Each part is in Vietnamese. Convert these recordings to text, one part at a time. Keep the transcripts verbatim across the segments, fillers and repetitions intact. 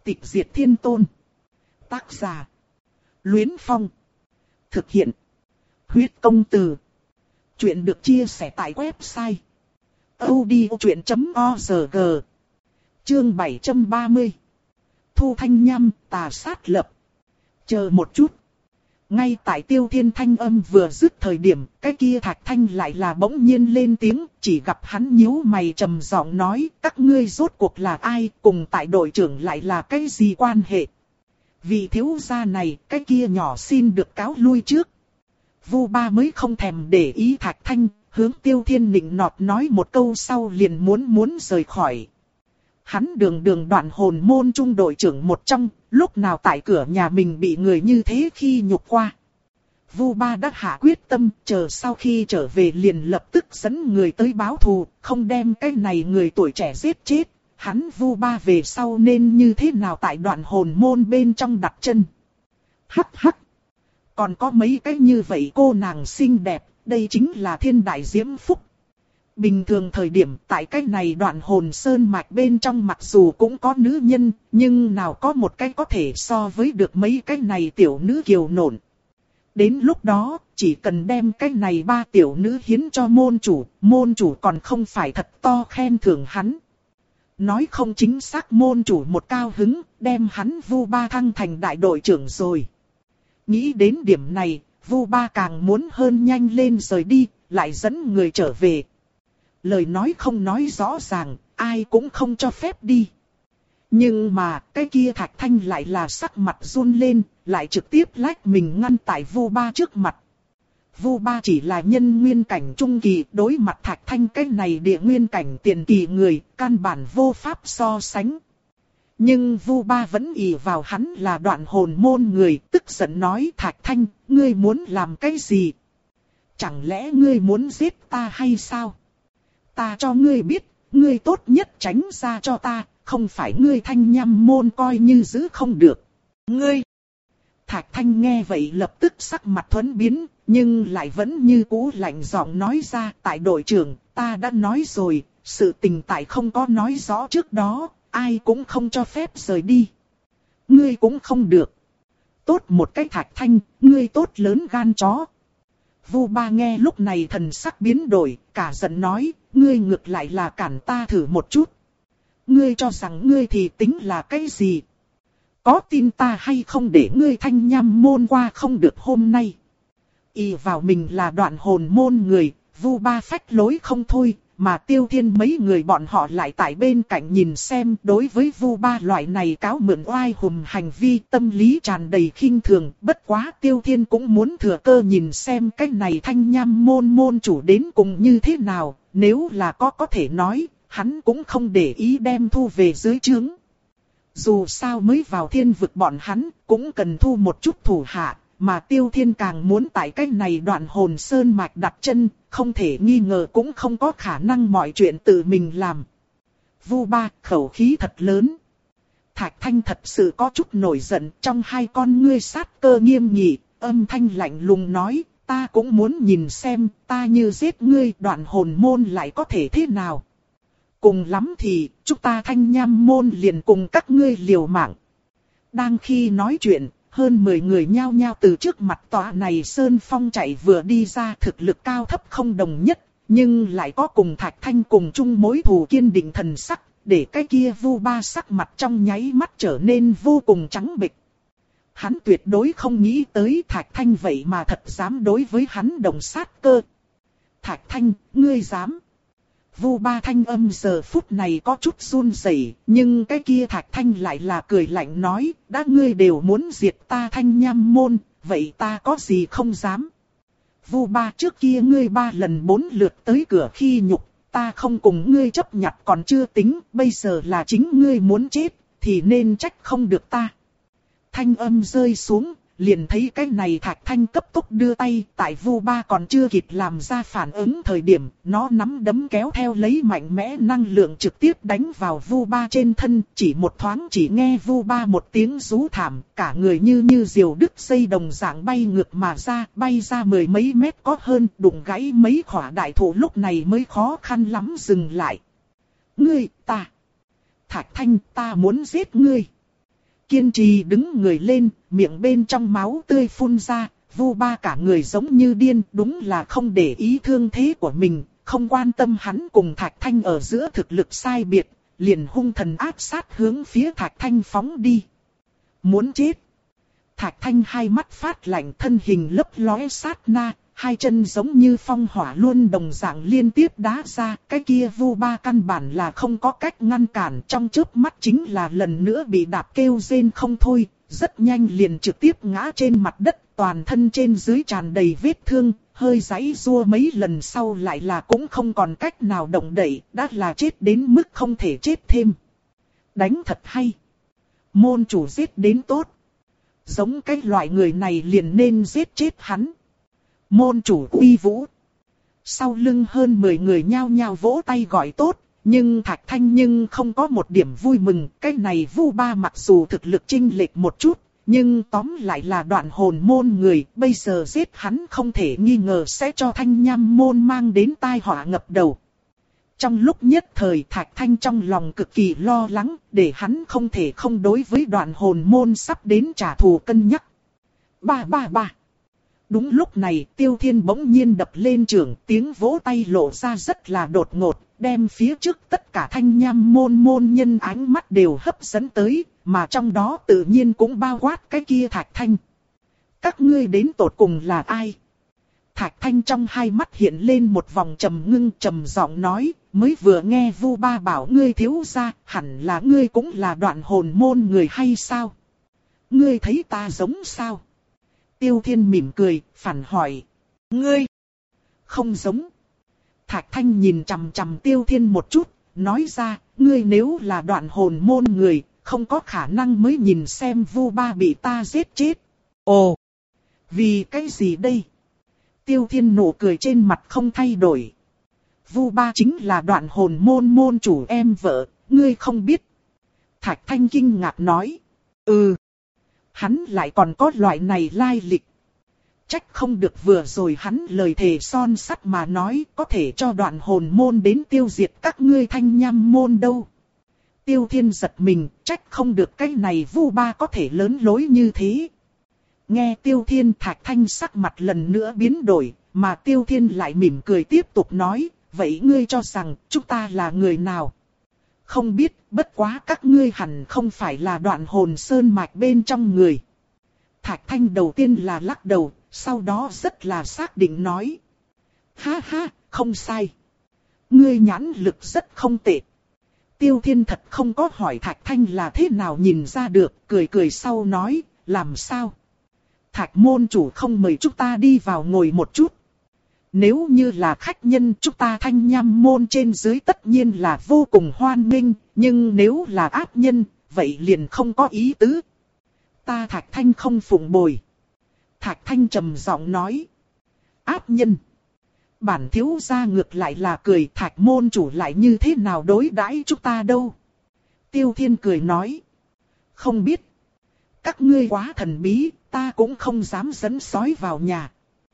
Tịch diệt thiên tôn. Tác giả. Luyến Phong. Thực hiện. Huyết công từ. Chuyện được chia sẻ tại website audiochuyện chấm org. Chương bảy trăm ba mươi. Thu Thanh Nham, tà sát lập. Chờ một chút. Ngay tại Tiêu Thiên thanh âm vừa dứt thời điểm, cái kia Thạch Thanh lại là bỗng nhiên lên tiếng, chỉ gặp hắn nhíu mày trầm giọng nói, các ngươi rốt cuộc là ai, cùng tại đội trưởng lại là cái gì quan hệ. Vị thiếu gia này, cái kia nhỏ xin được cáo lui trước. Vu Ba mới không thèm để ý Thạch Thanh, hướng Tiêu Thiên nịnh nọt nói một câu sau liền muốn muốn rời khỏi. Hắn đường đường đoạn hồn môn trung đội trưởng một trong, lúc nào tại cửa nhà mình bị người như thế khi nhục qua. Vu Ba đã hạ quyết tâm, chờ sau khi trở về liền lập tức dẫn người tới báo thù, không đem cái này người tuổi trẻ giết chết. Hắn Vu Ba về sau nên như thế nào tại đoạn hồn môn bên trong đặt chân. Hắc hắc. Còn có mấy cái như vậy cô nàng xinh đẹp, đây chính là thiên đại diễm phúc. Bình thường thời điểm tại cái này đoạn hồn sơn mạch bên trong mặc dù cũng có nữ nhân, nhưng nào có một cái có thể so với được mấy cái này tiểu nữ kiều nộn. Đến lúc đó, chỉ cần đem cái này ba tiểu nữ hiến cho môn chủ, môn chủ còn không phải thật to khen thưởng hắn. Nói không chính xác môn chủ một cao hứng, đem hắn Vu Ba thăng thành đại đội trưởng rồi. Nghĩ đến điểm này, Vu Ba càng muốn hơn nhanh lên rời đi, lại dẫn người trở về. Lời nói không nói rõ ràng, ai cũng không cho phép đi. Nhưng mà, cái kia Thạch Thanh lại là sắc mặt run lên, lại trực tiếp lách mình ngăn tại Vu Ba trước mặt. Vu Ba chỉ là nhân nguyên cảnh trung kỳ, đối mặt Thạch Thanh cái này địa nguyên cảnh tiền kỳ người, căn bản vô pháp so sánh. Nhưng Vu Ba vẫn ỷ vào hắn là đoạn hồn môn người, tức giận nói Thạch Thanh, ngươi muốn làm cái gì? Chẳng lẽ ngươi muốn giết ta hay sao? Ta cho ngươi biết, ngươi tốt nhất tránh ra cho ta, không phải ngươi Thanh Nham môn coi như giữ không được. Ngươi! Thạch Thanh nghe vậy lập tức sắc mặt thuẫn biến, nhưng lại vẫn như cũ lạnh giọng nói ra, tại đội trưởng, ta đã nói rồi, sự tình tại không có nói rõ trước đó, ai cũng không cho phép rời đi. Ngươi cũng không được. Tốt một cái Thạch Thanh, ngươi tốt lớn gan chó. Vu Ba nghe lúc này thần sắc biến đổi, cả giận nói, ngươi ngược lại là cản ta thử một chút. Ngươi cho rằng ngươi thì tính là cái gì? Có tin ta hay không để ngươi Thanh Nham môn qua không được hôm nay? Y vào mình là đoạn hồn môn người, Vu Ba phách lối không thôi, mà Tiêu Thiên mấy người bọn họ lại tại bên cạnh nhìn xem, đối với Vu Ba loại này cáo mượn oai hùm hành vi tâm lý tràn đầy khinh thường, bất quá Tiêu Thiên cũng muốn thừa cơ nhìn xem cái này Thanh Nham môn môn chủ đến cùng như thế nào, nếu là có có thể nói, hắn cũng không để ý đem thu về dưới trướng. Dù sao mới vào thiên vực bọn hắn, cũng cần thu một chút thủ hạ, mà Tiêu Thiên càng muốn tại cái này đoạn hồn sơn mạch đặt chân, không thể nghi ngờ cũng không có khả năng mọi chuyện tự mình làm. Vu Ba khẩu khí thật lớn. Thạch Thanh thật sự có chút nổi giận, trong hai con ngươi sát cơ nghiêm nghị, âm thanh lạnh lùng nói, ta cũng muốn nhìn xem, ta như giết ngươi đoạn hồn môn lại có thể thế nào. Cùng lắm thì, chúng ta Thanh Nham môn liền cùng các ngươi liều mạng. Đang khi nói chuyện, hơn mười người nhao nhao từ trước mặt tòa này sơn phong chạy vừa đi ra, thực lực cao thấp không đồng nhất, nhưng lại có cùng Thạch Thanh cùng chung mối thù kiên định thần sắc, để cái kia Vu Ba sắc mặt trong nháy mắt trở nên vô cùng trắng bệch. Hắn tuyệt đối không nghĩ tới Thạch Thanh vậy mà thật dám đối với hắn đồng sát cơ. Thạch Thanh, ngươi dám? Vu Ba thanh âm giờ phút này có chút run rẩy, nhưng cái kia Thạch Thanh lại là cười lạnh nói, đã ngươi đều muốn diệt ta Thanh Nham môn, vậy ta có gì không dám. Vu Ba, trước kia ngươi ba lần bốn lượt tới cửa khi nhục, ta không cùng ngươi chấp nhặt còn chưa tính, bây giờ là chính ngươi muốn chết, thì nên trách không được ta. Thanh âm rơi xuống, liền thấy cái này Thạch Thanh cấp tốc đưa tay, tại Vu Ba còn chưa kịp làm ra phản ứng thời điểm, nó nắm đấm kéo theo lấy mạnh mẽ năng lượng trực tiếp đánh vào Vu Ba trên thân, chỉ một thoáng chỉ nghe Vu Ba một tiếng rú thảm, cả người như như diều đứt dây đồng dạng bay ngược mà ra, bay ra mười mấy mét có hơn, đụng gãy mấy khỏa đại thụ lúc này mới khó khăn lắm dừng lại. Ngươi, ta, Thạch Thanh, ta muốn giết ngươi. Kiên trì đứng người lên, miệng bên trong máu tươi phun ra, Vu Ba cả người giống như điên, đúng là không để ý thương thế của mình, không quan tâm hắn cùng Thạch Thanh ở giữa thực lực sai biệt, liền hung thần áp sát hướng phía Thạch Thanh phóng đi. Muốn chết. Thạch Thanh hai mắt phát lạnh, thân hình lấp lóe sát na, hai chân giống như phong hỏa luôn đồng dạng liên tiếp đá ra, cái kia Vu Ba căn bản là không có cách ngăn cản, trong chớp mắt chính là lần nữa bị đạp kêu rên không thôi, rất nhanh liền trực tiếp ngã trên mặt đất, toàn thân trên dưới tràn đầy vết thương, hơi giãy giụa mấy lần sau lại là cũng không còn cách nào động đậy, đã là chết đến mức không thể chết thêm. Đánh thật hay. Môn chủ giết đến tốt. Giống cái loại người này liền nên giết chết hắn. Môn chủ uy vũ. Sau lưng hơn mười người nhao nhao vỗ tay gọi tốt, nhưng Thạch Thanh nhưng không có một điểm vui mừng. Cái này Vu Ba mặc dù thực lực chênh lệch một chút, nhưng tóm lại là đoạn hồn môn người, bây giờ giết hắn không thể nghi ngờ sẽ cho Thanh Nham môn mang đến tai họa ngập đầu. Trong lúc nhất thời Thạch Thanh trong lòng cực kỳ lo lắng, để hắn không thể không đối với đoạn hồn môn sắp đến trả thù cân nhắc. Ba ba ba. Đúng lúc này Tiêu Thiên bỗng nhiên đập lên trưởng, tiếng vỗ tay lộ ra rất là đột ngột, đem phía trước tất cả Thanh Nham môn môn nhân ánh mắt đều hấp dẫn tới, mà trong đó tự nhiên cũng bao quát cái kia Thạch Thanh. Các ngươi đến tột cùng là ai? Thạch Thanh trong hai mắt hiện lên một vòng trầm ngưng, trầm giọng nói, mới vừa nghe Vu Ba bảo ngươi thiếu gia, hẳn là ngươi cũng là đoạn hồn môn người hay sao? Ngươi thấy ta giống sao? Tiêu Thiên mỉm cười, phản hỏi. Ngươi không giống. Thạch Thanh nhìn chằm chằm Tiêu Thiên một chút, nói ra, ngươi nếu là đoạn hồn môn người, không có khả năng mới nhìn xem Vu Ba bị ta giết chết. Ồ, vì cái gì đây? Tiêu Thiên nụ cười trên mặt không thay đổi. Vu Ba chính là đoạn hồn môn môn chủ em vợ, ngươi không biết. Thạch Thanh kinh ngạc nói. Ừ. Hắn lại còn có loại này lai lịch. Trách không được vừa rồi hắn lời thề son sắt mà nói có thể cho đoạn hồn môn đến tiêu diệt các ngươi Thanh Nham môn đâu. Tiêu Thiên giật mình, trách không được cái này Vu Ba có thể lớn lối như thế. Nghe Tiêu Thiên, Thạch Thanh sắc mặt lần nữa biến đổi, mà Tiêu Thiên lại mỉm cười tiếp tục nói, vậy ngươi cho rằng chúng ta là người nào? Không biết, bất quá các ngươi hẳn không phải là đoạn hồn sơn mạch bên trong người. Thạch Thanh đầu tiên là lắc đầu, sau đó rất là xác định nói. Ha ha, không sai. Ngươi nhãn lực rất không tệ. Tiêu Thiên thật không có hỏi Thạch Thanh là thế nào nhìn ra được, cười cười sau nói, làm sao? Thạch môn chủ không mời chúng ta đi vào ngồi một chút. Nếu như là khách nhân chúng ta Thanh Nham môn trên dưới tất nhiên là vô cùng hoan nghênh, nhưng nếu là ác nhân, vậy liền không có ý tứ. Ta Thạch Thanh không phụng bồi. Thạch Thanh trầm giọng nói. Ác nhân. Bản thiếu gia ngược lại là cười, Thạch môn chủ lại như thế nào đối đãi chúng ta đâu. Tiêu Thiên cười nói. Không biết. Các ngươi quá thần bí, ta cũng không dám dẫn sói vào nhà.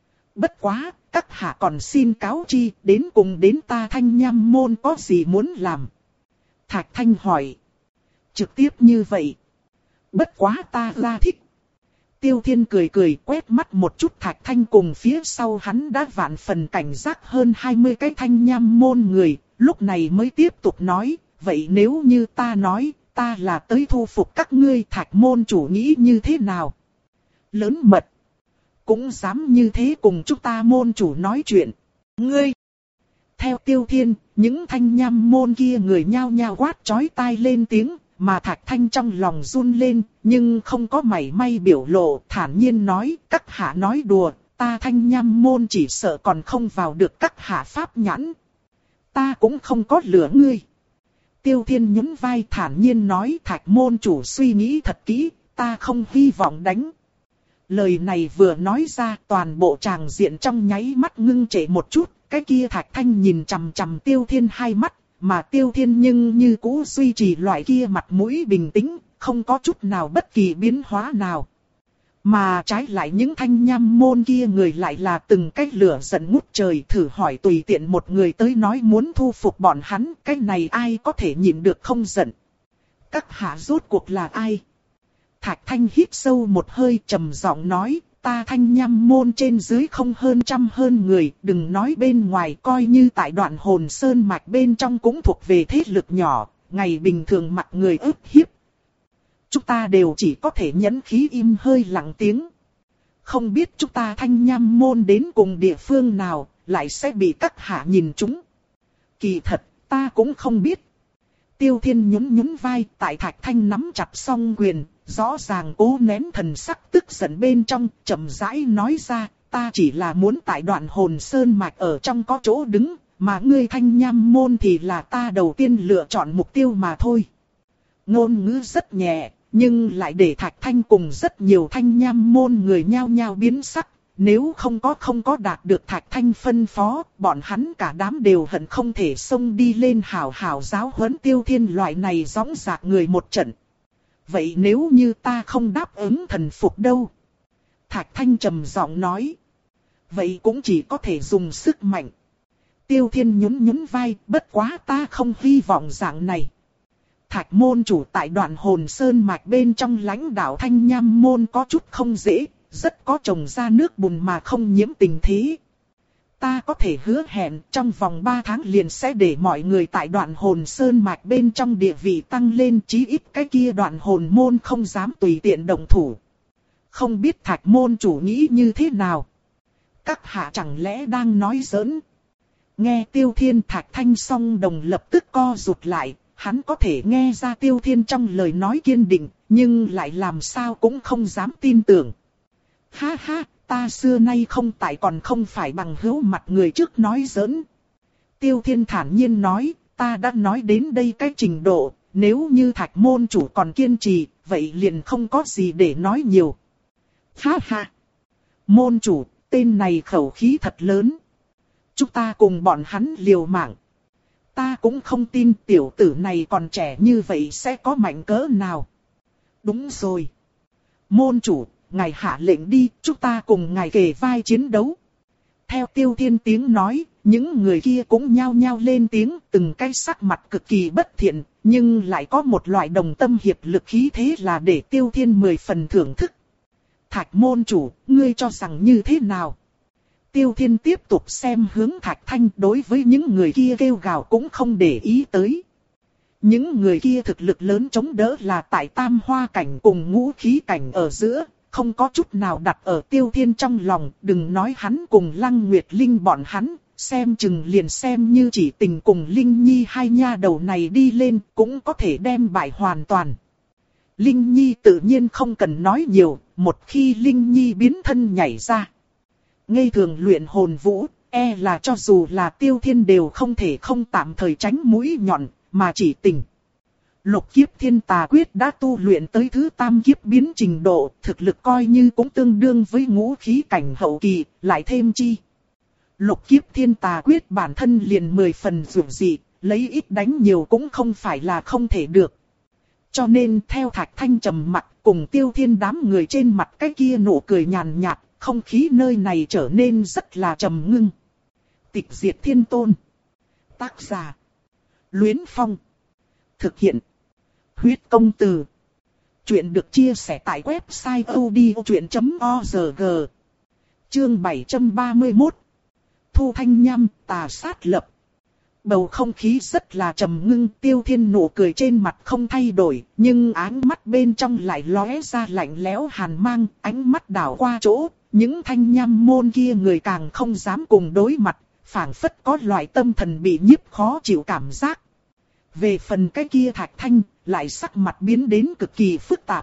Bất quá, các hạ còn xin cáo chi, đến cùng đến ta Thanh Nham môn có gì muốn làm? Thạch Thanh hỏi. Trực tiếp như vậy. Bất quá ta ra thích. Tiêu Thiên cười cười quét mắt một chút Thạch Thanh cùng phía sau hắn đã vạn phần cảnh giác hơn hai mươi cái Thanh Nham môn người, lúc này mới tiếp tục nói, vậy nếu như ta nói, ta là tới thu phục các ngươi Thạch môn chủ nghĩ như thế nào? Lớn mật. Cũng dám như thế cùng chúng ta môn chủ nói chuyện. Ngươi. Theo Tiêu Thiên, những Thanh Nham môn kia người nhao nhao quát chói tai lên tiếng, mà Thạch Thanh trong lòng run lên, nhưng không có mảy may biểu lộ, thản nhiên nói, các hạ nói đùa, ta Thanh Nham môn chỉ sợ còn không vào được các hạ pháp nhãn. Ta cũng không có lửa ngươi. Tiêu Thiên nhún vai thản nhiên nói, Thạch môn chủ suy nghĩ thật kỹ, ta không hy vọng đánh. Lời này vừa nói ra, toàn bộ tràng diện trong nháy mắt ngưng trệ một chút, cái kia Thạch Thanh nhìn chằm chằm Tiêu Thiên hai mắt, mà Tiêu Thiên nhưng như cũ duy trì loại kia mặt mũi bình tĩnh, không có chút nào bất kỳ biến hóa nào. Mà trái lại những Thanh Nham môn kia người lại là từng cái lửa giận ngút trời, thử hỏi tùy tiện một người tới nói muốn thu phục bọn hắn, cái này ai có thể nhịn được không giận. Các hạ rốt cuộc là ai? Thạch Thanh hít sâu một hơi trầm giọng nói, ta Thanh Nham môn trên dưới không hơn trăm hơn người, đừng nói bên ngoài, coi như tại Đoạn Hồn Sơn mạch bên trong cũng thuộc về thế lực nhỏ, ngày bình thường mặc người ức hiếp. Chúng ta đều chỉ có thể nhẫn khí im hơi lặng tiếng. Không biết chúng ta Thanh Nham môn đến cùng địa phương nào, lại sẽ bị các hạ nhìn chúng. Kỳ thật, ta cũng không biết. Tiêu Thiên nhún nhún vai, tại Thạch Thanh nắm chặt song quyền, rõ ràng cố nén thần sắc tức giận bên trong, chậm rãi nói ra, ta chỉ là muốn tại Đoạn Hồn Sơn mạch ở trong có chỗ đứng, mà ngươi Thanh Nham môn thì là ta đầu tiên lựa chọn mục tiêu mà thôi. Ngôn ngữ rất nhẹ, nhưng lại để Thạch Thanh cùng rất nhiều Thanh Nham môn người nhao nhao biến sắc. Nếu không có không có đạt được Thạch Thanh phân phó, bọn hắn cả đám đều hận không thể xông đi lên hào hào giáo huấn Tiêu Thiên loại này dõng dạc người một trận. Vậy nếu như ta không đáp ứng thần phục đâu? Thạch Thanh trầm giọng nói. Vậy cũng chỉ có thể dùng sức mạnh. Tiêu Thiên nhún nhún vai, bất quá ta không hy vọng dạng này. Thạch môn chủ tại Đoạn Hồn Sơn mạch bên trong lãnh đạo Thanh Nham môn có chút không dễ, rất có trồng ra nước bùn mà không nhiễm tình thế. Ta có thể hứa hẹn trong vòng ba tháng liền sẽ để mọi người tại Đoạn Hồn Sơn mạch bên trong địa vị tăng lên, chí ít cái kia Đoạn Hồn môn không dám tùy tiện động thủ. Không biết Thạch môn chủ nghĩ như thế nào? Các hạ chẳng lẽ đang nói giỡn? Nghe Tiêu Thiên Thạch Thanh song đồng lập tức co rụt lại, hắn có thể nghe ra Tiêu Thiên trong lời nói kiên định, nhưng lại làm sao cũng không dám tin tưởng. Ha ha, ta xưa nay không tại còn không phải bằng hữu mặt người trước nói giỡn. Tiêu Thiên thản nhiên nói, ta đã nói đến đây cái trình độ, nếu như Thạch môn chủ còn kiên trì, vậy liền không có gì để nói nhiều. Ha ha, môn chủ, tên này khẩu khí thật lớn. Chúng ta cùng bọn hắn liều mạng. Ta cũng không tin tiểu tử này còn trẻ như vậy sẽ có mạnh cỡ nào. Đúng rồi. Môn chủ, ngài hạ lệnh đi, chúng ta cùng ngài kề vai chiến đấu. Theo Tiêu Thiên tiếng nói, những người kia cũng nhao nhao lên tiếng, từng cái sắc mặt cực kỳ bất thiện, nhưng lại có một loại đồng tâm hiệp lực khí thế là để Tiêu Thiên mười phần thưởng thức. Thạch môn chủ, ngươi cho rằng như thế nào? Tiêu Thiên tiếp tục xem hướng Thạch Thanh, đối với những người kia kêu gào cũng không để ý tới. Những người kia thực lực lớn chống đỡ là tại tam hoa cảnh cùng ngũ khí cảnh ở giữa, không có chút nào đặt ở Tiêu Thiên trong lòng, đừng nói hắn cùng Lăng Nguyệt Linh bọn hắn, xem chừng liền xem như chỉ tình cùng Linh Nhi hai nha đầu này đi lên cũng có thể đem bại hoàn toàn. Linh Nhi tự nhiên không cần nói nhiều, một khi Linh Nhi biến thân nhảy ra. Ngây thường luyện hồn vũ, e là cho dù là Tiêu Thiên đều không thể không tạm thời tránh mũi nhọn, mà chỉ tình. Lục kiếp thiên tà quyết đã tu luyện tới thứ tam kiếp biến trình độ, thực lực coi như cũng tương đương với ngũ khí cảnh hậu kỳ, lại thêm chi. Lục kiếp thiên tà quyết bản thân liền mười phần dữ dị, lấy ít đánh nhiều cũng không phải là không thể được. Cho nên theo Thạch Thanh trầm mặt cùng Tiêu Thiên đám người trên mặt cái kia nụ cười nhàn nhạt, không khí nơi này trở nên rất là trầm ngưng. Tịch diệt thiên tôn. Tác giả. Luyến Phong. Thực hiện. Huyết công từ. Chuyện được chia sẻ tại website odchuyện chấm org. Chương bảy trăm ba mươi mốt. Thu Thanh Nham tà sát lập. Bầu không khí rất là trầm ngưng, Tiêu Thiên nụ cười trên mặt không thay đổi, nhưng ánh mắt bên trong lại lóe ra lạnh lẽo hàn mang, ánh mắt đảo qua chỗ, những Thanh Nham môn kia người càng không dám cùng đối mặt, phảng phất có loại tâm thần bị nhiếp khó chịu cảm giác. Về phần cái kia Thạch Thanh, lại sắc mặt biến đến cực kỳ phức tạp.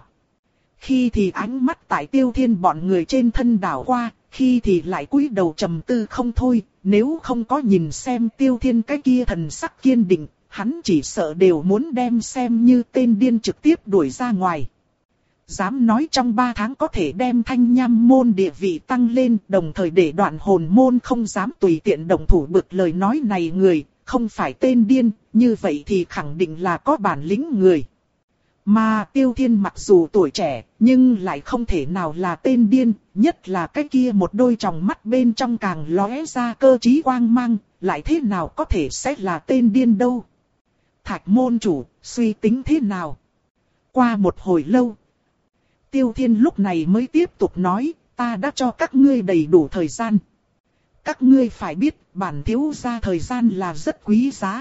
Khi thì ánh mắt tại Tiêu Thiên bọn người trên thân đảo qua, khi thì lại cúi đầu trầm tư không thôi, nếu không có nhìn xem Tiêu Thiên cái kia thần sắc kiên định, hắn chỉ sợ đều muốn đem xem như tên điên trực tiếp đuổi ra ngoài. Dám nói trong ba tháng có thể đem Thanh Nham môn địa vị tăng lên, đồng thời để Đoạn Hồn môn không dám tùy tiện động thủ bực lời nói này người, không phải tên điên, như vậy thì khẳng định là có bản lĩnh người. Mà Tiêu Thiên mặc dù tuổi trẻ, nhưng lại không thể nào là tên điên, nhất là cái kia một đôi tròng mắt bên trong càng lóe ra cơ trí quang mang, lại thế nào có thể sẽ là tên điên đâu. Thạch môn chủ, suy tính thế nào? Qua một hồi lâu, Tiêu Thiên lúc này mới tiếp tục nói, ta đã cho các ngươi đầy đủ thời gian. Các ngươi phải biết, bản thiếu gia thời gian là rất quý giá.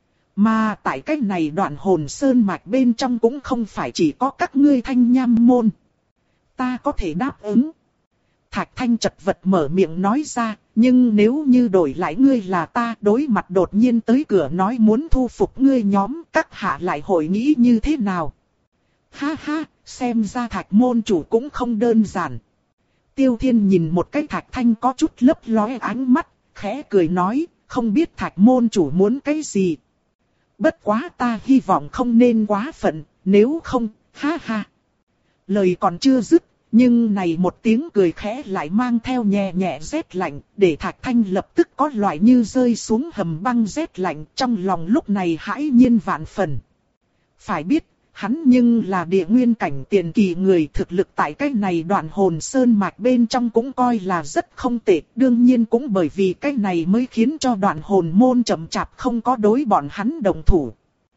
Mà tại cách này đoạn hồn sơn mạch bên trong cũng không phải chỉ có các ngươi thanh nham môn. Ta có thể đáp ứng. Thạch Thanh chật vật mở miệng nói ra, nhưng nếu như đổi lại ngươi là ta, đối mặt đột nhiên tới cửa nói muốn thu phục ngươi nhóm, các hạ lại hội nghĩ như thế nào? Ha ha, xem ra Thạch môn chủ cũng không đơn giản. Tiêu Thiên nhìn một cái Thạch Thanh có chút lấp lóe ánh mắt, khẽ cười nói, không biết Thạch môn chủ muốn cái gì. Bất quá ta hy vọng không nên quá phận, nếu không, ha ha. Lời còn chưa dứt, nhưng này một tiếng cười khẽ lại mang theo nhẹ nhẹ rét lạnh, để Thạch Thanh lập tức có loại như rơi xuống hầm băng rét lạnh, trong lòng lúc này hãi nhiên vạn phần. Phải biết, hắn nhưng là địa nguyên cảnh tiền kỳ người, thực lực tại cái này đoạn hồn sơn mạch bên trong cũng coi là rất không tệ, đương nhiên cũng bởi vì cái này mới khiến cho đoạn hồn môn chậm chạp không có đối bọn hắn đồng thủ.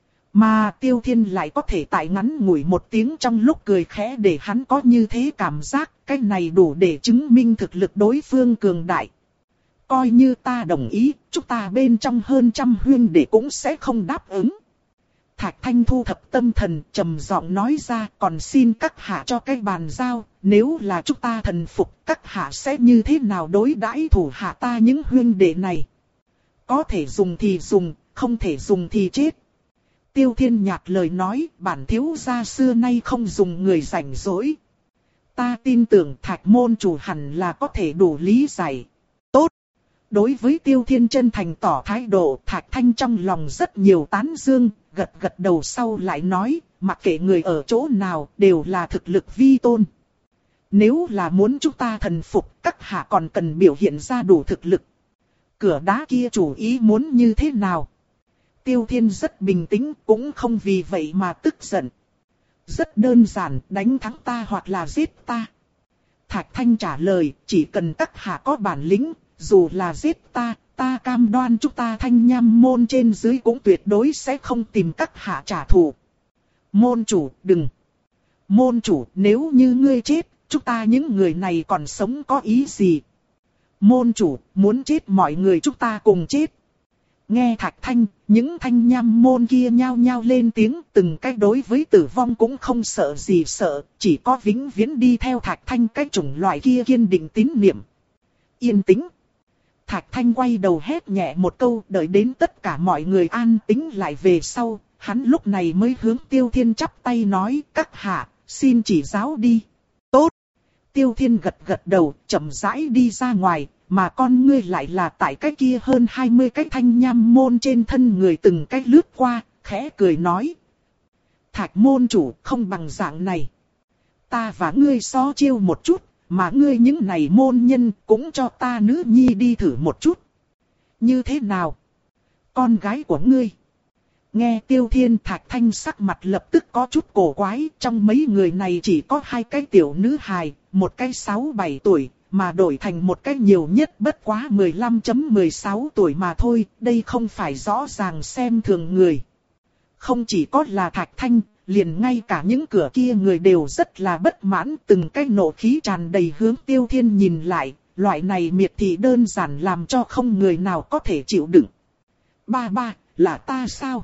Mà Tiêu Thiên lại có thể tại ngắn ngủi một tiếng trong lúc cười khẽ để hắn có như thế cảm giác, cái này đủ để chứng minh thực lực đối phương cường đại. Coi như ta đồng ý, chúng ta bên trong hơn trăm huynh đệ cũng sẽ không đáp ứng. Thạch Thanh thu thập tâm thần, trầm giọng nói ra, còn xin các hạ cho cái bàn giao, nếu là chúng ta thần phục, các hạ sẽ như thế nào đối đãi thủ hạ ta những huynh đệ này. Có thể dùng thì dùng, không thể dùng thì chết. Tiêu Thiên nhạt lời nói, bản thiếu gia xưa nay không dùng người rảnh rỗi. Ta tin tưởng Thạch môn chủ hẳn là có thể đủ lý giải. Tốt. Đối với Tiêu Thiên chân thành tỏ thái độ, Thạch Thanh trong lòng rất nhiều tán dương, gật gật đầu sau lại nói, mặc kệ người ở chỗ nào đều là thực lực vi tôn. Nếu là muốn chúng ta thần phục, các hạ còn cần biểu hiện ra đủ thực lực. Cửa đá kia chủ ý muốn như thế nào? Tiêu Thiên rất bình tĩnh, cũng không vì vậy mà tức giận. Rất đơn giản, đánh thắng ta hoặc là giết ta. Thạch Thanh trả lời, chỉ cần các hạ có bản lĩnh, dù là giết ta, ta cam đoan chúng ta thanh nham môn trên dưới cũng tuyệt đối sẽ không tìm các hạ trả thù. Môn chủ, đừng. Môn chủ, nếu như ngươi chết, chúng ta những người này còn sống có ý gì? Môn chủ, muốn chết mọi người chúng ta cùng chết. Nghe Thạch Thanh, những thanh nham môn kia nhao nhao lên tiếng, từng cái đối với tử vong cũng không sợ gì sợ, chỉ có vĩnh viễn đi theo Thạch Thanh cái chủng loại kia kiên định tín niệm. Yên tĩnh. Thạch Thanh quay đầu hét nhẹ một câu, đợi đến tất cả mọi người an tĩnh lại về sau, hắn lúc này mới hướng Tiêu Thiên chắp tay nói, các hạ, xin chỉ giáo đi. Tốt. Tiêu Thiên gật gật đầu, chậm rãi đi ra ngoài. Mà con ngươi lại là tại cái kia hơn hai mươi cái thanh nham môn trên thân người từng cái lướt qua, khẽ cười nói. Thạch môn chủ không bằng dạng này. Ta và ngươi so chiêu một chút, mà ngươi những này môn nhân cũng cho ta nữ nhi đi thử một chút. Như thế nào? Con gái của ngươi. Nghe Tiêu Thiên, Thạch Thanh sắc mặt lập tức có chút cổ quái, trong mấy người này chỉ có hai cái tiểu nữ hài, một cái sáu bảy tuổi. Mà đổi thành một cách nhiều nhất bất quá mười lăm mười sáu tuổi mà thôi, đây không phải rõ ràng xem thường người. Không chỉ có là Thạch Thanh, liền ngay cả những cửa kia người đều rất là bất mãn, từng cái nộ khí tràn đầy hướng Tiêu Thiên nhìn lại, loại này miệt thị đơn giản làm cho không người nào có thể chịu đựng. Ba ba, là ta sao?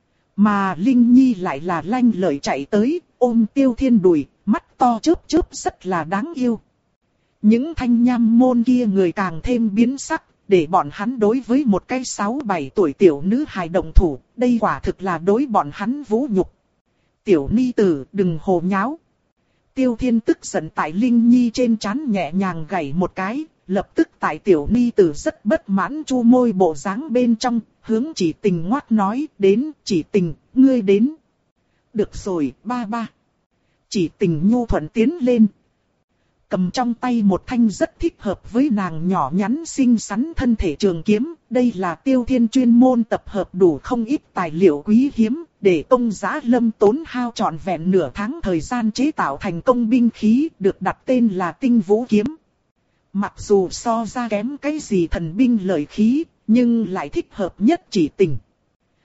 Mà Linh Nhi lại là lanh lợi chạy tới, ôm Tiêu Thiên đùi, mắt to chớp chớp rất là đáng yêu. Những thanh nham môn kia người càng thêm biến sắc, để bọn hắn đối với một cái sáu bảy tuổi tiểu nữ hài động thủ, đây quả thực là đối bọn hắn vũ nhục. Tiểu ni tử, đừng hồ nháo. Tiêu Thiên tức giận tại Linh Nhi trên trán nhẹ nhàng gảy một cái, lập tức tại tiểu ni tử rất bất mãn chu môi bộ dáng bên trong, hướng Chỉ Tình ngoắt nói, đến, Chỉ Tình, ngươi đến. Được rồi, ba ba. Chỉ Tình nhu thuận tiến lên. Cầm trong tay một thanh rất thích hợp với nàng nhỏ nhắn xinh xắn thân thể trường kiếm, đây là Tiêu Thiên chuyên môn tập hợp đủ không ít tài liệu quý hiếm, để công giá Lâm tốn hao trọn vẹn nửa tháng thời gian chế tạo thành công binh khí, được đặt tên là Tinh Vũ Kiếm. Mặc dù so ra kém cái gì thần binh lợi khí, nhưng lại thích hợp nhất Chỉ Tình.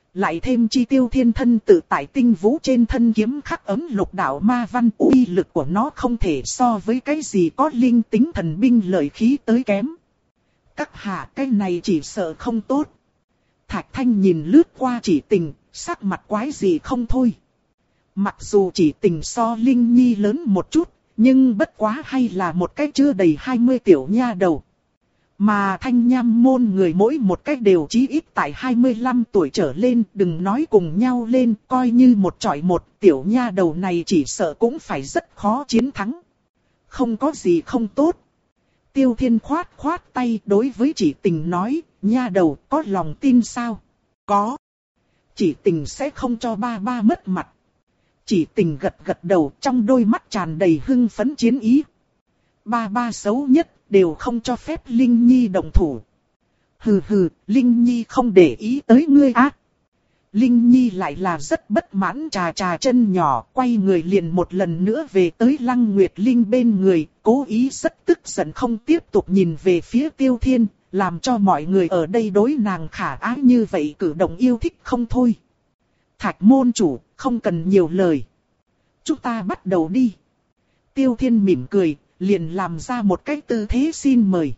Lại thêm chi Tiêu Thiên thân tự tại tinh vũ trên thân kiếm khắc ấm lục đạo ma văn, uy lực của nó không thể so với cái gì có linh tính thần binh lợi khí tới kém. Các hạ, cái này chỉ sợ không tốt. Thạch Thanh nhìn lướt qua Chỉ Tình, sắc mặt quái gì không thôi. Mặc dù Chỉ Tình so Linh Nhi lớn một chút, nhưng bất quá hay là một cái chưa đầy hai mươi tiểu nha đầu. Mà Thanh Nham môn người mỗi một cách đều chí ít tại hai mươi lăm tuổi trở lên, đừng nói cùng nhau lên, coi như một chọi một, tiểu nha đầu này chỉ sợ cũng phải rất khó chiến thắng. Không có gì không tốt. Tiêu Thiên khoát khoát tay đối với Chỉ Tình nói, nha đầu có lòng tin sao? Có. Chỉ Tình sẽ không cho ba ba mất mặt. Chỉ Tình gật gật đầu, trong đôi mắt tràn đầy hưng phấn chiến ý. Ba ba xấu nhất, đều không cho phép Linh Nhi động thủ. Hừ hừ, Linh Nhi không để ý tới ngươi á. Linh Nhi lại là rất bất mãn, trà trà chân nhỏ, quay người liền một lần nữa về tới Lăng Nguyệt Linh bên người, cố ý rất tức giận không tiếp tục nhìn về phía Tiêu Thiên, làm cho mọi người ở đây đối nàng khả ái như vậy cử động yêu thích không thôi. Thạch môn chủ, không cần nhiều lời. Chúng ta bắt đầu đi. Tiêu Thiên mỉm cười, liền làm ra một cái tư thế xin mời.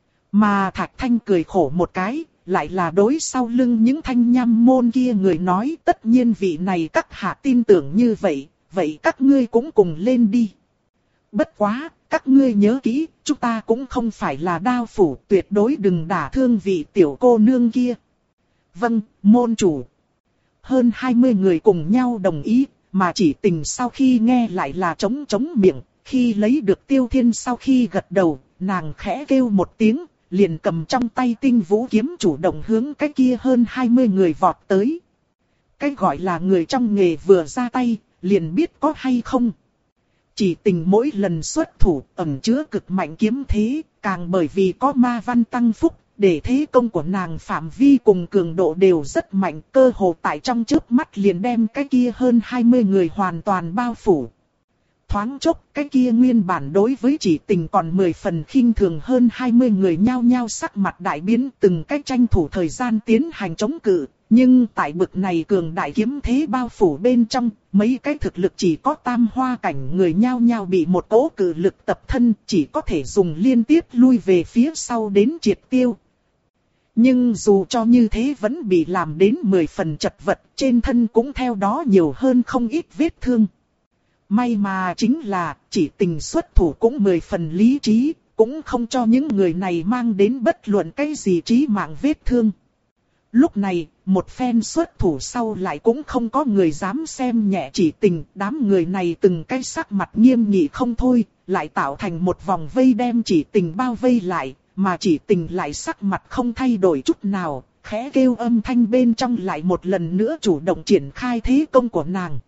Mà Thạch Thanh cười khổ một cái, lại là đối sau lưng những Thanh Nham môn kia người nói, tất nhiên vị này các hạ tin tưởng như vậy, vậy các ngươi cũng cùng lên đi. Bất quá, các ngươi nhớ kỹ, chúng ta cũng không phải là đao phủ, tuyệt đối đừng đả thương vị tiểu cô nương kia. Vâng, môn chủ. Hơn hai mươi người cùng nhau đồng ý, mà Chỉ Tình sau khi nghe lại là trống trống miệng. Khi lấy được Tiêu Thiên sau khi gật đầu, nàng khẽ kêu một tiếng, liền cầm trong tay tinh vũ kiếm chủ động hướng cái kia hơn hai mươi người vọt tới. Cái gọi là người trong nghề vừa ra tay, liền biết có hay không. Chỉ Tình mỗi lần xuất thủ ẩn chứa cực mạnh kiếm thế, càng bởi vì có ma văn tăng phúc, để thế công của nàng phạm vi cùng cường độ đều rất mạnh, cơ hồ tại trong chớp mắt liền đem cái kia hơn hai mươi người hoàn toàn bao phủ. Thoáng chốc, cái kia nguyên bản đối với Chỉ Tình còn mười phần khinh thường hơn hai mươi người nhao nhao sắc mặt đại biến, từng cách tranh thủ thời gian tiến hành chống cự. Nhưng tại bực này cường đại kiếm thế bao phủ bên trong, mấy cái thực lực chỉ có tam hoa cảnh người nhao nhao bị một cỗ cự lực tập thân, chỉ có thể dùng liên tiếp lui về phía sau đến triệt tiêu. Nhưng dù cho như thế vẫn bị làm đến mười phần chật vật, trên thân cũng theo đó nhiều hơn không ít vết thương. May mà chính là, Chỉ Tình xuất thủ cũng mười phần lý trí, cũng không cho những người này mang đến bất luận cái gì trí mạng vết thương. Lúc này, một phen xuất thủ sau lại cũng không có người dám xem nhẹ Chỉ Tình, đám người này từng cái sắc mặt nghiêm nghị không thôi, lại tạo thành một vòng vây đem Chỉ Tình bao vây lại, mà Chỉ Tình lại sắc mặt không thay đổi chút nào, khẽ kêu âm thanh bên trong lại một lần nữa chủ động triển khai thế công của nàng.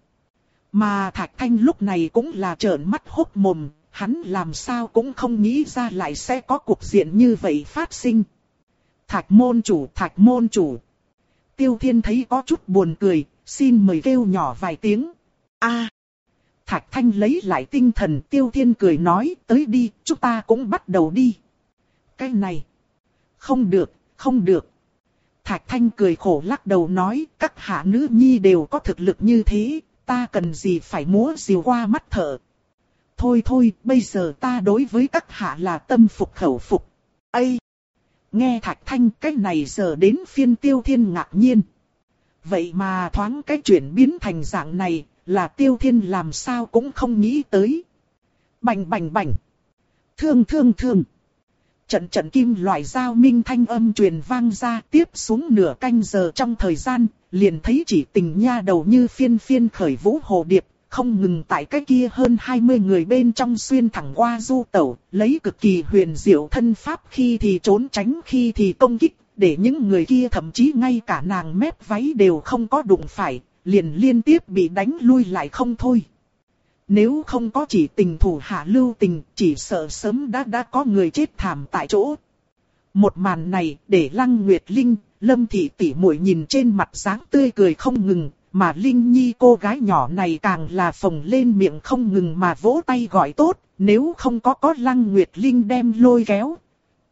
Mà Thạch Thanh lúc này cũng là trợn mắt hốt mồm, hắn làm sao cũng không nghĩ ra lại sẽ có cục diện như vậy phát sinh. Thạch môn chủ, Thạch môn chủ. Tiêu Thiên thấy có chút buồn cười, xin mời kêu nhỏ vài tiếng. A. Thạch Thanh lấy lại tinh thần, Tiêu Thiên cười nói, tới đi, chúng ta cũng bắt đầu đi. Cái này. Không được, không được. Thạch Thanh cười khổ lắc đầu nói, các hạ nữ nhi đều có thực lực như thế. Ta cần gì phải múa rìu qua mắt thợ. Thôi thôi, bây giờ ta đối với các hạ là tâm phục khẩu phục. Ây! Nghe Thạch Thanh cái này giờ đến phiên Tiêu Thiên ngạc nhiên. Vậy mà thoáng cái chuyển biến thành dạng này, là Tiêu Thiên làm sao cũng không nghĩ tới. Bành bành bành! Thương thương thương! Trận trận kim loại dao minh thanh âm truyền vang ra, tiếp xuống nửa canh giờ trong thời gian, liền thấy Chỉ Tình nha đầu như phiên phiên khởi vũ hồ điệp, không ngừng tại cái kia hơn hai mươi người bên trong xuyên thẳng qua du tẩu, lấy cực kỳ huyền diệu thân pháp, khi thì trốn tránh khi thì công kích, để những người kia thậm chí ngay cả nàng mép váy đều không có đụng phải, liền liên tiếp bị đánh lui lại không thôi. Nếu không có Chỉ Tình thủ hạ lưu tình, chỉ sợ sớm đã đã có người chết thảm tại chỗ. Một màn này để Lăng Nguyệt Linh, Lâm Thị tỷ muội nhìn trên mặt dáng tươi cười không ngừng, mà Linh Nhi cô gái nhỏ này càng là phồng lên miệng không ngừng mà vỗ tay gọi tốt, nếu không có có Lăng Nguyệt Linh đem lôi kéo.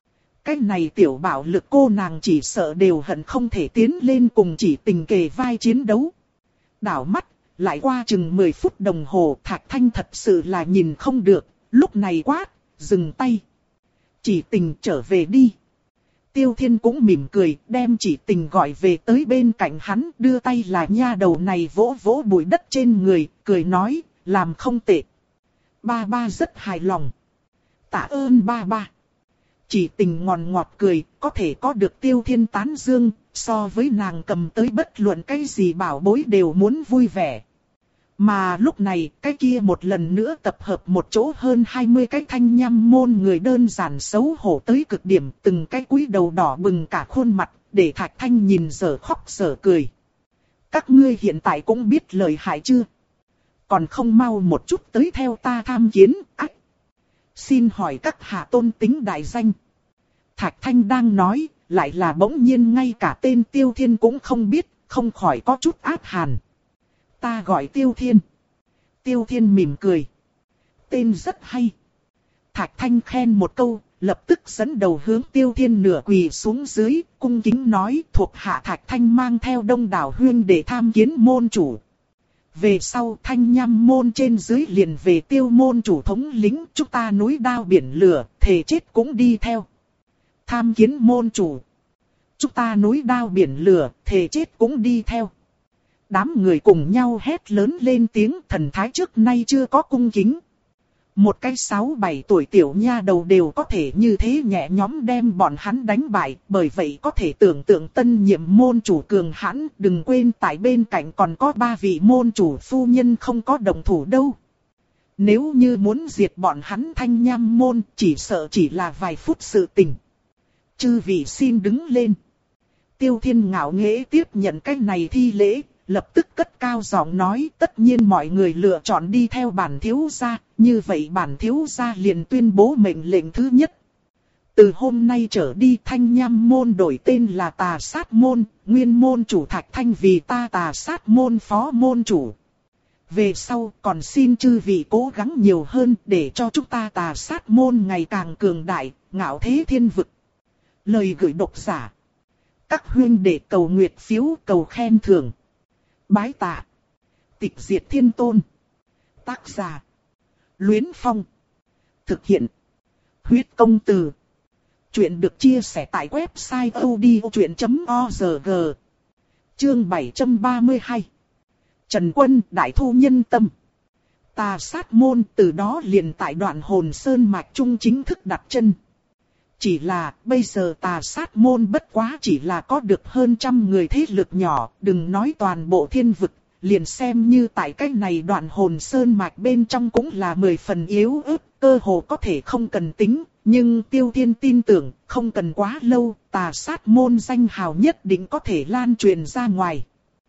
cái này tiểu bạo lực cô nàng chỉ sợ đều hận không thể tiến lên cùng Chỉ Tình kề vai chiến đấu. Đảo mắt, lại qua chừng mười phút đồng hồ, Thạch Thanh thật sự là nhìn không được, lúc này quát, dừng tay. Chỉ Tình trở về đi. Tiêu Thiên cũng mỉm cười, đem Chỉ Tình gọi về tới bên cạnh hắn, đưa tay là nha đầu này vỗ vỗ bụi đất trên người, cười nói, làm không tệ. Ba ba rất hài lòng. Tạ ơn ba ba. Chỉ Tình ngọt ngọt cười, có thể có được Tiêu Thiên tán dương, so với nàng cầm tới bất luận cái gì bảo bối đều muốn vui vẻ. Mà lúc này, cái kia một lần nữa tập hợp một chỗ hơn hai mươi cái thanh nhâm môn người đơn giản xấu hổ tới cực điểm, từng cái cúi đầu đỏ bừng cả khuôn mặt, để Thạch Thanh nhìn dở khóc dở cười. Các ngươi hiện tại cũng biết lời hại chưa? Còn không mau một chút tới theo ta tham kiến, ách. Xin hỏi các hạ tôn tính đại danh. Thạch Thanh đang nói, lại là bỗng nhiên ngay cả tên Tiêu Thiên cũng không biết, không khỏi có chút ác hàn. Ta gọi Tiêu Thiên. Tiêu Thiên mỉm cười. Tên rất hay. Thạch Thanh khen một câu, lập tức dẫn đầu hướng Tiêu Thiên nửa quỳ xuống dưới, cung kính nói thuộc hạ Thạch Thanh mang theo đông đảo huyên để tham kiến môn chủ. Về sau Thanh Nham môn trên dưới liền về Tiêu môn chủ thống lĩnh, chúng ta núi đao biển lửa, thề chết cũng đi theo. Tham kiến môn chủ. Chúng ta núi đao biển lửa, thề chết cũng đi theo. Đám người cùng nhau hét lớn lên tiếng, thần thái trước nay chưa có cung kính. Một cái sáu bảy tuổi tiểu nha đầu đều có thể như thế nhẹ nhõm đem bọn hắn đánh bại, bởi vậy có thể tưởng tượng tân nhiệm môn chủ cường hãn, đừng quên tại bên cạnh còn có ba vị môn chủ phu nhân không có đồng thủ đâu. Nếu như muốn diệt bọn hắn Thanh Nham môn, chỉ sợ chỉ là vài phút sự tình. Chư vị xin đứng lên. Tiêu Thiên ngạo nghễ tiếp nhận cái này thi lễ, lập tức cất cao giọng nói, tất nhiên mọi người lựa chọn đi theo bản thiếu gia, như vậy bản thiếu gia liền tuyên bố mệnh lệnh thứ nhất. Từ hôm nay trở đi Thanh Nham môn đổi tên là Tà Sát môn, nguyên môn chủ Thạch Thanh vì ta Tà Sát môn phó môn chủ. Về sau còn xin chư vị cố gắng nhiều hơn để cho chúng ta Tà Sát môn ngày càng cường đại, ngạo thế thiên vực. Lời gửi độc giả. Các huynh đệ cầu nguyệt phiếu cầu khen thưởng. Bái tạ. Tịch diệt thiên tôn. Tác giả. Luyến Phong. Thực hiện. Huyết công từ. Chuyện được chia sẻ tại website odchuyện chấm org. Chương bảy trăm ba mươi hai. Trần Quân đại thu nhân tâm. Tà Sát môn từ đó liền tại Đoạn Hồn Sơn mạch trung chính thức đặt chân. Chỉ là bây giờ Tà Sát môn bất quá chỉ là có được hơn trăm người thế lực nhỏ, đừng nói toàn bộ thiên vực, liền xem như tại cách này Đoạn Hồn Sơn mạch bên trong cũng là mười phần yếu ớt, cơ hồ có thể không cần tính, nhưng Tiêu Thiên tin tưởng, không cần quá lâu, Tà Sát môn danh hào nhất định có thể lan truyền ra ngoài.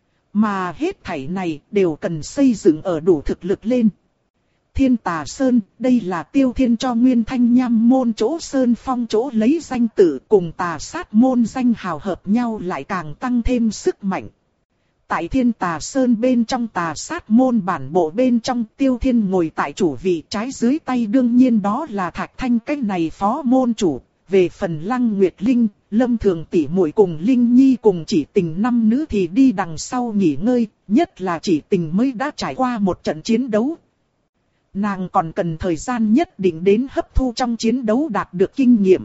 Mà hết thảy này đều cần xây dựng ở đủ thực lực lên. Thiên Tà Sơn, đây là Tiêu Thiên cho Nguyên Thanh Nham môn chỗ Sơn Phong chỗ lấy danh tự, cùng Tà Sát môn danh hào hợp nhau lại càng tăng thêm sức mạnh. Tại Thiên Tà Sơn bên trong Tà Sát môn bản bộ bên trong, Tiêu Thiên ngồi tại chủ vị, trái dưới tay đương nhiên đó là Thạch Thanh cái này phó môn chủ. Về phần Lăng Nguyệt Linh, Lâm Thường tỷ muội cùng Linh Nhi cùng Chỉ Tình năm nữ thì đi đằng sau nghỉ ngơi, nhất là Chỉ Tình mới đã trải qua một trận chiến đấu. Nàng còn cần thời gian nhất định đến hấp thu trong chiến đấu đạt được kinh nghiệm.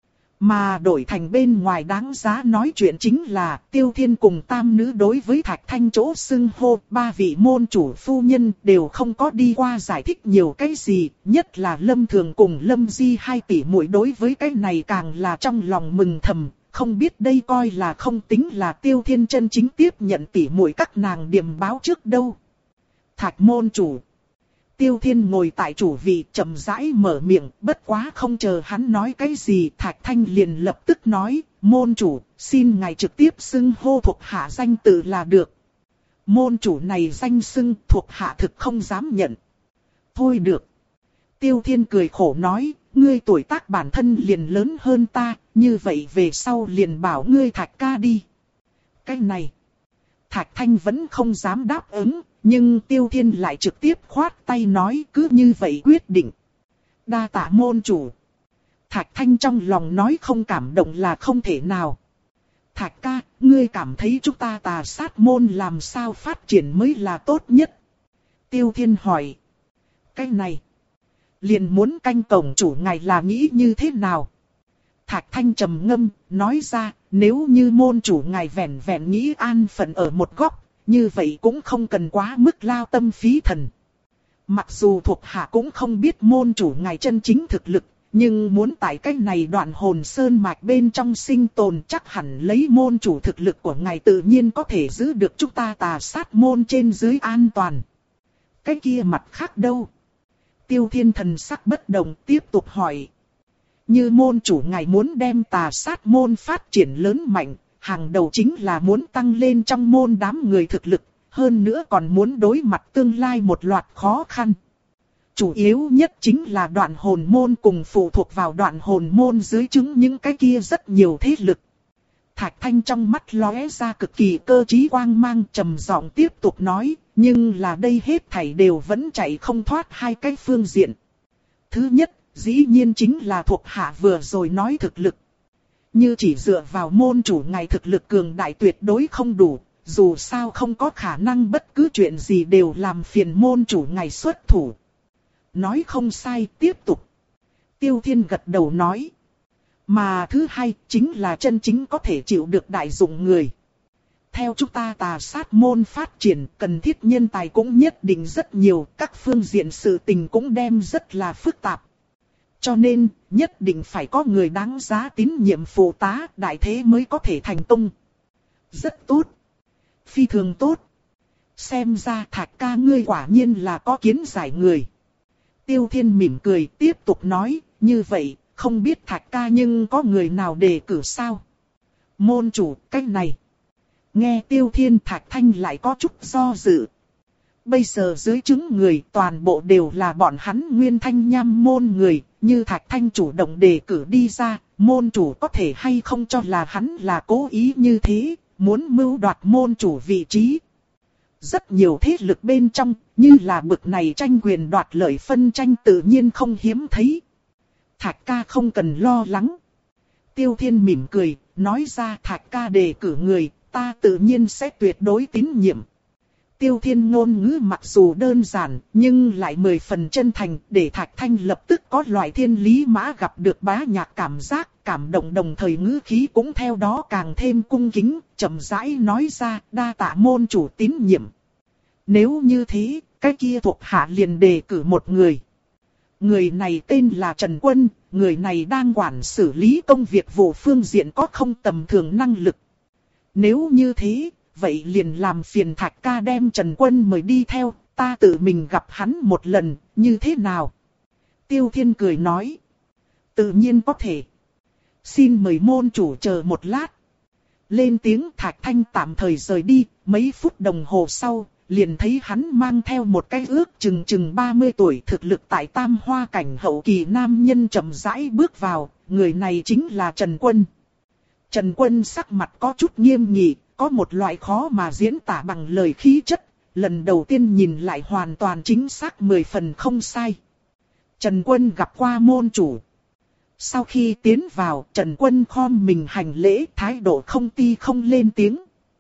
Mà đổi thành bên ngoài đáng giá nói chuyện chính là Tiêu Thiên cùng tam nữ đối với Thạch Thanh chỗ xưng hô, ba vị môn chủ phu nhân đều không có đi qua giải thích nhiều cái gì, nhất là Lâm Thường cùng Lâm Di hai tỷ muội đối với cái này càng là trong lòng mừng thầm, không biết đây coi là không tính là Tiêu Thiên chân chính tiếp nhận tỷ muội các nàng điểm báo trước đâu. Thạch môn chủ. Tiêu Thiên ngồi tại chủ vị chậm rãi mở miệng, bất quá không chờ hắn nói cái gì, Thạch Thanh liền lập tức nói, môn chủ, xin ngài trực tiếp xưng hô thuộc hạ danh tự là được. Môn chủ này danh xưng thuộc hạ thực không dám nhận. Thôi được. Tiêu Thiên cười khổ nói, ngươi tuổi tác bản thân liền lớn hơn ta, như vậy về sau liền bảo ngươi Thạch ca đi. Cái này, Thạch Thanh vẫn không dám đáp ứng. Nhưng Tiêu Thiên lại trực tiếp khoát tay nói cứ như vậy quyết định. Đa tạ môn chủ. Thạch Thanh trong lòng nói không cảm động là không thể nào. Thạch ca, ngươi cảm thấy chúng ta Tà Sát môn làm sao phát triển mới là tốt nhất? Tiêu Thiên hỏi. Cái này, liền muốn canh cổng chủ ngài là nghĩ như thế nào? Thạch Thanh trầm ngâm, nói ra, nếu như môn chủ ngài vẹn vẹn nghĩ an phận ở một góc, như vậy cũng không cần quá mức lao tâm phí thần. Mặc dù thuộc hạ cũng không biết môn chủ ngài chân chính thực lực, nhưng muốn tại cách này đoạn hồn sơn mạch bên trong sinh tồn chắc hẳn lấy môn chủ thực lực của ngài tự nhiên có thể giữ được chúng ta Tà Sát môn trên dưới an toàn. Cái kia mặt khác đâu? Tiêu Thiên thần sắc bất động tiếp tục hỏi. Như môn chủ ngài muốn đem Tà Sát môn phát triển lớn mạnh, hàng đầu chính là muốn tăng lên trong môn đám người thực lực, hơn nữa còn muốn đối mặt tương lai một loạt khó khăn. Chủ yếu nhất chính là đoạn hồn môn cùng phụ thuộc vào đoạn hồn môn dưới chứng những cái kia rất nhiều thế lực. Thạch Thanh trong mắt lóe ra cực kỳ cơ trí quang mang, trầm giọng tiếp tục nói, nhưng là đây hết thảy đều vẫn chạy không thoát hai cái phương diện. Thứ nhất, dĩ nhiên chính là thuộc hạ vừa rồi nói thực lực. Như chỉ dựa vào môn chủ ngài thực lực cường đại tuyệt đối không đủ, dù sao không có khả năng bất cứ chuyện gì đều làm phiền môn chủ ngài xuất thủ. Nói không sai, tiếp tục. Tiêu Thiên gật đầu nói. Mà thứ hai, chính là chân chính có thể chịu được đại dụng người. Theo chúng ta Tà Sát môn phát triển, cần thiết nhân tài cũng nhất định rất nhiều, các phương diện sự tình cũng đem rất là phức tạp. Cho nên, nhất định phải có người đáng giá tín nhiệm phụ tá, đại thế mới có thể thành công. Rất tốt. Phi thường tốt. Xem ra Thạch ca ngươi quả nhiên là có kiến giải người. Tiêu Thiên mỉm cười tiếp tục nói, như vậy, không biết Thạch ca nhưng có người nào đề cử sao? Môn chủ, cách này. Nghe Tiêu Thiên Thạch Thanh lại có chút do dự. Bây giờ dưới chứng người toàn bộ đều là bọn hắn Nguyên Thanh Nham môn người, như Thạch Thanh chủ động đề cử đi ra, môn chủ có thể hay không cho là hắn là cố ý như thế, muốn mưu đoạt môn chủ vị trí. Rất nhiều thế lực bên trong, như là bực này tranh quyền đoạt lợi phân tranh tự nhiên không hiếm thấy. Thạch ca không cần lo lắng. Tiêu Thiên mỉm cười, nói ra Thạch ca đề cử người, ta tự nhiên sẽ tuyệt đối tín nhiệm. Tiêu Thiên ngôn ngữ mặc dù đơn giản, nhưng lại mười phần chân thành, để Thạch Thanh lập tức có loại thiên lý mã gặp được bá nhạc cảm giác, cảm động đồng thời ngữ khí cũng theo đó càng thêm cung kính, chậm rãi nói ra, đa tạ môn chủ tín nhiệm. Nếu như thế, cái kia thuộc hạ liền đề cử một người. Người này tên là Trần Quân, người này đang quản xử lý công việc vụ phương diện có không tầm thường năng lực. Nếu như thế, vậy liền làm phiền Thạch ca đem Trần Quân mời đi theo, ta tự mình gặp hắn một lần, như thế nào? Tiêu Thiên cười nói. Tự nhiên có thể. Xin mời môn chủ chờ một lát. Lên tiếng Thạch Thanh tạm thời rời đi, mấy phút đồng hồ sau, liền thấy hắn mang theo một cái ước chừng chừng ba mươi tuổi thực lực tại tam hoa cảnh hậu kỳ nam nhân chậm rãi bước vào, người này chính là Trần Quân. Trần Quân sắc mặt có chút nghiêm nghị, có một loại khó mà diễn tả bằng lời khí chất, lần đầu tiên nhìn lại hoàn toàn chính xác mười phần không sai. Trần Quân gặp qua môn chủ. Sau khi tiến vào, Trần Quân khom mình hành lễ, thái độ không ti không lên tiếng.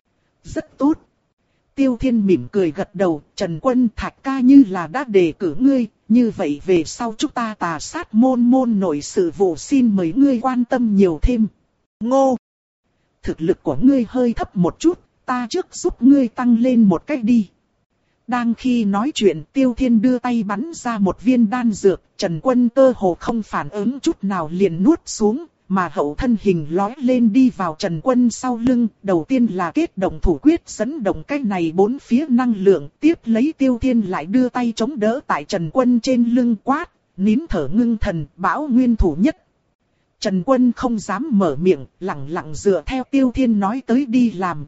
Rất tốt. Tiêu Thiên mỉm cười gật đầu, Trần Quân Thạch ca như là đã đề cử ngươi, như vậy về sau chúng ta Tà Sát môn môn nội sự vụ xin mời ngươi quan tâm nhiều thêm. Ngô! Thực lực của ngươi hơi thấp một chút, ta trước giúp ngươi tăng lên một cách đi. Đang khi nói chuyện, Tiêu Thiên đưa tay bắn ra một viên đan dược, Trần Quân cơ hồ không phản ứng chút nào liền nuốt xuống, mà hậu thân hình lói lên đi vào Trần Quân sau lưng, đầu tiên là kết động thủ quyết dẫn động cái này bốn phía năng lượng, tiếp lấy Tiêu Thiên lại đưa tay chống đỡ tại Trần Quân trên lưng quát, nín thở ngưng thần, bão nguyên thủ nhất. Trần Quân không dám mở miệng, lặng lặng dựa theo Tiêu Thiên nói tới đi làm.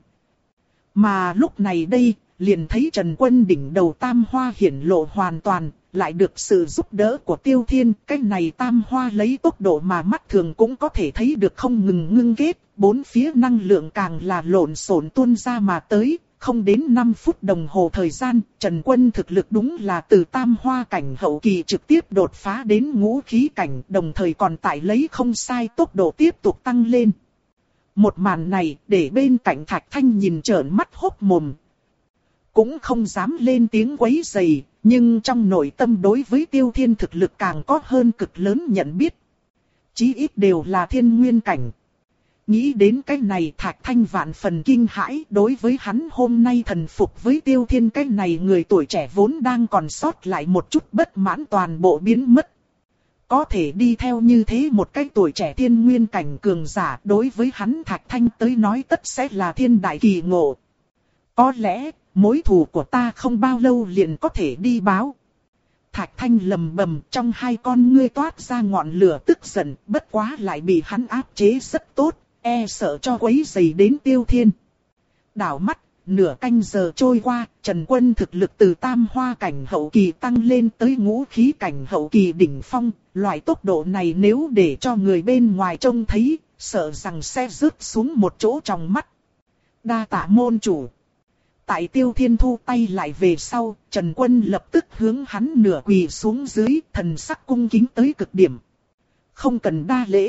Mà lúc này đây, liền thấy Trần Quân đỉnh đầu tam hoa hiển lộ hoàn toàn, lại được sự giúp đỡ của Tiêu Thiên. Cái này tam hoa lấy tốc độ mà mắt thường cũng có thể thấy được không ngừng ngưng kết, bốn phía năng lượng càng là lộn xộn tuôn ra mà tới, không đến năm phút đồng hồ thời gian, Trần Quân thực lực đúng là từ tam hoa cảnh hậu kỳ trực tiếp đột phá đến ngũ khí cảnh, đồng thời còn tại lấy không sai tốc độ tiếp tục tăng lên. Một màn này để bên cạnh Thạch Thanh nhìn trợn mắt hốc mồm. Cũng không dám lên tiếng quấy rầy, nhưng trong nội tâm đối với Tiêu Thiên thực lực càng có hơn cực lớn nhận biết. Chí ít đều là thiên nguyên cảnh. Nghĩ đến cái này Thạch Thanh vạn phần kinh hãi, đối với hắn hôm nay thần phục với Tiêu Thiên cái này người tuổi trẻ vốn đang còn sót lại một chút bất mãn toàn bộ biến mất. Có thể đi theo như thế một cái tuổi trẻ thiên nguyên cảnh cường giả, đối với hắn Thạch Thanh tới nói tất sẽ là thiên đại kỳ ngộ. Có lẽ, mối thù của ta không bao lâu liền có thể đi báo. Thạch Thanh lầm bầm, trong hai con ngươi toát ra ngọn lửa tức giận, bất quá lại bị hắn áp chế rất tốt, e sợ cho quấy rầy đến Tiêu Thiên. Đảo mắt, nửa canh giờ trôi qua, Trần Quân thực lực từ tam hoa cảnh hậu kỳ tăng lên tới ngũ khí cảnh hậu kỳ đỉnh phong. Loại tốc độ này nếu để cho người bên ngoài trông thấy, sợ rằng sẽ rớt xuống một chỗ trong mắt. Đa tạ môn chủ. Tại Tiêu Thiên thu tay lại về sau, Trần Quân lập tức hướng hắn nửa quỳ xuống dưới, thần sắc cung kính tới cực điểm. Không cần đa lễ.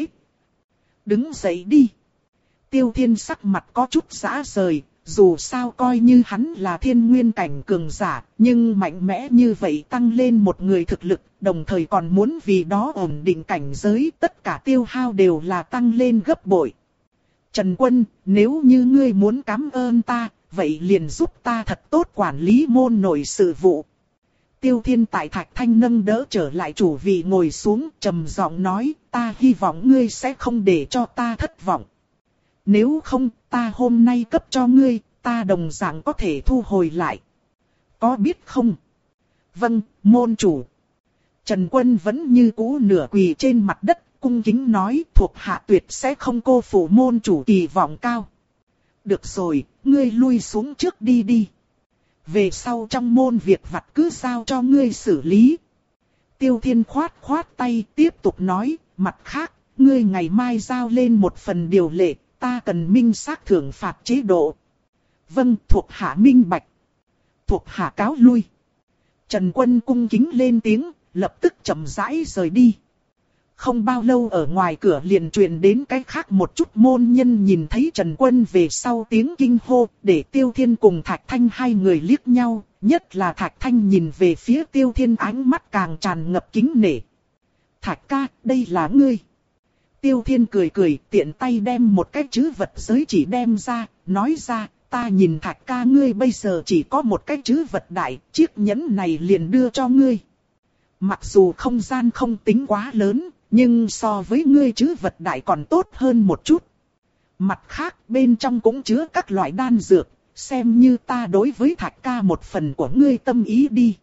Đứng dậy đi. Tiêu Thiên sắc mặt có chút rã rời, dù sao coi như hắn là thiên nguyên cảnh cường giả, nhưng mạnh mẽ như vậy tăng lên một người thực lực, đồng thời còn muốn vì đó ổn định cảnh giới, tất cả tiêu hao đều là tăng lên gấp bội. Trần Quân, nếu như ngươi muốn cảm ơn ta, vậy liền giúp ta thật tốt quản lý môn nội sự vụ. Tiêu Thiên tại Thạch Thanh nâng đỡ trở lại chủ vị ngồi xuống, trầm giọng nói, ta hy vọng ngươi sẽ không để cho ta thất vọng. Nếu không, ta hôm nay cấp cho ngươi, ta đồng dạng có thể thu hồi lại. Có biết không? Vâng, môn chủ. Trần Quân vẫn như cũ nửa quỳ trên mặt đất, cung kính nói, thuộc hạ tuyệt sẽ không cô phụ môn chủ kỳ vọng cao. Được rồi, ngươi lui xuống trước đi đi. Về sau trong môn việc vặt cứ giao cho ngươi xử lý. Tiêu Thiên khoát khoát tay tiếp tục nói, mặt khác, ngươi ngày mai giao lên một phần điều lệ, ta cần minh xác thưởng phạt chế độ. Vâng, thuộc hạ minh bạch. Thuộc hạ cáo lui. Trần Quân cung kính lên tiếng, lập tức chậm rãi rời đi. Không bao lâu ở ngoài cửa liền truyền đến cái khác một chút môn nhân nhìn thấy Trần Quân về sau tiếng kinh hô, để Tiêu Thiên cùng Thạch Thanh hai người liếc nhau, nhất là Thạch Thanh nhìn về phía Tiêu Thiên ánh mắt càng tràn ngập kính nể. Thạch ca, đây là ngươi. Tiêu Thiên cười cười, tiện tay đem một cái chữ vật giới chỉ đem ra, nói ra, ta nhìn Thạch ca ngươi bây giờ chỉ có một cái chữ vật đại, chiếc nhẫn này liền đưa cho ngươi. Mặc dù không gian không tính quá lớn, nhưng so với ngươi chữ vật đại còn tốt hơn một chút. Mặt khác, bên trong cũng chứa các loại đan dược, xem như ta đối với Thạch ca một phần của ngươi tâm ý đi.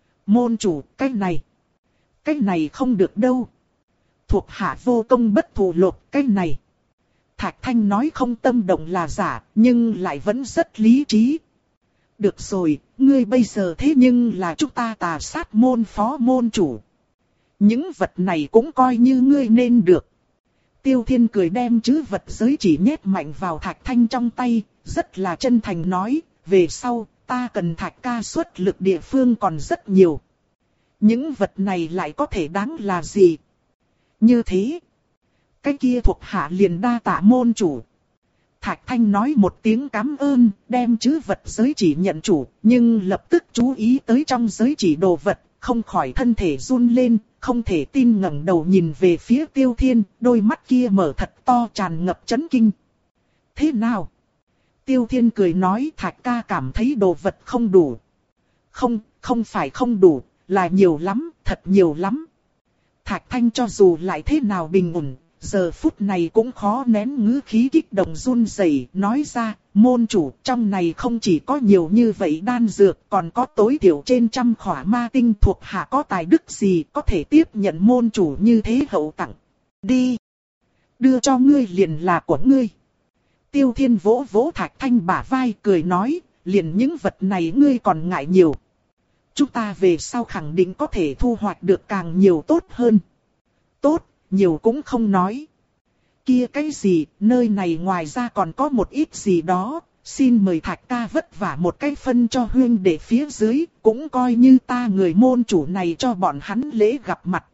Môn chủ, cái này, cái này không được đâu. Thuộc hạ vô công bất thù lộc, cái này. Thạch Thanh nói không tâm động là giả, nhưng lại vẫn rất lý trí. Được rồi, ngươi bây giờ thế nhưng là chúng ta Tà Sát môn phó môn chủ. Những vật này cũng coi như ngươi nên được. Tiêu Thiên cười đem chữ vật giới chỉ nhét mạnh vào Thạch Thanh trong tay, rất là chân thành nói, về sau, ta cần Thạch ca xuất lực địa phương còn rất nhiều. Những vật này lại có thể đáng là gì? Như thế, cái kia thuộc hạ liền đa tạ môn chủ. Thạch Thanh nói một tiếng cảm ơn, đem chữ vật giới chỉ nhận chủ, nhưng lập tức chú ý tới trong giới chỉ đồ vật, không khỏi thân thể run lên, không thể tin ngẩng đầu nhìn về phía Tiêu Thiên, đôi mắt kia mở thật to tràn ngập chấn kinh. Thế nào? Tiêu Thiên cười nói, Thạch ca cảm thấy đồ vật không đủ. Không, không phải không đủ, là nhiều lắm, thật nhiều lắm. Thạch Thanh cho dù lại thế nào bình ổn, giờ phút này cũng khó nén ngữ khí kích động run rẩy, nói ra, môn chủ, trong này không chỉ có nhiều như vậy đan dược, còn có tối thiểu trên trăm khỏa ma tinh, thuộc hạ có tài đức gì có thể tiếp nhận môn chủ như thế hậu tặng. Đi! Đưa cho ngươi liền là của ngươi. Tiêu Thiên vỗ vỗ Thạch Thanh bả vai cười nói, liền những vật này ngươi còn ngại nhiều. Chúng ta về sau khẳng định có thể thu hoạch được càng nhiều tốt hơn. Tốt, nhiều cũng không nói. Kia cái gì, nơi này ngoài ra còn có một ít gì đó, xin mời Thạch ca vất vả một cái phân cho huyên để phía dưới, cũng coi như ta người môn chủ này cho bọn hắn lễ gặp mặt.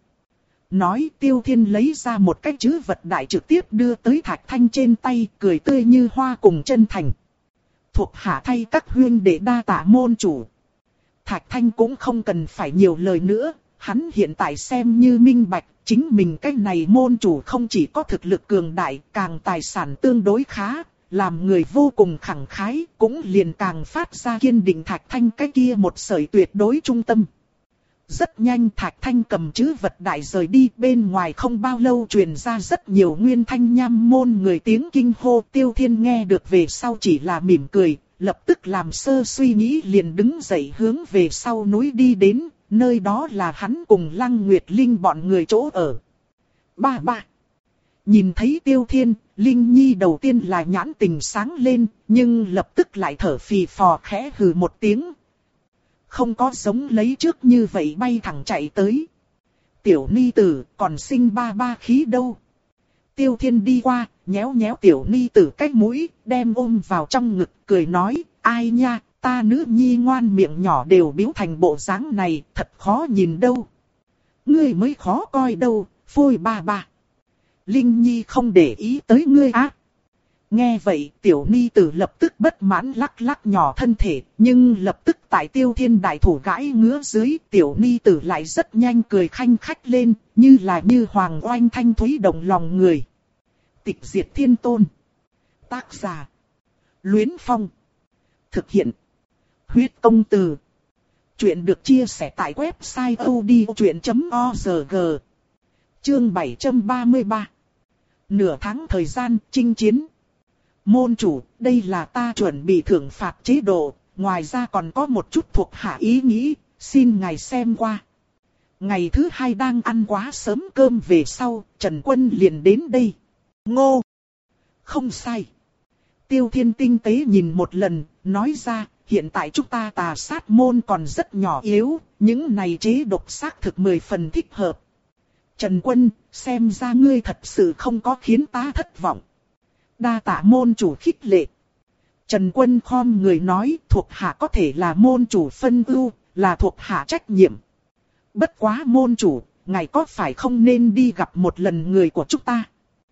Nói Tiêu Thiên lấy ra một cái chữ vật đại trực tiếp đưa tới Thạch Thanh trên tay, cười tươi như hoa cùng chân thành. Thuộc hạ thay các huyên để đa tạ môn chủ. Thạch Thanh cũng không cần phải nhiều lời nữa, hắn hiện tại xem như minh bạch, chính mình cái này môn chủ không chỉ có thực lực cường đại, càng tài sản tương đối khá, làm người vô cùng khẳng khái, cũng liền càng phát ra kiên định Thạch Thanh cái kia một sợi tuyệt đối trung tâm. Rất nhanh Thạch Thanh cầm chữ vật đại rời đi, bên ngoài không bao lâu truyền ra rất nhiều nguyên thanh nham môn người tiếng kinh hô. Tiêu Thiên nghe được về sau chỉ là mỉm cười, lập tức làm sơ suy nghĩ liền đứng dậy hướng về sau núi đi đến, nơi đó là hắn cùng Lăng Nguyệt Linh bọn người chỗ ở. Ba ba. Nhìn thấy Tiêu Thiên, Linh Nhi đầu tiên là nhãn tình sáng lên, nhưng lập tức lại thở phì phò khẽ hừ một tiếng. Không có giống lấy trước như vậy bay thẳng chạy tới. Tiểu Ni tử còn sinh ba ba khí đâu. Tiêu Thiên đi qua, nhéo nhéo Tiểu Ni tử cái mũi, đem ôm vào trong ngực, cười nói, ai nha, ta nữ nhi ngoan miệng nhỏ đều biếu thành bộ dáng này, thật khó nhìn đâu. Ngươi mới khó coi đâu, phôi ba ba. Linh Nhi không để ý tới ngươi á. Nghe vậy Tiểu Ni tử lập tức bất mãn lắc lắc nhỏ thân thể, nhưng lập tức tại Tiêu Thiên đại thủ gãi ngứa dưới, Tiểu Ni tử lại rất nhanh cười khanh khách lên, như là như hoàng oanh thanh thúy động lòng người. Tịch diệt thiên tôn. Tác giả. Luyến Phong. Thực hiện. Huyết công từ. Chuyện được chia sẻ tại website odchuyện chấm org. Chương bảy trăm ba mươi ba. Nửa tháng thời gian chinh chiến. Môn chủ, đây là ta chuẩn bị thưởng phạt chế độ, ngoài ra còn có một chút thuộc hạ ý nghĩ, xin ngài xem qua. Ngày thứ hai đang ăn quá sớm cơm về sau, Trần Quân liền đến đây. Ngô! Không sai. Tiêu Thiên tinh tế nhìn một lần, nói ra, hiện tại chúng ta tà sát môn còn rất nhỏ yếu, những này chế độc xác thực mười phần thích hợp. Trần Quân, xem ra ngươi thật sự không có khiến ta thất vọng. Đa tạ môn chủ khích lệ. Trần Quân khom người nói, thuộc hạ có thể là môn chủ phân ưu, là thuộc hạ trách nhiệm. Bất quá môn chủ, ngài có phải không nên đi gặp một lần người của chúng ta?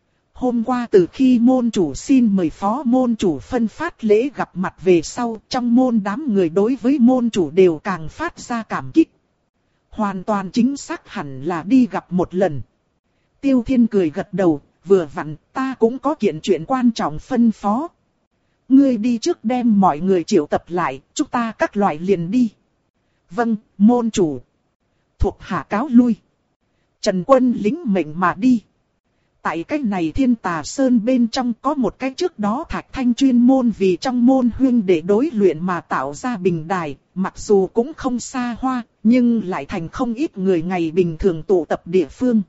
Hôm qua từ khi môn chủ xin mời phó môn chủ phân phát lễ gặp mặt về sau, trong môn đám người đối với môn chủ đều càng phát ra cảm kích. Hoàn toàn chính xác hẳn là đi gặp một lần. Tiêu Thiên cười gật đầu, vừa vặn ta cũng có kiện chuyện quan trọng phân phó. Ngươi đi trước đem mọi người triệu tập lại, chúng ta các loại liền đi. Vâng, môn chủ. Thuộc hạ cáo lui. Trần Quân lính mệnh mà đi. Tại cái này Thiên Tà Sơn bên trong có một cái trước đó Thạch Thanh chuyên môn vì trong môn huyên để đối luyện mà tạo ra bình đài, mặc dù cũng không xa hoa, nhưng lại thành không ít người ngày bình thường tụ tập địa phương.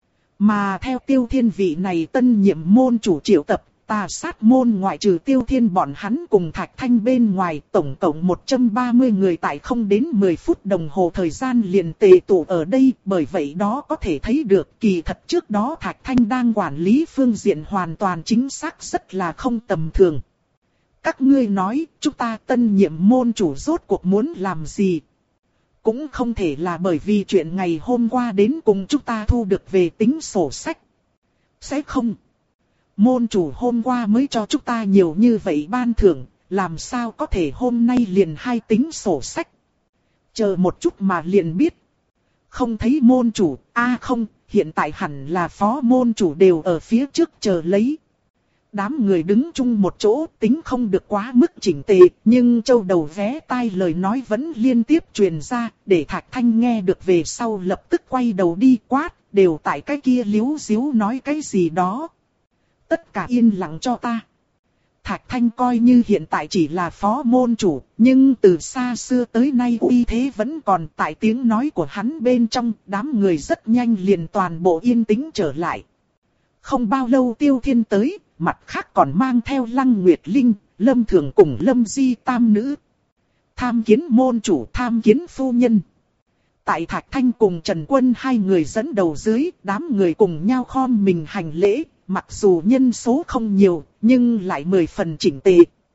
Mà theo Tiêu Thiên vị này tân nhiệm môn chủ triệu tập, tà sát môn ngoại trừ Tiêu Thiên bọn hắn cùng Thạch Thanh bên ngoài, tổng cộng một trăm ba mươi người tại không đến mười phút đồng hồ thời gian liền tề tụ ở đây, bởi vậy đó có thể thấy được kỳ thật trước đó Thạch Thanh đang quản lý phương diện hoàn toàn chính xác rất là không tầm thường. Các ngươi nói, chúng ta tân nhiệm môn chủ rốt cuộc muốn làm gì? Cũng không thể là bởi vì chuyện ngày hôm qua đến cùng chúng ta thu được về tính sổ sách. Sẽ không. Môn chủ hôm qua mới cho chúng ta nhiều như vậy ban thưởng, làm sao có thể hôm nay liền hai tính sổ sách. Chờ một chút mà liền biết. Không thấy môn chủ, a à không, hiện tại hẳn là phó môn chủ đều ở phía trước chờ lấy. Đám người đứng chung một chỗ tính không được quá mức chỉnh tề, nhưng châu đầu vé tai lời nói vẫn liên tiếp truyền ra, để Thạch Thanh nghe được về sau lập tức quay đầu đi quát, đều tại cái kia liếu díu nói cái gì đó. Tất cả yên lặng cho ta. Thạch Thanh coi như hiện tại chỉ là phó môn chủ, nhưng từ xa xưa tới nay uy thế vẫn còn tại tiếng nói của hắn bên trong, đám người rất nhanh liền toàn bộ yên tĩnh trở lại. Không bao lâu Tiêu Thiên tới, mặt khác còn mang theo Lăng Nguyệt Linh, Lâm Thường cùng Lâm Di tam nữ. Tham kiến môn chủ, tham kiến phu nhân. Tại Thạch Thanh cùng Trần Quân hai người dẫn đầu dưới, đám người cùng nhau khom mình hành lễ, mặc dù nhân số không nhiều, nhưng lại mười phần chỉnh tề.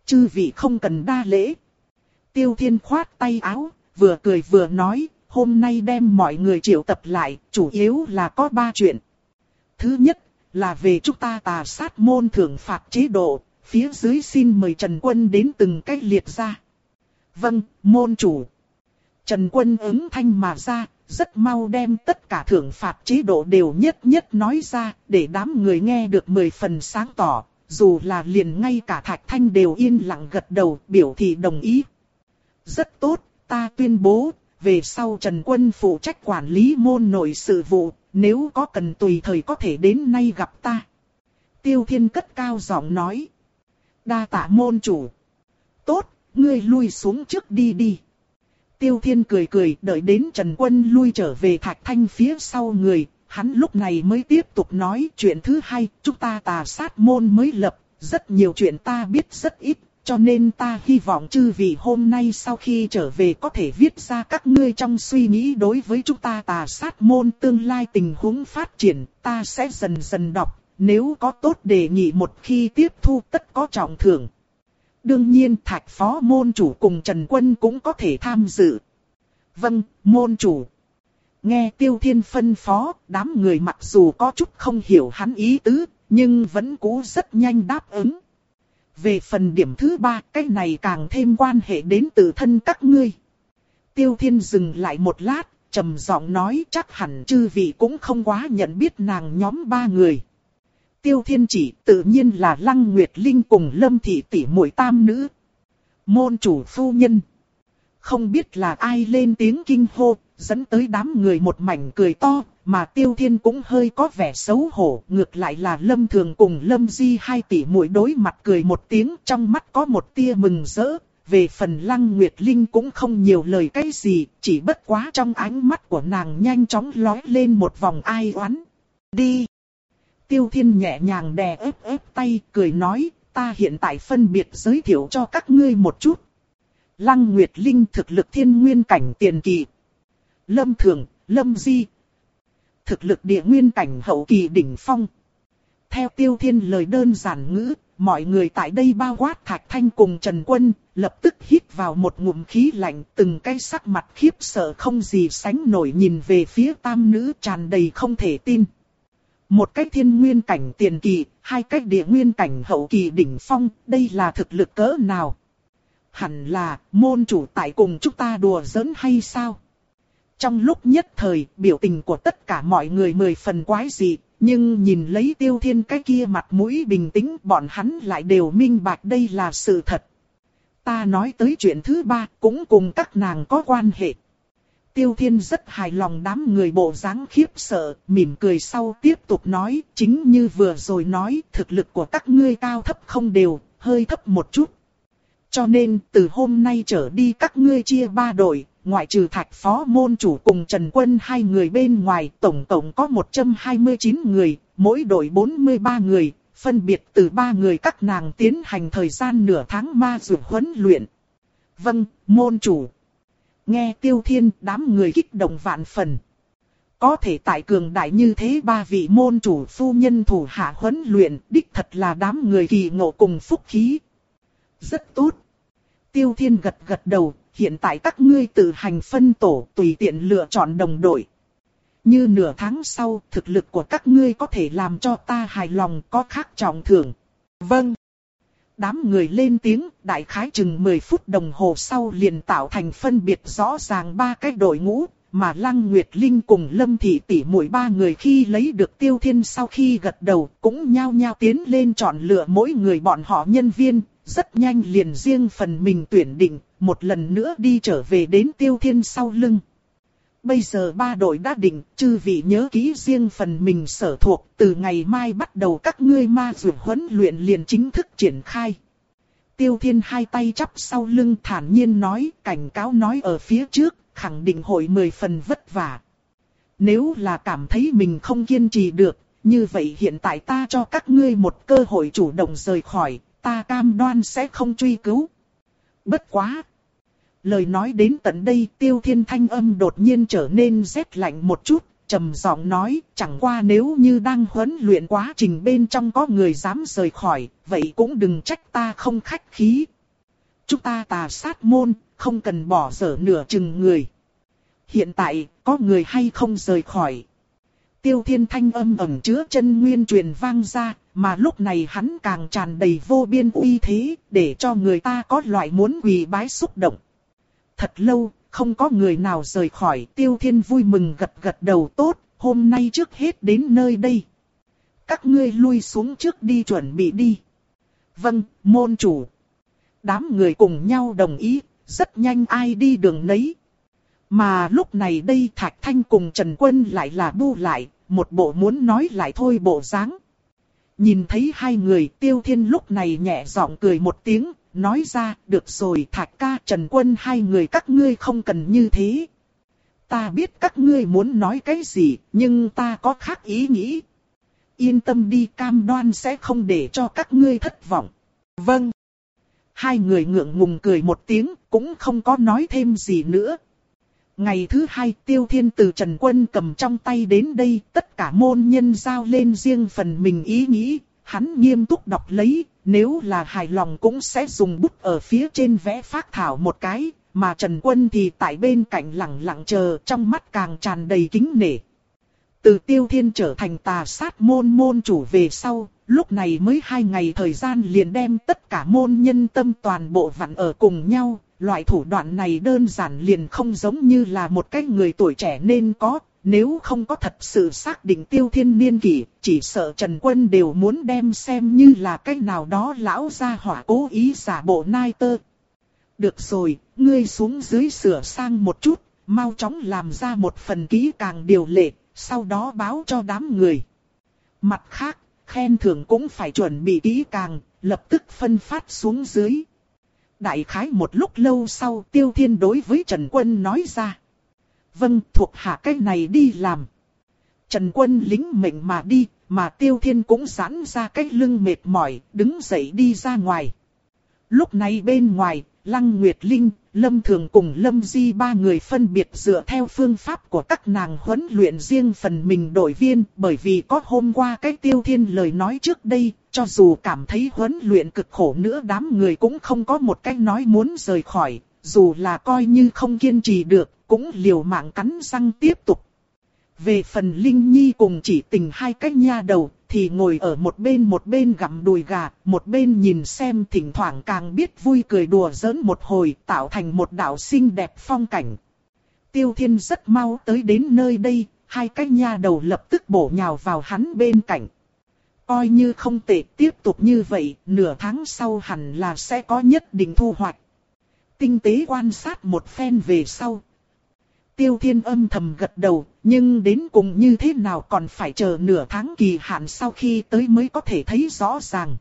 Chư vị không cần đa lễ. Tiêu Thiên khoát tay áo, vừa cười vừa nói, hôm nay đem mọi người triệu tập lại, chủ yếu là có ba chuyện. Thứ nhất, là về chúng ta tà sát môn thưởng phạt chế độ, phía dưới xin mời Trần Quân đến từng cách liệt ra. Vâng, môn chủ. Trần Quân ứng thanh mà ra, rất mau đem tất cả thưởng phạt chế độ đều nhất nhất nói ra, để đám người nghe được mười phần sáng tỏ, dù là liền ngay cả Thạch Thanh đều yên lặng gật đầu, biểu thị đồng ý. Rất tốt, ta tuyên bố, về sau Trần Quân phụ trách quản lý môn nội sự vụ, nếu có cần tùy thời có thể đến nay gặp ta. Tiêu Thiên cất cao giọng nói. Đa tạ môn chủ. Tốt, ngươi lui xuống trước đi đi. Tiêu Thiên cười cười, đợi đến Trần Quân lui trở về Thạch Thanh phía sau người, hắn lúc này mới tiếp tục nói chuyện thứ hai, chúng ta tà sát môn mới lập, rất nhiều chuyện ta biết rất ít, cho nên ta hy vọng chư vị hôm nay sau khi trở về có thể viết ra các ngươi trong suy nghĩ đối với chúng ta tà sát môn tương lai tình huống phát triển, ta sẽ dần dần đọc, nếu có tốt đề nghị một khi tiếp thu tất có trọng thưởng. Đương nhiên Thạch phó môn chủ cùng Trần Quân cũng có thể tham dự. Vâng, môn chủ. Nghe Tiêu Thiên phân phó, đám người mặc dù có chút không hiểu hắn ý tứ, nhưng vẫn cố rất nhanh đáp ứng. Về phần điểm thứ ba, cái này càng thêm quan hệ đến tự thân các ngươi. Tiêu Thiên dừng lại một lát, trầm giọng nói chắc hẳn chư vị cũng không quá nhận biết nàng nhóm ba người. Tiêu Thiên chỉ tự nhiên là Lăng Nguyệt Linh cùng Lâm Thị tỷ muội tam nữ. Môn chủ phu nhân. Không biết là ai lên tiếng kinh hô, dẫn tới đám người một mảnh cười to, mà Tiêu Thiên cũng hơi có vẻ xấu hổ. Ngược lại là Lâm Thường cùng Lâm Di hai tỷ muội đối mặt cười một tiếng, trong mắt có một tia mừng rỡ. Về phần Lăng Nguyệt Linh cũng không nhiều lời cái gì, chỉ bất quá trong ánh mắt của nàng nhanh chóng lóe lên một vòng ai oán. Đi! Tiêu Thiên nhẹ nhàng đè ép ép tay, cười nói, ta hiện tại phân biệt giới thiệu cho các ngươi một chút. Lăng Nguyệt Linh thực lực thiên nguyên cảnh tiền kỳ. Lâm Thường, Lâm Di. Thực lực địa nguyên cảnh hậu kỳ đỉnh phong. Theo Tiêu Thiên lời đơn giản ngữ, mọi người tại đây bao quát Thạch Thanh cùng Trần Quân, lập tức hít vào một ngụm khí lạnh, từng cái sắc mặt khiếp sợ không gì sánh nổi nhìn về phía tam nữ tràn đầy không thể tin. Một cái thiên nguyên cảnh tiền kỳ, hai cái địa nguyên cảnh hậu kỳ đỉnh phong, đây là thực lực cỡ nào? Hẳn là môn chủ tại cùng chúng ta đùa giỡn hay sao? Trong lúc nhất thời, biểu tình của tất cả mọi người mười phần quái dị, nhưng nhìn lấy Tiêu Thiên cái kia mặt mũi bình tĩnh, bọn hắn lại đều minh bạch đây là sự thật. Ta nói tới chuyện thứ ba, cũng cùng các nàng có quan hệ. Tiêu Thiên rất hài lòng đám người bộ dáng khiếp sợ, mỉm cười sau tiếp tục nói, chính như vừa rồi nói, thực lực của các ngươi cao thấp không đều, hơi thấp một chút. Cho nên, từ hôm nay trở đi các ngươi chia ba đội, ngoại trừ Thạch phó môn chủ cùng Trần Quân hai người bên ngoài, tổng tổng có một trăm hai mươi chín người, mỗi đội bốn mươi ba người, phân biệt từ ba người các nàng tiến hành thời gian nửa tháng ma dược huấn luyện. Vâng, môn chủ. Nghe Tiêu Thiên, đám người kích động vạn phần. Có thể tại cường đại như thế ba vị môn chủ phu nhân thủ hạ huấn luyện, đích thật là đám người kỳ ngộ cùng phúc khí. Rất tốt. Tiêu Thiên gật gật đầu, hiện tại các ngươi tự hành phân tổ, tùy tiện lựa chọn đồng đội. Như nửa tháng sau, thực lực của các ngươi có thể làm cho ta hài lòng, có khác trọng thưởng. Vâng. Đám người lên tiếng, đại khái chừng mười phút đồng hồ sau liền tạo thành phân biệt rõ ràng ba cái đội ngũ, mà Lăng Nguyệt Linh cùng Lâm Thị tỷ muội ba người khi lấy được Tiêu Thiên sau khi gật đầu, cũng nhao nhao tiến lên chọn lựa mỗi người bọn họ nhân viên, rất nhanh liền riêng phần mình tuyển định, một lần nữa đi trở về đến Tiêu Thiên sau lưng. Bây giờ ba đội đã định, chư vị nhớ kỹ riêng phần mình sở thuộc, từ ngày mai bắt đầu các ngươi ma dược huấn luyện liền chính thức triển khai. Tiêu Thiên hai tay chắp sau lưng thản nhiên nói, cảnh cáo nói ở phía trước, khẳng định hội mười phần vất vả. Nếu là cảm thấy mình không kiên trì được, như vậy hiện tại ta cho các ngươi một cơ hội chủ động rời khỏi, ta cam đoan sẽ không truy cứu. Bất quá! Lời nói đến tận đây Tiêu Thiên thanh âm đột nhiên trở nên rét lạnh một chút, trầm giọng nói, chẳng qua nếu như đang huấn luyện quá trình bên trong có người dám rời khỏi, vậy cũng đừng trách ta không khách khí. Chúng ta Tà Sát môn, không cần bỏ dở nửa chừng người. Hiện tại, có người hay không rời khỏi? Tiêu Thiên thanh âm ẩn chứa chân nguyên truyền vang ra, mà lúc này hắn càng tràn đầy vô biên uy thế, để cho người ta có loại muốn quỳ bái xúc động. Thật lâu, không có người nào rời khỏi. Tiêu Thiên vui mừng gật gật đầu, tốt, hôm nay trước hết đến nơi đây. Các ngươi lui xuống trước đi chuẩn bị đi. Vâng, môn chủ. Đám người cùng nhau đồng ý, rất nhanh ai đi đường nấy. Mà lúc này đây Thạch Thanh cùng Trần Quân lại là bu lại, một bộ muốn nói lại thôi bộ dáng. Nhìn thấy hai người, Tiêu Thiên lúc này nhẹ giọng cười một tiếng, nói ra, được rồi Thạch ca, Trần Quân, hai người các ngươi không cần như thế. Ta biết các ngươi muốn nói cái gì, nhưng ta có khác ý nghĩ. Yên tâm đi, cam đoan sẽ không để cho các ngươi thất vọng. Vâng. Hai người ngượng ngùng cười một tiếng, cũng không có nói thêm gì nữa. Ngày thứ hai, Tiêu Thiên từ Trần Quân cầm trong tay đến đây, tất cả môn nhân giao lên riêng phần mình ý nghĩ, hắn nghiêm túc đọc lấy, nếu là hài lòng cũng sẽ dùng bút ở phía trên vẽ phác thảo một cái, mà Trần Quân thì tại bên cạnh lặng lặng chờ, trong mắt càng tràn đầy kính nể. Từ Tiêu Thiên trở thành Tà Sát môn môn chủ về sau, lúc này mới hai ngày thời gian liền đem tất cả môn nhân tâm toàn bộ vặn ở cùng nhau. Loại thủ đoạn này đơn giản liền không giống như là một cái người tuổi trẻ nên có, nếu không có thật sự xác định Tiêu Thiên niên kỷ, chỉ sợ Trần Quân đều muốn đem xem như là cái nào đó lão gia hỏa cố ý giả bộ nai tơ. Được rồi, ngươi xuống dưới sửa sang một chút, mau chóng làm ra một phần kỹ càng điều lệ, sau đó báo cho đám người. Mặt khác, khen thưởng cũng phải chuẩn bị kỹ càng, lập tức phân phát xuống dưới. Đại khái một lúc lâu sau, Tiêu Thiên đối với Trần Quân nói ra. Vâng, thuộc hạ cái này đi làm. Trần Quân lính mệnh mà đi, mà Tiêu Thiên cũng giãn ra cái lưng mệt mỏi, đứng dậy đi ra ngoài. Lúc này bên ngoài, Lăng Nguyệt Linh, Lâm Thường cùng Lâm Di ba người phân biệt dựa theo phương pháp của các nàng huấn luyện riêng phần mình đội viên, bởi vì có hôm qua cái Tiêu Thiên lời nói trước đây, cho dù cảm thấy huấn luyện cực khổ nữa đám người cũng không có một cách nói muốn rời khỏi, dù là coi như không kiên trì được, cũng liều mạng cắn răng tiếp tục. Về phần Linh Nhi cùng Chỉ Tình hai cái nha đầu, thì ngồi ở một bên một bên gặm đùi gà, một bên nhìn xem thỉnh thoảng càng biết vui cười đùa giỡn một hồi, tạo thành một đạo xinh đẹp phong cảnh. Tiêu Thiên rất mau tới đến nơi đây, hai cái nha đầu lập tức bổ nhào vào hắn bên cạnh. Coi như không tệ, tiếp tục như vậy, nửa tháng sau hẳn là sẽ có nhất định thu hoạch. Tinh tế quan sát một phen về sau. Tiêu Thiên âm thầm gật đầu, nhưng đến cùng như thế nào còn phải chờ nửa tháng kỳ hạn sau khi tới mới có thể thấy rõ ràng.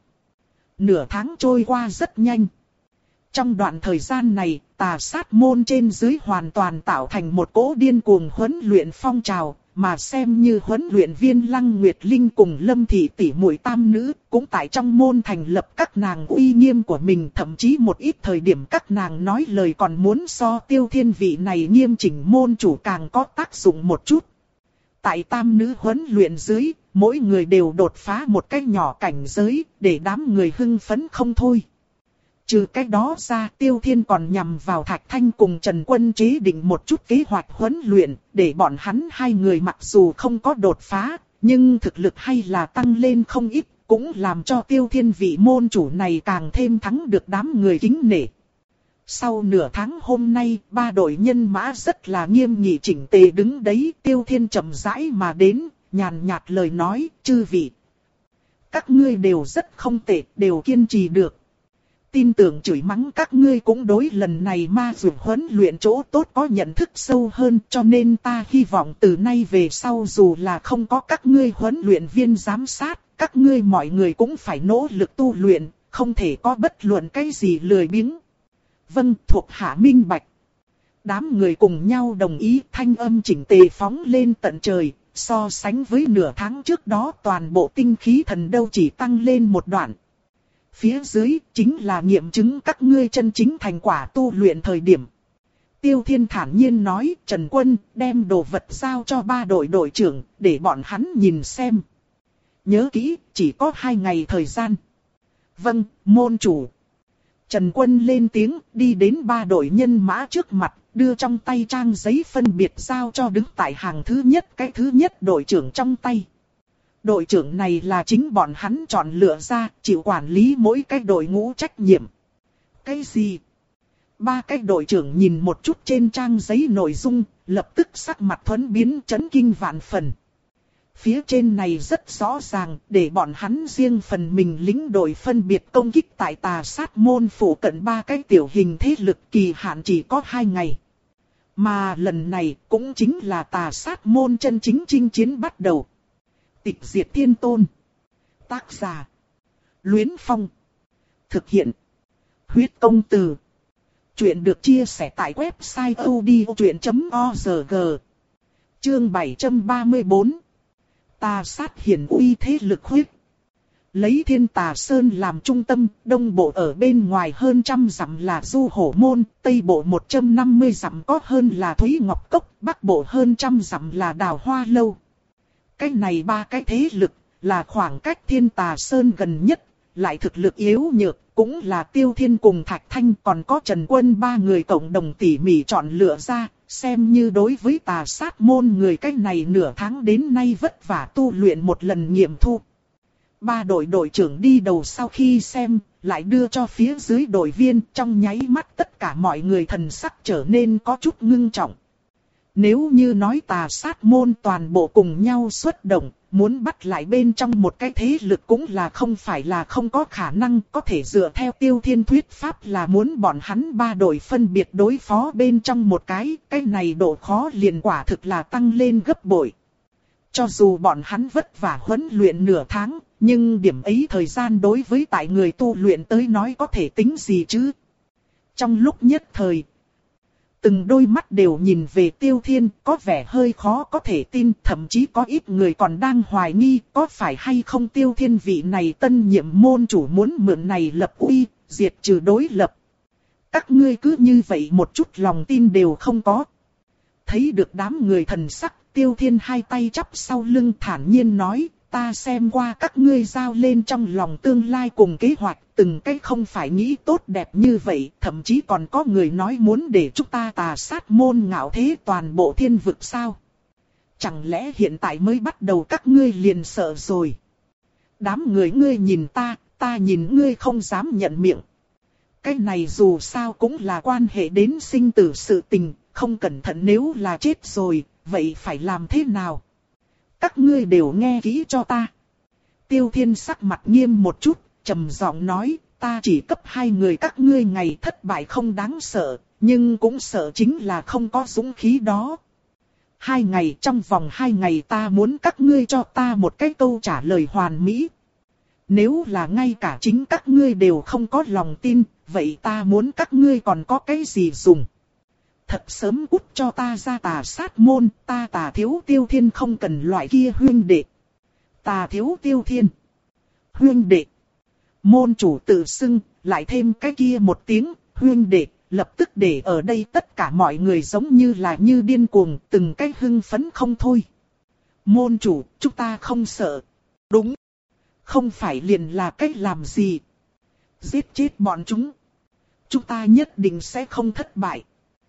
Nửa tháng trôi qua rất nhanh. Trong đoạn thời gian này, Tà Sát môn trên dưới hoàn toàn tạo thành một cỗ điên cuồng huấn luyện phong trào, mà xem như huấn luyện viên Lăng Nguyệt Linh cùng Lâm Thị tỷ muội tam nữ, cũng tại trong môn thành lập các nàng uy nghiêm của mình, thậm chí một ít thời điểm các nàng nói lời còn muốn so Tiêu Thiên vị này nghiêm chỉnh môn chủ càng có tác dụng một chút. Tại tam nữ huấn luyện dưới, mỗi người đều đột phá một cái nhỏ cảnh giới, để đám người hưng phấn không thôi. Trừ cái đó ra, Tiêu Thiên còn nhằm vào Thạch Thanh cùng Trần Quân chế định một chút kế hoạch huấn luyện, để bọn hắn hai người mặc dù không có đột phá, nhưng thực lực hay là tăng lên không ít, cũng làm cho Tiêu Thiên vị môn chủ này càng thêm thắng được đám người kính nể. Sau nửa tháng hôm nay, ba đội nhân mã rất là nghiêm nghị chỉnh tề đứng đấy, Tiêu Thiên chậm rãi mà đến, nhàn nhạt lời nói, chư vị. Các ngươi đều rất không tệ, đều kiên trì được. Tin tưởng chửi mắng các ngươi cũng đối lần này ma dược huấn luyện chỗ tốt có nhận thức sâu hơn, cho nên ta hy vọng từ nay về sau dù là không có các ngươi huấn luyện viên giám sát, các ngươi mọi người cũng phải nỗ lực tu luyện, không thể có bất luận cái gì lười biếng. Vâng, thuộc hạ minh bạch. Đám người cùng nhau đồng ý, thanh âm chỉnh tề phóng lên tận trời, so sánh với nửa tháng trước đó toàn bộ tinh khí thần đâu chỉ tăng lên một đoạn. Phía dưới chính là nghiệm chứng các ngươi chân chính thành quả tu luyện thời điểm. Tiêu Thiên thản nhiên nói, Trần Quân đem đồ vật giao cho ba đội đội trưởng, để bọn hắn nhìn xem. Nhớ kỹ, chỉ có hai ngày thời gian. Vâng, môn chủ. Trần Quân lên tiếng, đi đến ba đội nhân mã trước mặt, đưa trong tay trang giấy phân biệt giao cho đứng tại hàng thứ nhất cái thứ nhất đội trưởng trong tay. Đội trưởng này là chính bọn hắn chọn lựa ra, chịu quản lý mỗi cái đội ngũ trách nhiệm. Cái gì? Ba cái đội trưởng nhìn một chút trên trang giấy nội dung, lập tức sắc mặt thuẫn biến chấn kinh vạn phần. Phía trên này rất rõ ràng, để bọn hắn riêng phần mình lĩnh đội phân biệt công kích tại Tà Sát môn phủ cận ba cái tiểu hình thế lực, kỳ hạn chỉ có hai ngày. Mà lần này cũng chính là Tà Sát môn chân chính chinh chiến bắt đầu. Tịch diệt thiên tôn. Tác giả: Luyến Phong. Thực hiện: Huyết Công Từ. Chuyện được chia sẻ tại website odchuyện chấm org. Chương bảy trăm ba mươi tư. Tà Sát hiển uy thế lực huyết. Lấy Thiên Tà Sơn làm trung tâm, đông bộ ở bên ngoài hơn trăm dặm là Du Hổ Môn, tây bộ một trăm năm mươi dặm có hơn là Thúy Ngọc Cốc, bắc bộ hơn trăm dặm là Đào Hoa Lâu. Cái này ba cái thế lực là khoảng cách Thiên Tà Sơn gần nhất, lại thực lực yếu nhược, cũng là Tiêu Thiên cùng Thạch Thanh còn có Trần Quân ba người cộng đồng tỉ mỉ chọn lựa ra, xem như đối với Tà Sát môn người cái này nửa tháng đến nay vất vả tu luyện một lần nghiệm thu. Ba đội đội trưởng đi đầu sau khi xem, lại đưa cho phía dưới đội viên, trong nháy mắt tất cả mọi người thần sắc trở nên có chút ngưng trọng. Nếu như nói Tà Sát môn toàn bộ cùng nhau xuất động, muốn bắt lại bên trong một cái thế lực cũng là không phải là không có khả năng, có thể dựa theo Tiêu Thiên thuyết pháp là muốn bọn hắn ba đội phân biệt đối phó bên trong một cái, cái này độ khó liền quả thực là tăng lên gấp bội. Cho dù bọn hắn vất vả huấn luyện nửa tháng, nhưng điểm ấy thời gian đối với tại người tu luyện tới nói có thể tính gì chứ? Trong lúc nhất thời, từng đôi mắt đều nhìn về Tiêu Thiên, có vẻ hơi khó có thể tin, thậm chí có ít người còn đang hoài nghi có phải hay không Tiêu Thiên vị này tân nhiệm môn chủ muốn mượn này lập uy, diệt trừ đối lập. Các ngươi cứ như vậy một chút lòng tin đều không có. Thấy được đám người thần sắc, Tiêu Thiên hai tay chắp sau lưng thản nhiên nói, ta xem qua các ngươi giao lên trong lòng tương lai cùng kế hoạch, từng cái không phải nghĩ tốt đẹp như vậy, thậm chí còn có người nói muốn để chúng ta Tà Sát môn ngạo thế toàn bộ thiên vực sao. Chẳng lẽ hiện tại mới bắt đầu các ngươi liền sợ rồi? Đám người ngươi nhìn ta, ta nhìn ngươi không dám nhận miệng. Cái này dù sao cũng là quan hệ đến sinh tử sự tình, không cẩn thận nếu là chết rồi, vậy phải làm thế nào? Các ngươi đều nghe kỹ cho ta. Tiêu Thiên sắc mặt nghiêm một chút, trầm giọng nói, ta chỉ cấp hai người các ngươi ngày thất bại không đáng sợ, nhưng cũng sợ chính là không có dũng khí đó. Hai ngày, trong vòng hai ngày ta muốn các ngươi cho ta một cái câu trả lời hoàn mỹ. Nếu là ngay cả chính các ngươi đều không có lòng tin, vậy ta muốn các ngươi còn có cái gì dùng? Thật sớm cút cho ta ra Tà Sát môn, ta Tà Thiếu Tiêu Thiên không cần loại kia huynh đệ. Tà Thiếu Tiêu Thiên. Huynh đệ. Môn chủ tự xưng, lại thêm cái kia một tiếng, huynh đệ, lập tức để ở đây tất cả mọi người giống như là như điên cuồng, từng cái hưng phấn không thôi. Môn chủ, chúng ta không sợ. Đúng. Không phải liền là cách làm gì. Giết chết bọn chúng. Chúng ta nhất định sẽ không thất bại.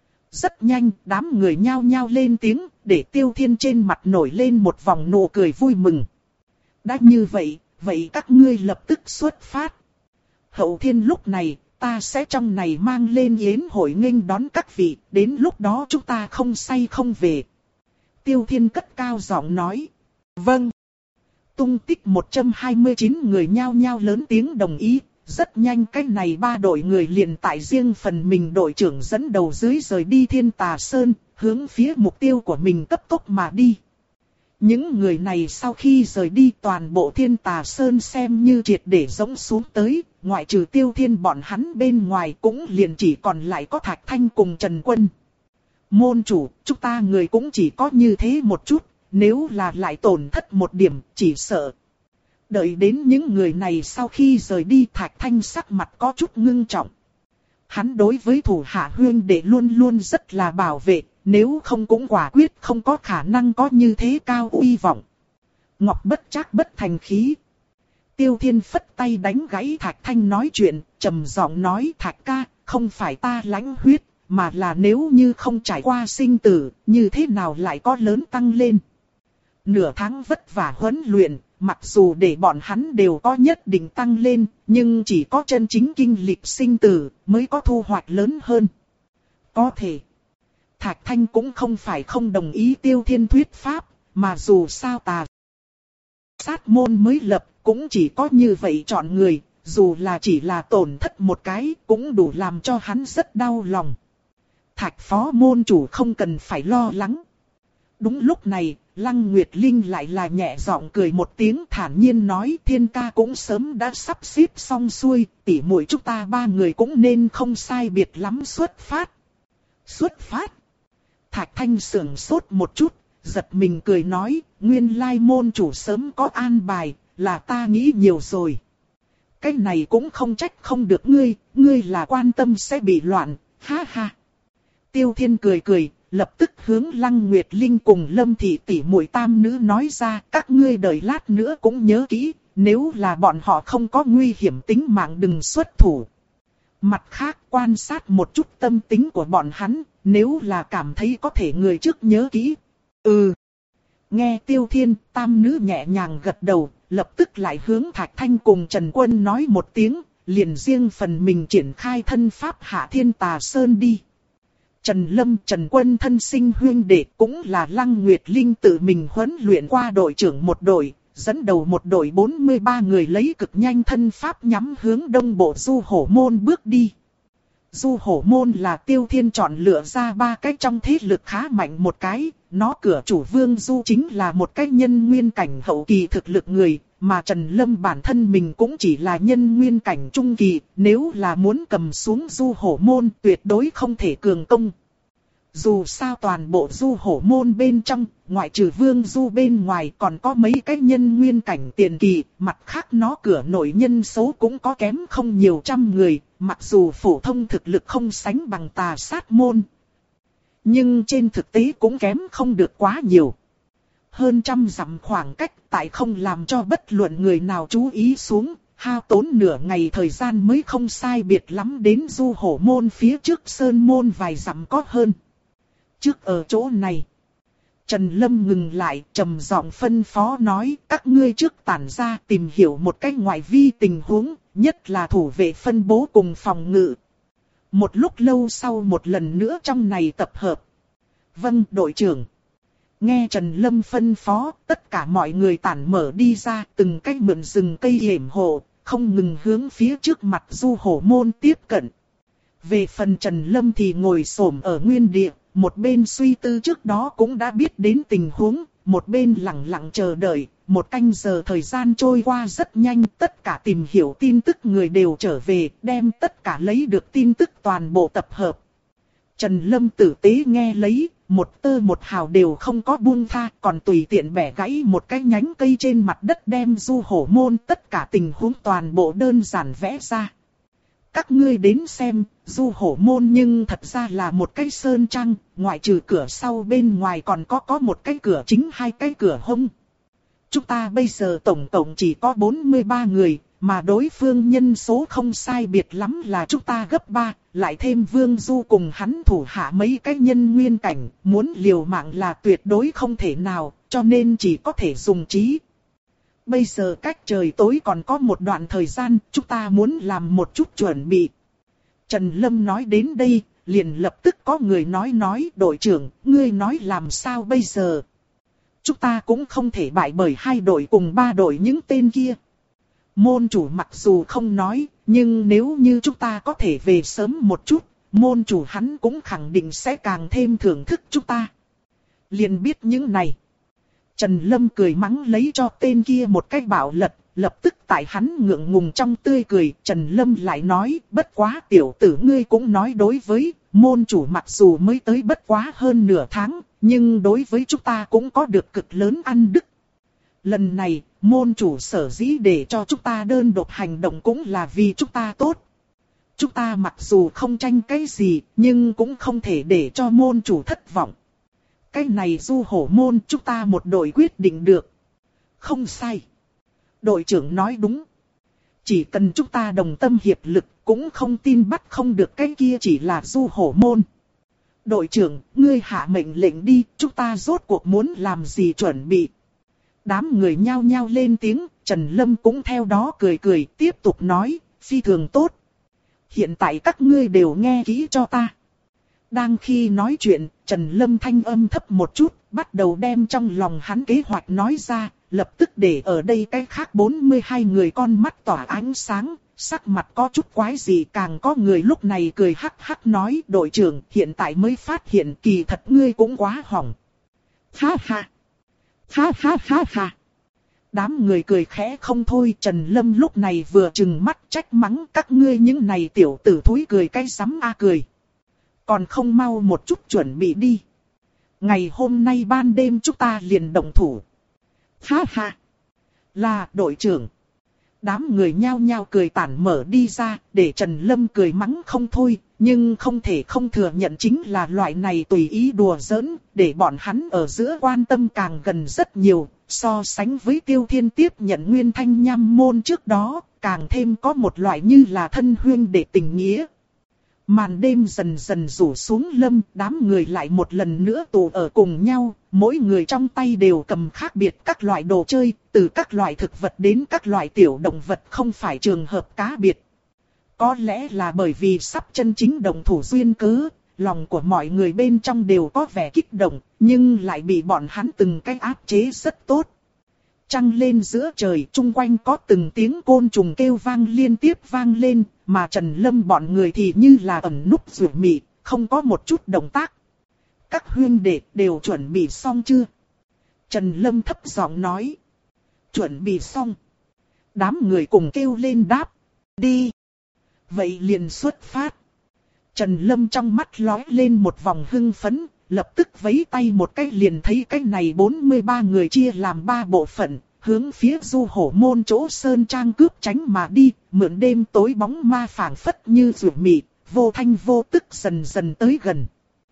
Rất nhanh, đám người nhao nhao lên tiếng, để Tiêu Thiên trên mặt nổi lên một vòng nụ cười vui mừng. Đã như vậy, vậy các ngươi lập tức xuất phát. Hậu thiên lúc này, ta sẽ trong này mang lên yến hội nghênh đón các vị, đến lúc đó chúng ta không say không về. Tiêu Thiên cất cao giọng nói. Vâng. Tung tích một trăm hai mươi chín người nhao nhao lớn tiếng đồng ý. Rất nhanh cái này ba đội người liền tại riêng phần mình đội trưởng dẫn đầu dưới rời đi Thiên Tà Sơn, hướng phía mục tiêu của mình cấp tốc mà đi. Những người này sau khi rời đi toàn bộ Thiên Tà Sơn xem như triệt để rỗng xuống tới, ngoại trừ Tiêu Thiên bọn hắn bên ngoài cũng liền chỉ còn lại có Thạch Thanh cùng Trần Quân. Môn chủ, chúng ta người cũng chỉ có như thế một chút, nếu là lại tổn thất một điểm, chỉ sợ. Đợi đến những người này sau khi rời đi Thạch Thanh sắc mặt có chút ngưng trọng. Hắn đối với thủ hạ huynh đệ luôn luôn rất là bảo vệ, nếu không cũng quả quyết không có khả năng có như thế cao uy vọng. Ngọc bất trác bất thành khí. Tiêu Thiên phất tay đánh gãy Thạch Thanh nói chuyện, trầm giọng nói: Thạch ca, không phải ta lãnh huyết, mà là nếu như không trải qua sinh tử, như thế nào lại có lớn tăng lên. Nửa tháng vất vả huấn luyện, mặc dù để bọn hắn đều có nhất định tăng lên, nhưng chỉ có chân chính kinh lịch sinh tử mới có thu hoạch lớn hơn. Có thể, Thạch Thanh cũng không phải không đồng ý Tiêu Thiên thuyết pháp, mà dù sao tà sát môn mới lập, cũng chỉ có như vậy chọn người, dù là chỉ là tổn thất một cái, cũng đủ làm cho hắn rất đau lòng. Thạch phó môn chủ không cần phải lo lắng. Đúng lúc này, Lăng Nguyệt Linh lại là nhẹ giọng cười một tiếng, thản nhiên nói: Thiên ca cũng sớm đã sắp xếp xong xuôi, tỉ muội chúng ta ba người cũng nên không sai biệt lắm xuất phát. Xuất phát? Thạch Thanh sưởng sốt một chút, giật mình cười nói: nguyên lai môn chủ sớm có an bài, là ta nghĩ nhiều rồi. Cái này cũng không trách không được ngươi, ngươi là quan tâm sẽ bị loạn, ha ha. Tiêu Thiên cười cười, lập tức hướng Lăng Nguyệt Linh cùng Lâm Thị tỷ muội tam nữ nói ra: các ngươi đợi lát nữa cũng nhớ kỹ, nếu là bọn họ không có nguy hiểm tính mạng đừng xuất thủ. Mặt khác quan sát một chút tâm tính của bọn hắn, nếu là cảm thấy có thể người trước nhớ kỹ. Ừ. Nghe Tiêu Thiên, tam nữ nhẹ nhàng gật đầu, lập tức lại hướng Thạch Thanh cùng Trần Quân nói một tiếng, liền riêng phần mình triển khai thân pháp hạ Thiên Tà Sơn đi. Trần Lâm, Trần Quân thân sinh huynh đệ, cũng là Lăng Nguyệt Linh tự mình huấn luyện qua đội trưởng một đội, dẫn đầu một đội bốn mươi ba người lấy cực nhanh thân pháp nhắm hướng đông bộ Du Hổ Môn bước đi. Du Hổ Môn là Tiêu Thiên chọn lựa ra ba cái trong thế lực khá mạnh một cái, nó cửa chủ Vương Du chính là một cái nhân nguyên cảnh hậu kỳ thực lực người, mà Trần Lâm bản thân mình cũng chỉ là nhân nguyên cảnh trung kỳ, nếu là muốn cầm xuống Du Hổ Môn tuyệt đối không thể cường công. Dù sao toàn bộ Du Hổ Môn bên trong, ngoại trừ Vương Du bên ngoài còn có mấy cái nhân nguyên cảnh tiền kỳ, mặt khác nó cửa nội nhân số cũng có kém không nhiều trăm người, mặc dù phổ thông thực lực không sánh bằng Tà Sát Môn. Nhưng trên thực tế cũng kém không được quá nhiều. Hơn trăm dặm khoảng cách tại không làm cho bất luận người nào chú ý xuống, hao tốn nửa ngày thời gian mới không sai biệt lắm đến Du Hổ Môn phía trước Sơn Môn vài dặm có hơn. Trước ở chỗ này, Trần Lâm ngừng lại, trầm giọng phân phó nói: các ngươi trước tản ra tìm hiểu một cách ngoại vi tình huống, nhất là thủ vệ phân bố cùng phòng ngự. Một lúc lâu sau một lần nữa trong này tập hợp. Vâng, đội trưởng. Nghe Trần Lâm phân phó, tất cả mọi người tản mở đi ra, từng cách mượn rừng cây hiểm hộ, không ngừng hướng phía trước mặt Du Hổ Môn tiếp cận. Về phần Trần Lâm thì ngồi xổm ở nguyên địa, một bên suy tư trước đó cũng đã biết đến tình huống, một bên lặng lặng chờ đợi. Một canh giờ thời gian trôi qua rất nhanh, tất cả tìm hiểu tin tức người đều trở về, đem tất cả lấy được tin tức toàn bộ tập hợp. Trần Lâm tử tế nghe lấy, một tơ một hào đều không có buông tha, còn tùy tiện bẻ gãy một cái nhánh cây trên mặt đất đem Du Hổ Môn tất cả tình huống toàn bộ đơn giản vẽ ra. Các ngươi đến xem, Du Hổ Môn nhưng thật ra là một cái sơn trang, ngoại trừ cửa sau bên ngoài còn có có một cái cửa chính hai cái cửa hông. Chúng ta bây giờ tổng cộng chỉ có bốn mươi ba người, mà đối phương nhân số không sai biệt lắm là chúng ta gấp ba, lại thêm Vương Du cùng hắn thủ hạ mấy cái nhân nguyên cảnh, muốn liều mạng là tuyệt đối không thể nào, cho nên chỉ có thể dùng trí. Bây giờ cách trời tối còn có một đoạn thời gian, chúng ta muốn làm một chút chuẩn bị. Trần Lâm nói đến đây, liền lập tức có người nói nói: đội trưởng, ngươi nói làm sao bây giờ? Chúng ta cũng không thể bại bởi hai đội cùng ba đội những tên kia. Môn chủ mặc dù không nói, nhưng nếu như chúng ta có thể về sớm một chút, môn chủ hắn cũng khẳng định sẽ càng thêm thưởng thức chúng ta. Liền biết những này. Trần Lâm cười mắng lấy cho tên kia một cái bạo lật, lập tức tại hắn ngượng ngùng trong tươi cười, Trần Lâm lại nói: bất quá tiểu tử ngươi cũng nói đối với, môn chủ mặc dù mới tới bất quá hơn nửa tháng, nhưng đối với chúng ta cũng có được cực lớn ăn đức. Lần này, môn chủ sở dĩ để cho chúng ta đơn độc hành động cũng là vì chúng ta tốt. chúng ta mặc dù không tranh cái gì, nhưng cũng không thể để cho môn chủ thất vọng. Cái này Du Hổ môn chúng ta một đội quyết định được. Không sai. Đội trưởng nói đúng. Chỉ cần chúng ta đồng tâm hiệp lực, cũng không tin bắt không được cái kia chỉ là Du Hổ môn. Đội trưởng, ngươi hạ mệnh lệnh đi, chúng ta rốt cuộc muốn làm gì chuẩn bị. Đám người nhao nhao lên tiếng, Trần Lâm cũng theo đó cười cười, tiếp tục nói, phi thường tốt. Hiện tại các ngươi đều nghe kỹ cho ta. Đang khi nói chuyện, Trần Lâm thanh âm thấp một chút, bắt đầu đem trong lòng hắn kế hoạch nói ra, lập tức để ở đây cái khác bốn mươi hai người con mắt tỏa ánh sáng, sắc mặt có chút quái gì, càng có người lúc này cười hắc hắc nói, đội trưởng hiện tại mới phát hiện kỳ thật ngươi cũng quá hỏng. Ha ha! Ha ha ha ha! Đám người cười khẽ không thôi. Trần Lâm lúc này vừa trừng mắt trách mắng, các ngươi những này tiểu tử thúi cười cái sắm a cười. Còn không mau một chút chuẩn bị đi. Ngày hôm nay ban đêm chúng ta liền động thủ. Ha ha! Là đội trưởng. Đám người nhao nhao cười tản mở đi ra, để Trần Lâm cười mắng không thôi, nhưng không thể không thừa nhận chính là loại này tùy ý đùa giỡn, để bọn hắn ở giữa quan tâm càng gần rất nhiều, so sánh với Tiêu Thiên tiếp nhận Nguyên Thanh Nham môn trước đó, càng thêm có một loại như là thân huynh đệ tình nghĩa. Màn đêm dần dần rủ xuống lâm, đám người lại một lần nữa tụ ở cùng nhau, mỗi người trong tay đều cầm khác biệt các loại đồ chơi, từ các loại thực vật đến các loại tiểu động vật, không phải trường hợp cá biệt. Có lẽ là bởi vì sắp chân chính động thủ duyên cớ, lòng của mọi người bên trong đều có vẻ kích động, nhưng lại bị bọn hắn từng cái áp chế rất tốt. Trăng lên giữa trời, chung quanh có từng tiếng côn trùng kêu vang liên tiếp vang lên, mà Trần Lâm bọn người thì như là ẩn núp rủi mị, không có một chút động tác. Các huynh đệ đều chuẩn bị xong chưa? Trần Lâm thấp giọng nói. Chuẩn bị xong. Đám người cùng kêu lên đáp. Đi. Vậy liền xuất phát. Trần Lâm trong mắt lóe lên một vòng hưng phấn, lập tức vẫy tay một cái liền thấy cái này bốn mươi ba người chia làm ba bộ phận, hướng phía Du Hổ môn chỗ sơn trang cướp tránh mà đi, mượn đêm tối bóng ma phảng phất như rủi mị, vô thanh vô tức dần dần tới gần.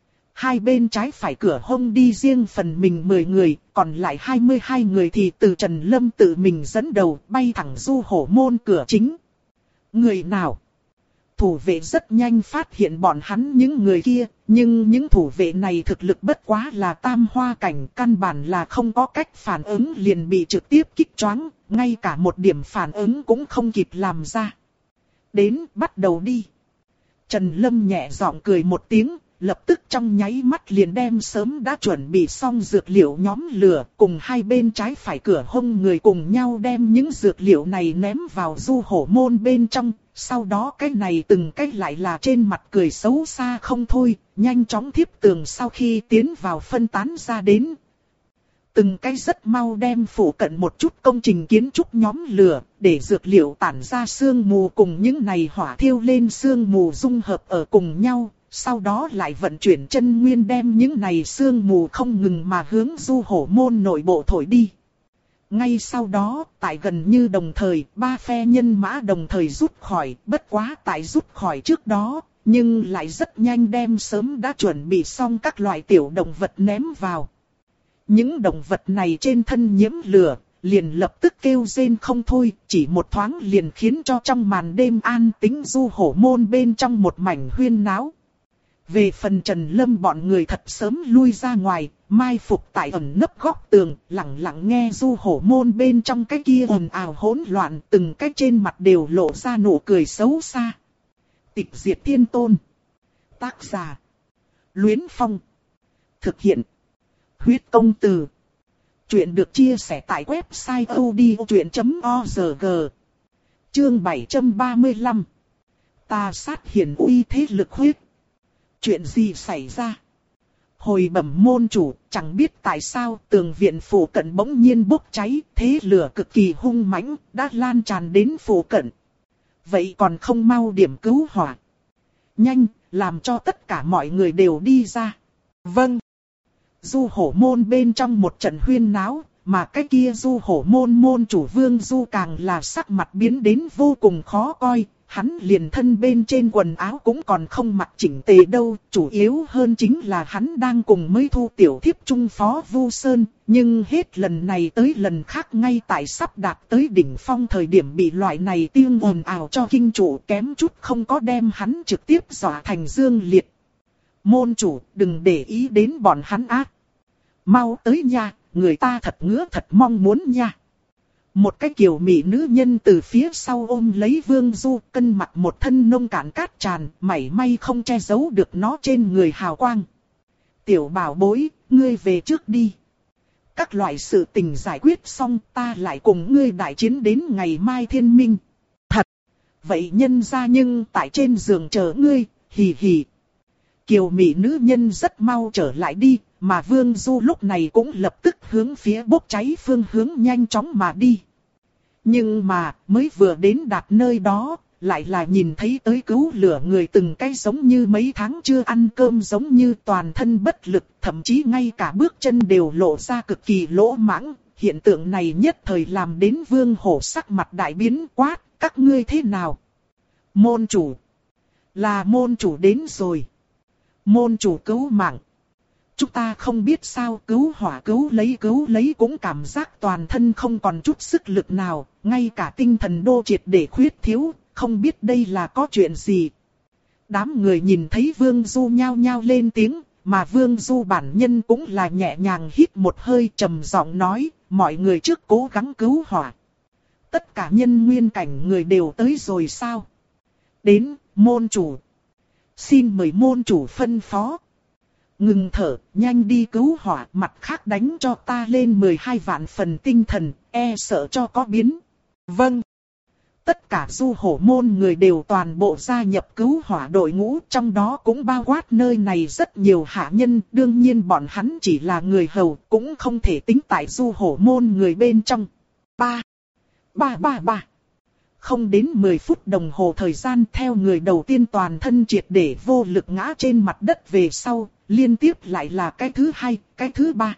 Hai bên trái phải cửa hông đi riêng phần mình mười người, còn lại hai mươi hai người thì từ Trần Lâm tự mình dẫn đầu bay thẳng Du Hổ môn cửa chính. Người nào? Thủ vệ rất nhanh phát hiện bọn hắn những người kia, nhưng những thủ vệ này thực lực bất quá là tam hoa cảnh, căn bản là không có cách phản ứng liền bị trực tiếp kích choáng, ngay cả một điểm phản ứng cũng không kịp làm ra. Đến, bắt đầu đi. Trần Lâm nhẹ giọng cười một tiếng, lập tức trong nháy mắt liền đem sớm đã chuẩn bị xong dược liệu nhóm lửa, cùng hai bên trái phải cửa hông người cùng nhau đem những dược liệu này ném vào Du Hổ môn bên trong. Sau đó cái này từng cái lại là trên mặt cười xấu xa không thôi, nhanh chóng thiếp tường sau khi tiến vào phân tán ra đến. Từng cái rất mau đem phủ cận một chút công trình kiến trúc nhóm lửa, để dược liệu tản ra sương mù cùng những này hỏa thiêu lên sương mù dung hợp ở cùng nhau. Sau đó lại vận chuyển chân nguyên đem những này sương mù không ngừng mà hướng Du Hổ môn nội bộ thổi đi. Ngay sau đó, tại gần như đồng thời, ba phe nhân mã đồng thời rút khỏi, bất quá tại rút khỏi trước đó, nhưng lại rất nhanh đem sớm đã chuẩn bị xong các loại tiểu động vật ném vào. Những động vật này trên thân nhiễm lửa, liền lập tức kêu rên không thôi, chỉ một thoáng liền khiến cho trong màn đêm an tĩnh Du Hổ môn bên trong một mảnh huyên náo. Về phần Trần Lâm bọn người thật sớm lui ra ngoài, mai phục tại ẩn nấp góc tường, lặng lặng nghe Du Hổ môn bên trong cái kia ồn ào hỗn loạn, từng cái trên mặt đều lộ ra nụ cười xấu xa. Tịch diệt thiên tôn. Tác giả. Luyến Phong. Thực hiện. Huyết công từ. Chuyện được chia sẻ tại website odchuyện chấm org. Chương bảy trăm ba mươi lăm. Ta sát hiển uy thế lực huyết. Chuyện gì xảy ra? Hồi bẩm môn chủ, chẳng biết tại sao tường viện phủ cận bỗng nhiên bốc cháy, thế lửa cực kỳ hung mãnh, đã lan tràn đến phủ cận. Vậy còn không mau điểm cứu hỏa. Nhanh, làm cho tất cả mọi người đều đi ra. Vâng. Du Hổ môn bên trong một trận huyên náo, mà cái kia Du Hổ môn môn chủ Vương Du càng là sắc mặt biến đến vô cùng khó coi. hắn liền thân bên trên quần áo cũng còn không mặc chỉnh tề đâu, chủ yếu hơn chính là hắn đang cùng mới thu tiểu thiếp trung phó Vu Sơn, nhưng hết lần này tới lần khác ngay tại sắp đạt tới đỉnh phong thời điểm bị loại này tiếng ồn ào cho kinh chủ kém chút không có đem hắn trực tiếp dọa thành dương liệt. Môn chủ, đừng để ý đến bọn hắn ác. Mau tới nha, người ta thật ngứa thật mong muốn nha. Một cái kiều mỹ nữ nhân từ phía sau ôm lấy Vương Du, cân mặt một thân nông cạn cát tràn, mảy may không che giấu được nó trên người hào quang. Tiểu bảo bối, ngươi về trước đi. Các loại sự tình giải quyết xong ta lại cùng ngươi đại chiến đến ngày mai thiên minh. Thật! Vậy nhân ra nhưng tại trên giường chờ ngươi, hì hì. Kiều mỹ nữ nhân rất mau trở lại đi, mà Vương Du lúc này cũng lập tức hướng phía bốc cháy phương hướng nhanh chóng mà đi. Nhưng mà, mới vừa đến đạt nơi đó, lại là nhìn thấy tới cứu lửa người từng cái giống như mấy tháng chưa ăn cơm, giống như toàn thân bất lực, thậm chí ngay cả bước chân đều lộ ra cực kỳ lỗ mãng. Hiện tượng này nhất thời làm đến Vương Hổ sắc mặt đại biến, quát, các ngươi thế nào? Môn chủ! Là môn chủ đến rồi. Môn chủ cứu mạng. Chúng ta không biết sao cứu hỏa cứu lấy cứu lấy cũng cảm giác toàn thân không còn chút sức lực nào, ngay cả tinh thần đô triệt để khuyết thiếu, không biết đây là có chuyện gì. Đám người nhìn thấy Vương Du nhao nhao lên tiếng, mà Vương Du bản nhân cũng là nhẹ nhàng hít một hơi trầm giọng nói, mọi người trước cố gắng cứu hỏa. Tất cả nhân nguyên cảnh người đều tới rồi sao? Đến, môn chủ. Xin mời môn chủ phân phó. Ngừng thở, nhanh đi cứu hỏa, mặt khác đánh cho ta lên mười hai vạn phần tinh thần, e sợ cho có biến. Vâng. Tất cả du hổ môn người đều toàn bộ gia nhập cứu hỏa đội ngũ, trong đó cũng bao quát nơi này rất nhiều hạ nhân, đương nhiên bọn hắn chỉ là người hầu, cũng không thể tính tại du hổ môn người bên trong. Ba. Ba ba ba. Không đến mười phút đồng hồ thời gian theo người đầu tiên toàn thân triệt để vô lực ngã trên mặt đất về sau, liên tiếp lại là cái thứ hai, cái thứ ba.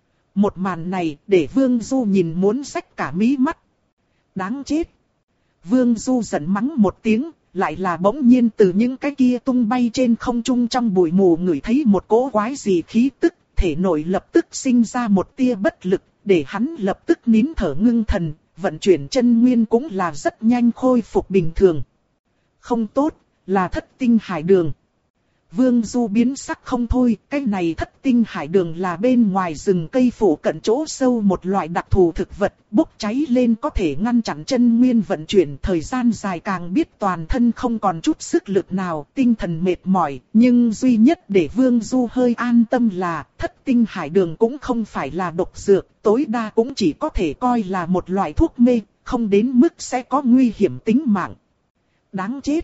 Một màn này để Vương Du nhìn muốn xách cả mí mắt. Đáng chết. Vương Du giận mắng một tiếng, lại là bỗng nhiên từ những cái kia tung bay trên không trung trong bụi mù ngửi thấy một cỗ quái gì khí tức, thể nội lập tức sinh ra một tia bất lực, để hắn lập tức nín thở ngưng thần, vận chuyển chân nguyên cũng là rất nhanh khôi phục bình thường. Không tốt, là thất tinh hải đường. Vương Du biến sắc không thôi, cái này thất tinh hải đường là bên ngoài rừng cây phủ cận chỗ sâu một loại đặc thù thực vật, bốc cháy lên có thể ngăn chặn chân nguyên vận chuyển, thời gian dài càng biết toàn thân không còn chút sức lực nào, tinh thần mệt mỏi, nhưng duy nhất để Vương Du hơi an tâm là thất tinh hải đường cũng không phải là độc dược, tối đa cũng chỉ có thể coi là một loại thuốc mê, không đến mức sẽ có nguy hiểm tính mạng. Đáng chết!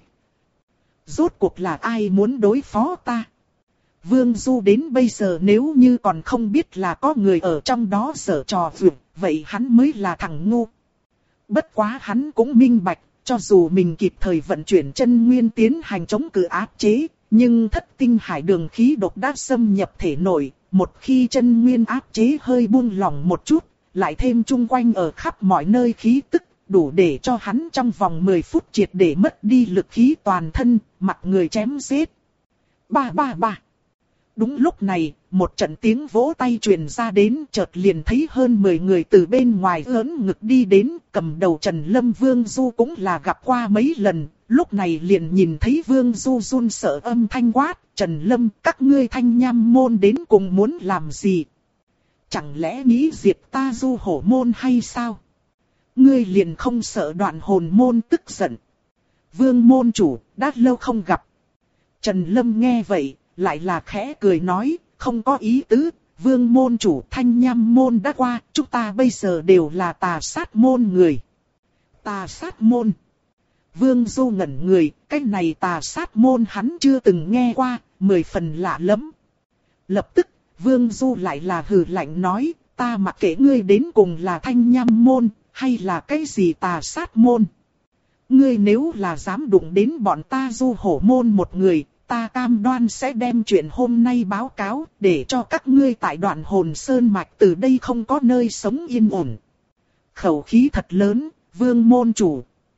Rốt cuộc là ai muốn đối phó ta? Vương Du đến bây giờ nếu như còn không biết là có người ở trong đó giở trò vượt, vậy hắn mới là thằng ngu. Bất quá hắn cũng minh bạch, cho dù mình kịp thời vận chuyển chân nguyên tiến hành chống cự áp chế, nhưng thất tinh hải đường khí độc đã xâm nhập thể nội, một khi chân nguyên áp chế hơi buông lỏng một chút, lại thêm chung quanh ở khắp mọi nơi khí tức, đủ để cho hắn trong vòng mười phút triệt để mất đi lực khí toàn thân, mặt người chém giết. Ba ba ba. Đúng lúc này, một trận tiếng vỗ tay truyền ra đến, chợt liền thấy hơn mười người từ bên ngoài ớn ngực đi đến, cầm đầu Trần Lâm Vương Du cũng là gặp qua mấy lần, lúc này liền nhìn thấy Vương Du run sợ âm thanh quát, Trần Lâm, các ngươi Thanh Nham môn đến cùng muốn làm gì? Chẳng lẽ nghĩ diệt ta Du Hổ môn hay sao? Ngươi liền không sợ Đoạn Hồn môn tức giận. Vương môn chủ, đã lâu không gặp. Trần Lâm nghe vậy, lại là khẽ cười nói, không có ý tứ, Vương môn chủ Thanh Nham môn đã qua, chúng ta bây giờ đều là tà sát môn người. Tà sát môn. Vương Du ngẩn người, cái này tà sát môn hắn chưa từng nghe qua, mười phần lạ lắm. Lập tức, Vương Du lại là hừ lạnh nói, ta mặc kệ ngươi đến cùng là Thanh Nham môn, hay là cái gì tà sát môn. Ngươi nếu là dám đụng đến bọn ta Du Hổ môn một người, ta cam đoan sẽ đem chuyện hôm nay báo cáo, để cho các ngươi tại Đoạn Hồn Sơn Mạch từ đây không có nơi sống yên ổn. Khẩu khí thật lớn, Vương môn chủ.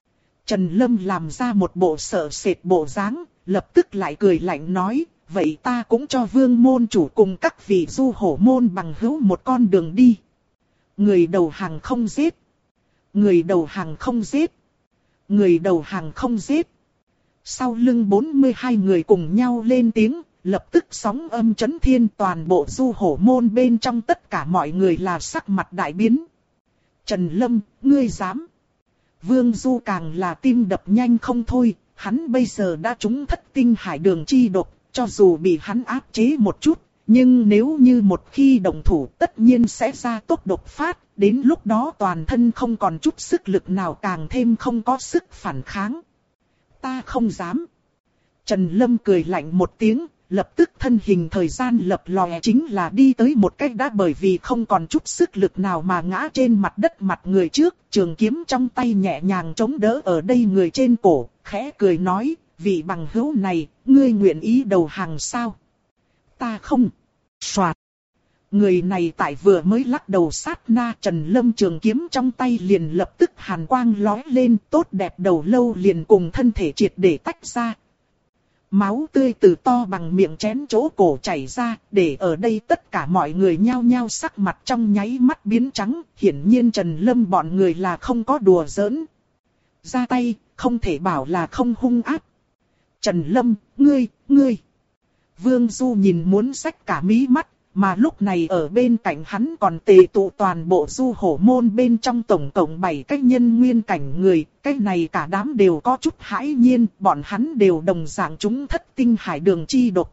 Trần Lâm làm ra một bộ sợ sệt bộ dáng, lập tức lại cười lạnh nói, vậy ta cũng cho Vương môn chủ cùng các vị du hổ môn bằng hữu một con đường đi. Người đầu hàng không giết. Người đầu hàng không giết. Người đầu hàng không giết. Sau lưng bốn mươi hai người cùng nhau lên tiếng, lập tức sóng âm chấn thiên, toàn bộ du hổ môn bên trong tất cả mọi người là sắc mặt đại biến. Trần Lâm, ngươi dám. Vương Du càng là tim đập nhanh không thôi, hắn bây giờ đã trúng thất tinh hải đường chi độc, cho dù bị hắn áp chế một chút, nhưng nếu như một khi động thủ tất nhiên sẽ ra tốc độc phát, đến lúc đó toàn thân không còn chút sức lực nào, càng thêm không có sức phản kháng. Ta không dám. Trần Lâm cười lạnh một tiếng, lập tức thân hình thời gian lập lòe chính là đi tới một cách đã bởi vì không còn chút sức lực nào mà ngã trên mặt đất mặt người trước, trường kiếm trong tay nhẹ nhàng chống đỡ ở đây người trên cổ, khẽ cười nói, vị bằng hữu này, ngươi nguyện ý đầu hàng sao? Ta không. Soạt. Người này tại vừa mới lắc đầu sát na, Trần Lâm trường kiếm trong tay liền lập tức hàn quang lóe lên, tốt đẹp đầu lâu liền cùng thân thể triệt để tách ra. Máu tươi từ to bằng miệng chén chỗ cổ chảy ra, để ở đây tất cả mọi người nhao nhao sắc mặt trong nháy mắt biến trắng, hiển nhiên Trần Lâm bọn người là không có đùa giỡn. Ra tay, không thể bảo là không hung ác. Trần Lâm, ngươi, ngươi. Vương Du nhìn muốn xách cả mí mắt, mà lúc này ở bên cạnh hắn còn tề tụ toàn bộ du hổ môn bên trong tổng cộng bảy cái nhân nguyên cảnh người, cái này cả đám đều có chút hãi nhiên, bọn hắn đều đồng dạng chúng thất tinh hải đường chi độc.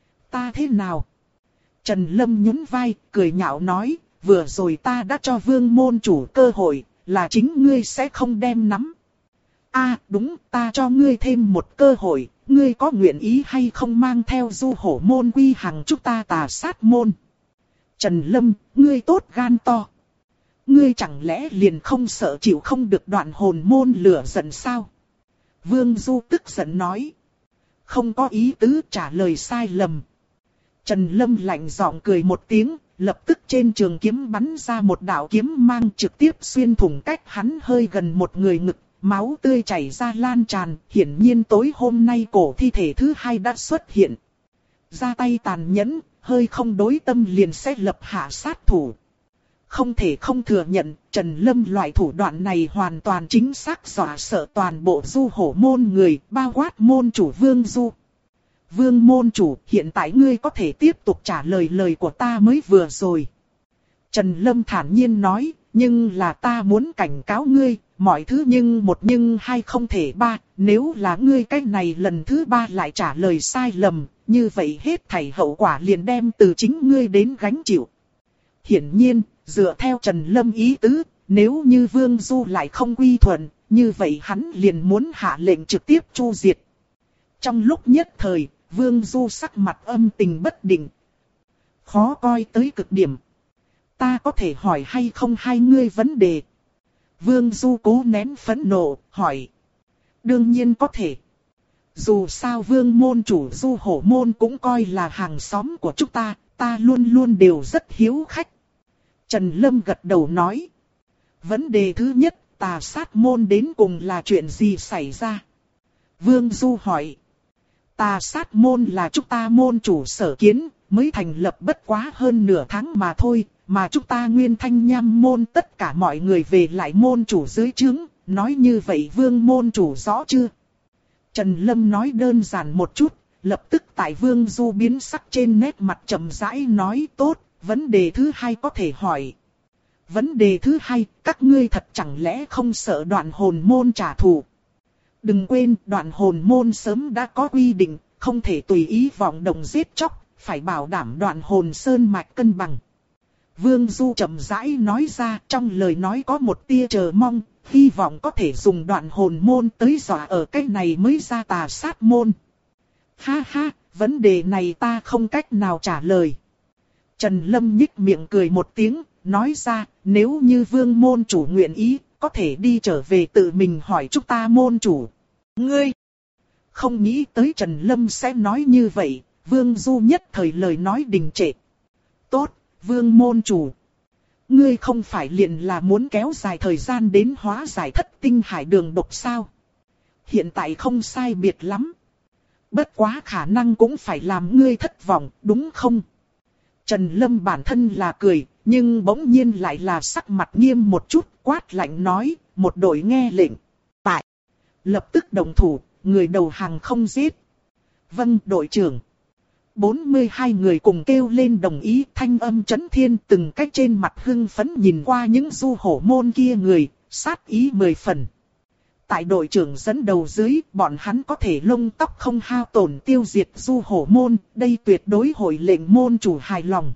Ta thế nào? Trần Lâm nhún vai, cười nhạo nói, vừa rồi ta đã cho Vương môn chủ cơ hội, là chính ngươi sẽ không đem nắm. A, đúng, ta cho ngươi thêm một cơ hội, ngươi có nguyện ý hay không mang theo du hổ môn quy hàng chúng ta Tà Sát môn? Trần Lâm, ngươi tốt gan to. Ngươi chẳng lẽ liền không sợ chịu không được đoạn hồn môn lửa giận sao? Vương Du tức giận nói. Không có ý tứ, trả lời sai lầm. Trần Lâm lạnh giọng cười một tiếng, lập tức trên trường kiếm bắn ra một đạo kiếm mang trực tiếp xuyên thủng cách hắn hơi gần một người ngực. Máu tươi chảy ra lan tràn, hiển nhiên tối hôm nay cổ thi thể thứ hai đã xuất hiện. Ra tay tàn nhẫn, hơi không đối tâm liền sẽ lập hạ sát thủ. Không thể không thừa nhận, Trần Lâm loại thủ đoạn này hoàn toàn chính xác dọa sợ toàn bộ du hổ môn người, bao quát môn chủ Vương Du. Vương môn chủ, hiện tại ngươi có thể tiếp tục trả lời lời của ta mới vừa rồi. Trần Lâm thản nhiên nói, nhưng là ta muốn cảnh cáo ngươi. Mọi thứ nhưng một nhưng hai không thể ba, nếu là ngươi cách này lần thứ ba lại trả lời sai lầm, như vậy hết thảy hậu quả liền đem từ chính ngươi đến gánh chịu. Hiển nhiên, dựa theo Trần Lâm ý tứ, nếu như Vương Du lại không quy thuận, như vậy hắn liền muốn hạ lệnh trực tiếp chu diệt. Trong lúc nhất thời, Vương Du sắc mặt âm tình bất định, khó coi tới cực điểm. Ta có thể hỏi hay không hai ngươi vấn đề? Vương Du cố nén phẫn nộ, hỏi. Đương nhiên có thể. Dù sao Vương môn chủ du hổ môn cũng coi là hàng xóm của chúng ta, ta luôn luôn đều rất hiếu khách. Trần Lâm gật đầu nói. Vấn đề thứ nhất, Tà Sát môn đến cùng là chuyện gì xảy ra? Vương Du hỏi. Tà Sát môn là chúng ta môn chủ sở kiến, mới thành lập bất quá hơn nửa tháng mà thôi. Mà chúng ta Nguyên Thanh Nham môn tất cả mọi người về lại môn chủ dưới trướng, nói như vậy Vương môn chủ rõ chưa? Trần Lâm nói đơn giản một chút, lập tức tại Vương Du biến sắc trên nét mặt chậm rãi nói tốt, vấn đề thứ hai có thể hỏi. Vấn đề thứ hai, các ngươi thật chẳng lẽ không sợ đoạn hồn môn trả thù? Đừng quên, đoạn hồn môn sớm đã có quy định, không thể tùy ý vọng động giết chóc, phải bảo đảm đoạn hồn sơn mạch cân bằng. Vương Du chậm rãi nói ra, trong lời nói có một tia chờ mong, hy vọng có thể dùng đoạn hồn môn tới dọa ở cái này mới ra Tà Sát môn. Ha ha, vấn đề này ta không cách nào trả lời. Trần Lâm nhích miệng cười một tiếng, nói ra, nếu như Vương môn chủ nguyện ý, có thể đi trở về tự mình hỏi chúng ta môn chủ. Ngươi! Không nghĩ tới Trần Lâm sẽ nói như vậy, Vương Du nhất thời lời nói đình trệ. Tốt! Vương môn chủ, ngươi không phải liền là muốn kéo dài thời gian đến hóa giải thất tinh hải đường độc sao? hiện tại không sai biệt lắm. Bất quá khả năng cũng phải làm ngươi thất vọng, đúng không? Trần Lâm bản thân là cười, nhưng bỗng nhiên lại là sắc mặt nghiêm một chút, quát lạnh nói, một đội nghe lệnh. Tại, lập tức đồng thủ, người đầu hàng không giết. Vâng, đội trưởng. bốn mươi hai người cùng kêu lên đồng ý, thanh âm chấn thiên, từng cách trên mặt hưng phấn nhìn qua những du hổ môn kia người, sát ý mười phần. Tại đội trưởng dẫn đầu dưới, bọn hắn có thể lông tóc không hao tổn tiêu diệt du hổ môn, đây tuyệt đối hội lệnh môn chủ hài lòng.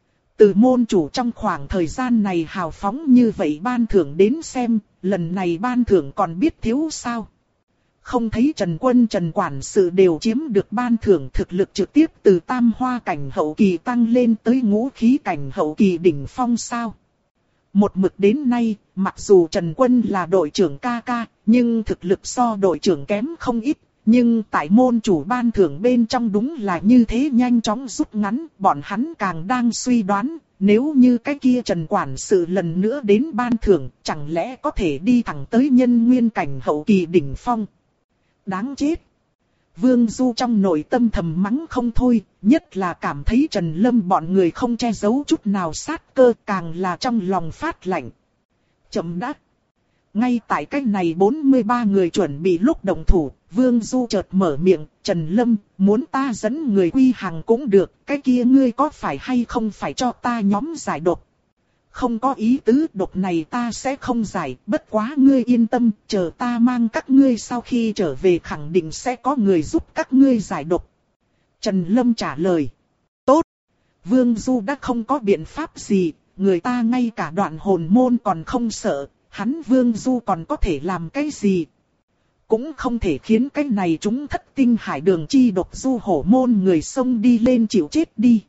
Từ môn chủ trong khoảng thời gian này hào phóng như vậy ban thưởng đến xem, lần này ban thưởng còn biết thiếu sao. Không thấy Trần Quân Trần Quản sự đều chiếm được ban thưởng, thực lực trực tiếp từ tam hoa cảnh hậu kỳ tăng lên tới ngũ khí cảnh hậu kỳ đỉnh phong sao. Một mực đến nay, mặc dù Trần Quân là đội trưởng ca ca, nhưng thực lực so đội trưởng kém không ít. Nhưng tại môn chủ ban thưởng bên trong đúng là như thế nhanh chóng rút ngắn, bọn hắn càng đang suy đoán, nếu như cái kia Trần Quản sự lần nữa đến ban thưởng, chẳng lẽ có thể đi thẳng tới nhân nguyên cảnh hậu kỳ đỉnh phong. Đáng chết! Vương Du trong nội tâm thầm mắng không thôi, nhất là cảm thấy Trần Lâm bọn người không che giấu chút nào sát cơ, càng là trong lòng phát lạnh. Chậm đã! Ngay tại cách này bốn mươi ba người chuẩn bị lúc động thủ, Vương Du chợt mở miệng, Trần Lâm, muốn ta dẫn người quy hàng cũng được, cái kia ngươi có phải hay không phải cho ta nhóm giải độc? Không có ý tứ, độc này ta sẽ không giải, bất quá ngươi yên tâm, chờ ta mang các ngươi sau khi trở về khẳng định sẽ có người giúp các ngươi giải độc. Trần Lâm trả lời. Tốt! Vương Du đã không có biện pháp gì, người ta ngay cả đoạn hồn môn còn không sợ, hắn Vương Du còn có thể làm cái gì? Cũng không thể khiến cái này chúng thất tinh hải đường chi độc du hổ môn người xông đi lên chịu chết đi.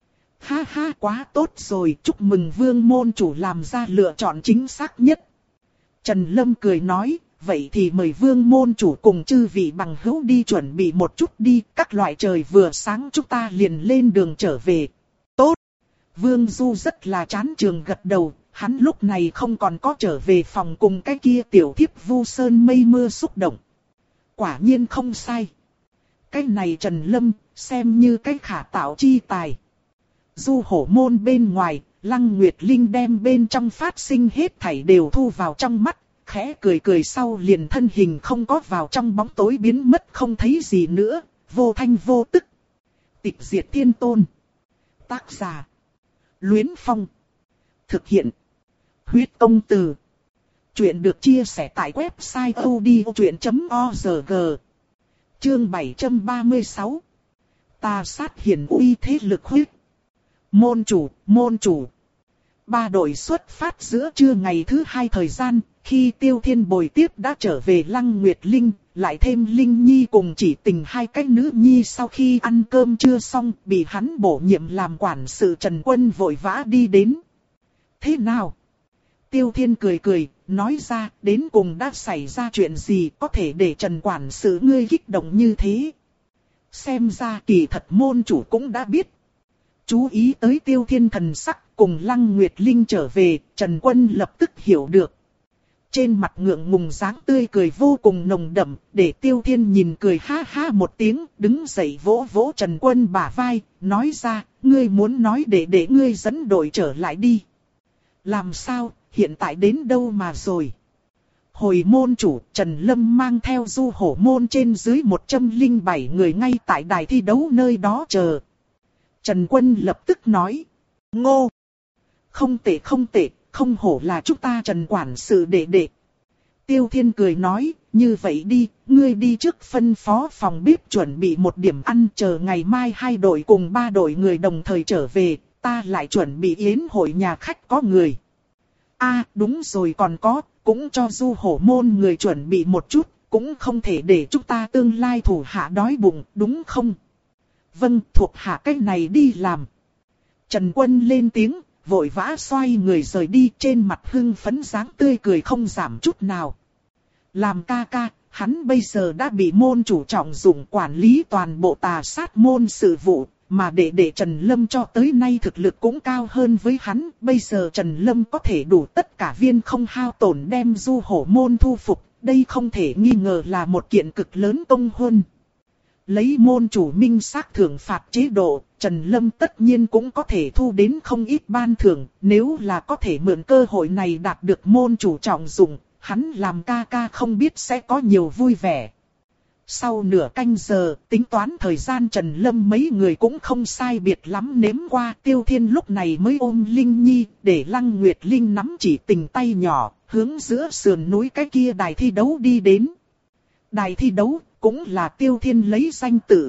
Ha ha, quá tốt rồi, chúc mừng Vương môn chủ làm ra lựa chọn chính xác nhất. Trần Lâm cười nói, vậy thì mời Vương môn chủ cùng chư vị bằng hữu đi chuẩn bị một chút đi, các loại trời vừa sáng chúng ta liền lên đường trở về. Tốt! Vương Du rất là chán trường gật đầu, hắn lúc này không còn có trở về phòng cùng cái kia tiểu thiếp vu sơn mây mưa xúc động. Quả nhiên không sai. Cái này Trần Lâm, xem như cái khả tạo chi tài. Du hổ môn bên ngoài, Lăng Nguyệt Linh đem bên trong phát sinh hết thảy đều thu vào trong mắt, khẽ cười cười sau liền thân hình không có vào trong bóng tối biến mất không thấy gì nữa, vô thanh vô tức. Tịch diệt thiên tôn. Tác giả. Luyến Phong. Thực hiện. Huyết công từ. Chuyện được chia sẻ tại website odchuyện chấm org. Chương bảy trăm ba mươi sáu. Ta sát hiển uy thế lực huyết. Môn chủ, môn chủ. Ba đội xuất phát giữa trưa ngày thứ hai thời gian, khi Tiêu Thiên bồi tiếp đã trở về Lăng Nguyệt Linh, lại thêm Linh Nhi cùng chỉ tình hai cái nữ nhi sau khi ăn cơm trưa xong, bị hắn bổ nhiệm làm quản sự Trần Quân vội vã đi đến. Thế nào? Tiêu Thiên cười cười, nói ra, đến cùng đã xảy ra chuyện gì có thể để Trần quản sự ngươi kích động như thế? Xem ra kỳ thật môn chủ cũng đã biết. Chú ý tới Tiêu Thiên thần sắc cùng Lăng Nguyệt Linh trở về, Trần Quân lập tức hiểu được. Trên mặt ngượng ngùng dáng tươi cười vô cùng nồng đậm, để Tiêu Thiên nhìn cười ha ha một tiếng, đứng dậy vỗ vỗ Trần Quân bả vai, nói ra, ngươi muốn nói để để ngươi dẫn đội trở lại đi. Làm sao, hiện tại đến đâu mà rồi? Hồi môn chủ, Trần Lâm mang theo du hổ môn trên dưới một trăm lẻ bảy người ngay tại đài thi đấu nơi đó chờ. Trần Quân lập tức nói, ngô, không tệ không tệ, không hổ là chúng ta Trần quản sự đệ đệ. Tiêu Thiên cười nói, như vậy đi, ngươi đi trước phân phó phòng bếp chuẩn bị một điểm ăn, chờ ngày mai hai đội cùng ba đội người đồng thời trở về, ta lại chuẩn bị yến hội nhà khách có người. A đúng rồi còn có, cũng cho du hổ môn người chuẩn bị một chút, cũng không thể để chúng ta tương lai thủ hạ đói bụng, đúng không? Vâng, thuộc hạ cách này đi làm. Trần Quân lên tiếng, vội vã xoay người rời đi, trên mặt hưng phấn dáng tươi cười không giảm chút nào. Làm ca ca, hắn bây giờ đã bị môn chủ trọng dụng quản lý toàn bộ tà sát môn sự vụ, mà để để Trần Lâm cho tới nay thực lực cũng cao hơn với hắn. Bây giờ Trần Lâm có thể đủ tất cả viên không hao tổn đem du hổ môn thu phục, đây không thể nghi ngờ là một kiện cực lớn công huân. Lấy môn chủ minh xác thưởng phạt chế độ, Trần Lâm tất nhiên cũng có thể thu đến không ít ban thưởng, nếu là có thể mượn cơ hội này đạt được môn chủ trọng dụng, hắn làm ca ca không biết sẽ có nhiều vui vẻ. Sau nửa canh giờ, tính toán thời gian Trần Lâm mấy người cũng không sai biệt lắm nếm qua. Tiêu Thiên lúc này mới ôm Linh Nhi, để Lăng Nguyệt Linh nắm chỉ tình tay nhỏ, hướng giữa sườn núi cái kia đài thi đấu đi đến. Đài thi đấu, cũng là Tiêu Thiên lấy danh tự.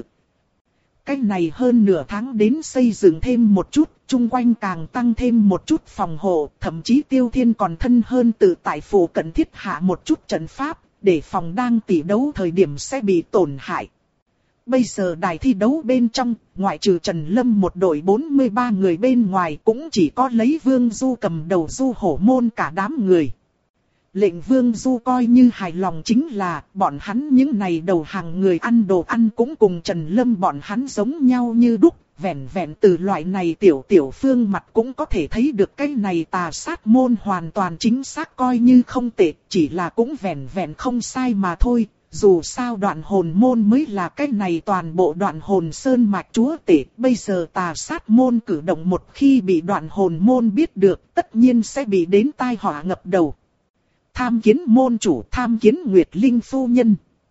Cái này hơn nửa tháng đến xây dựng thêm một chút, chung quanh càng tăng thêm một chút phòng hộ, thậm chí Tiêu Thiên còn thân hơn tự tại phủ cận thiết hạ một chút trận pháp, để phòng đang tỷ đấu thời điểm sẽ bị tổn hại. Bây giờ đài thi đấu bên trong, ngoại trừ Trần Lâm một đội bốn mươi ba người bên ngoài cũng chỉ có lấy Vương Du cầm đầu Du Hổ Môn cả đám người. Lệnh Vương Du coi như hài lòng chính là bọn hắn những này đầu hàng người ăn đồ ăn cũng cùng Trần Lâm bọn hắn giống nhau như đúc. Vẹn vẹn từ loại này tiểu tiểu phương mặt cũng có thể thấy được cái này tà sát môn hoàn toàn chính xác coi như không tệ, chỉ là cũng vẹn vẹn không sai mà thôi. Dù sao đoạn hồn môn mới là cái này toàn bộ đoạn hồn sơn mạch chúa tể, bây giờ tà sát môn cử động một khi bị đoạn hồn môn biết được, tất nhiên sẽ bị đến tai họa ngập đầu. Tham kiến môn chủ, tham kiến Nguyệt Linh phu nhân.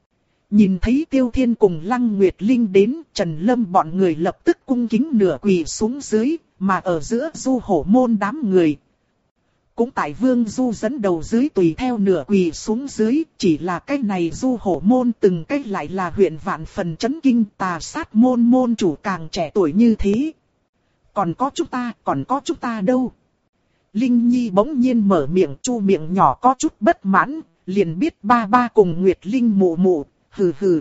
Nhìn thấy Tiêu Thiên cùng Lăng Nguyệt Linh đến, Trần Lâm bọn người lập tức cung kính nửa quỳ xuống dưới, mà ở giữa Du Hổ Môn đám người. Cũng tại Vương Du dẫn đầu dưới tùy theo nửa quỳ xuống dưới, chỉ là cái này Du Hổ Môn từng cái lại là huyện vạn phần chấn kinh, tà sát môn môn chủ càng trẻ tuổi như thế. Còn có chúng ta, còn có chúng ta đâu? Linh Nhi bỗng nhiên mở miệng, chu miệng nhỏ có chút bất mãn, liền biết ba ba cùng Nguyệt Linh mụ mụ. Hừ hừ.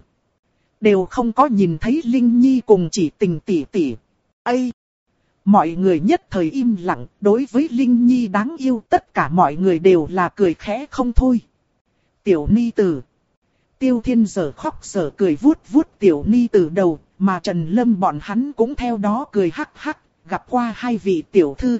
Đều không có nhìn thấy Linh Nhi cùng chỉ tình tỷ tỷ. Ây! Mọi người nhất thời im lặng, đối với Linh Nhi đáng yêu tất cả mọi người đều là cười khẽ không thôi. Tiểu Ni Tử. Tiêu Thiên giờ khóc giờ cười vuốt vuốt Tiểu Ni Tử đầu, mà Trần Lâm bọn hắn cũng theo đó cười hắc hắc, gặp qua hai vị tiểu thư.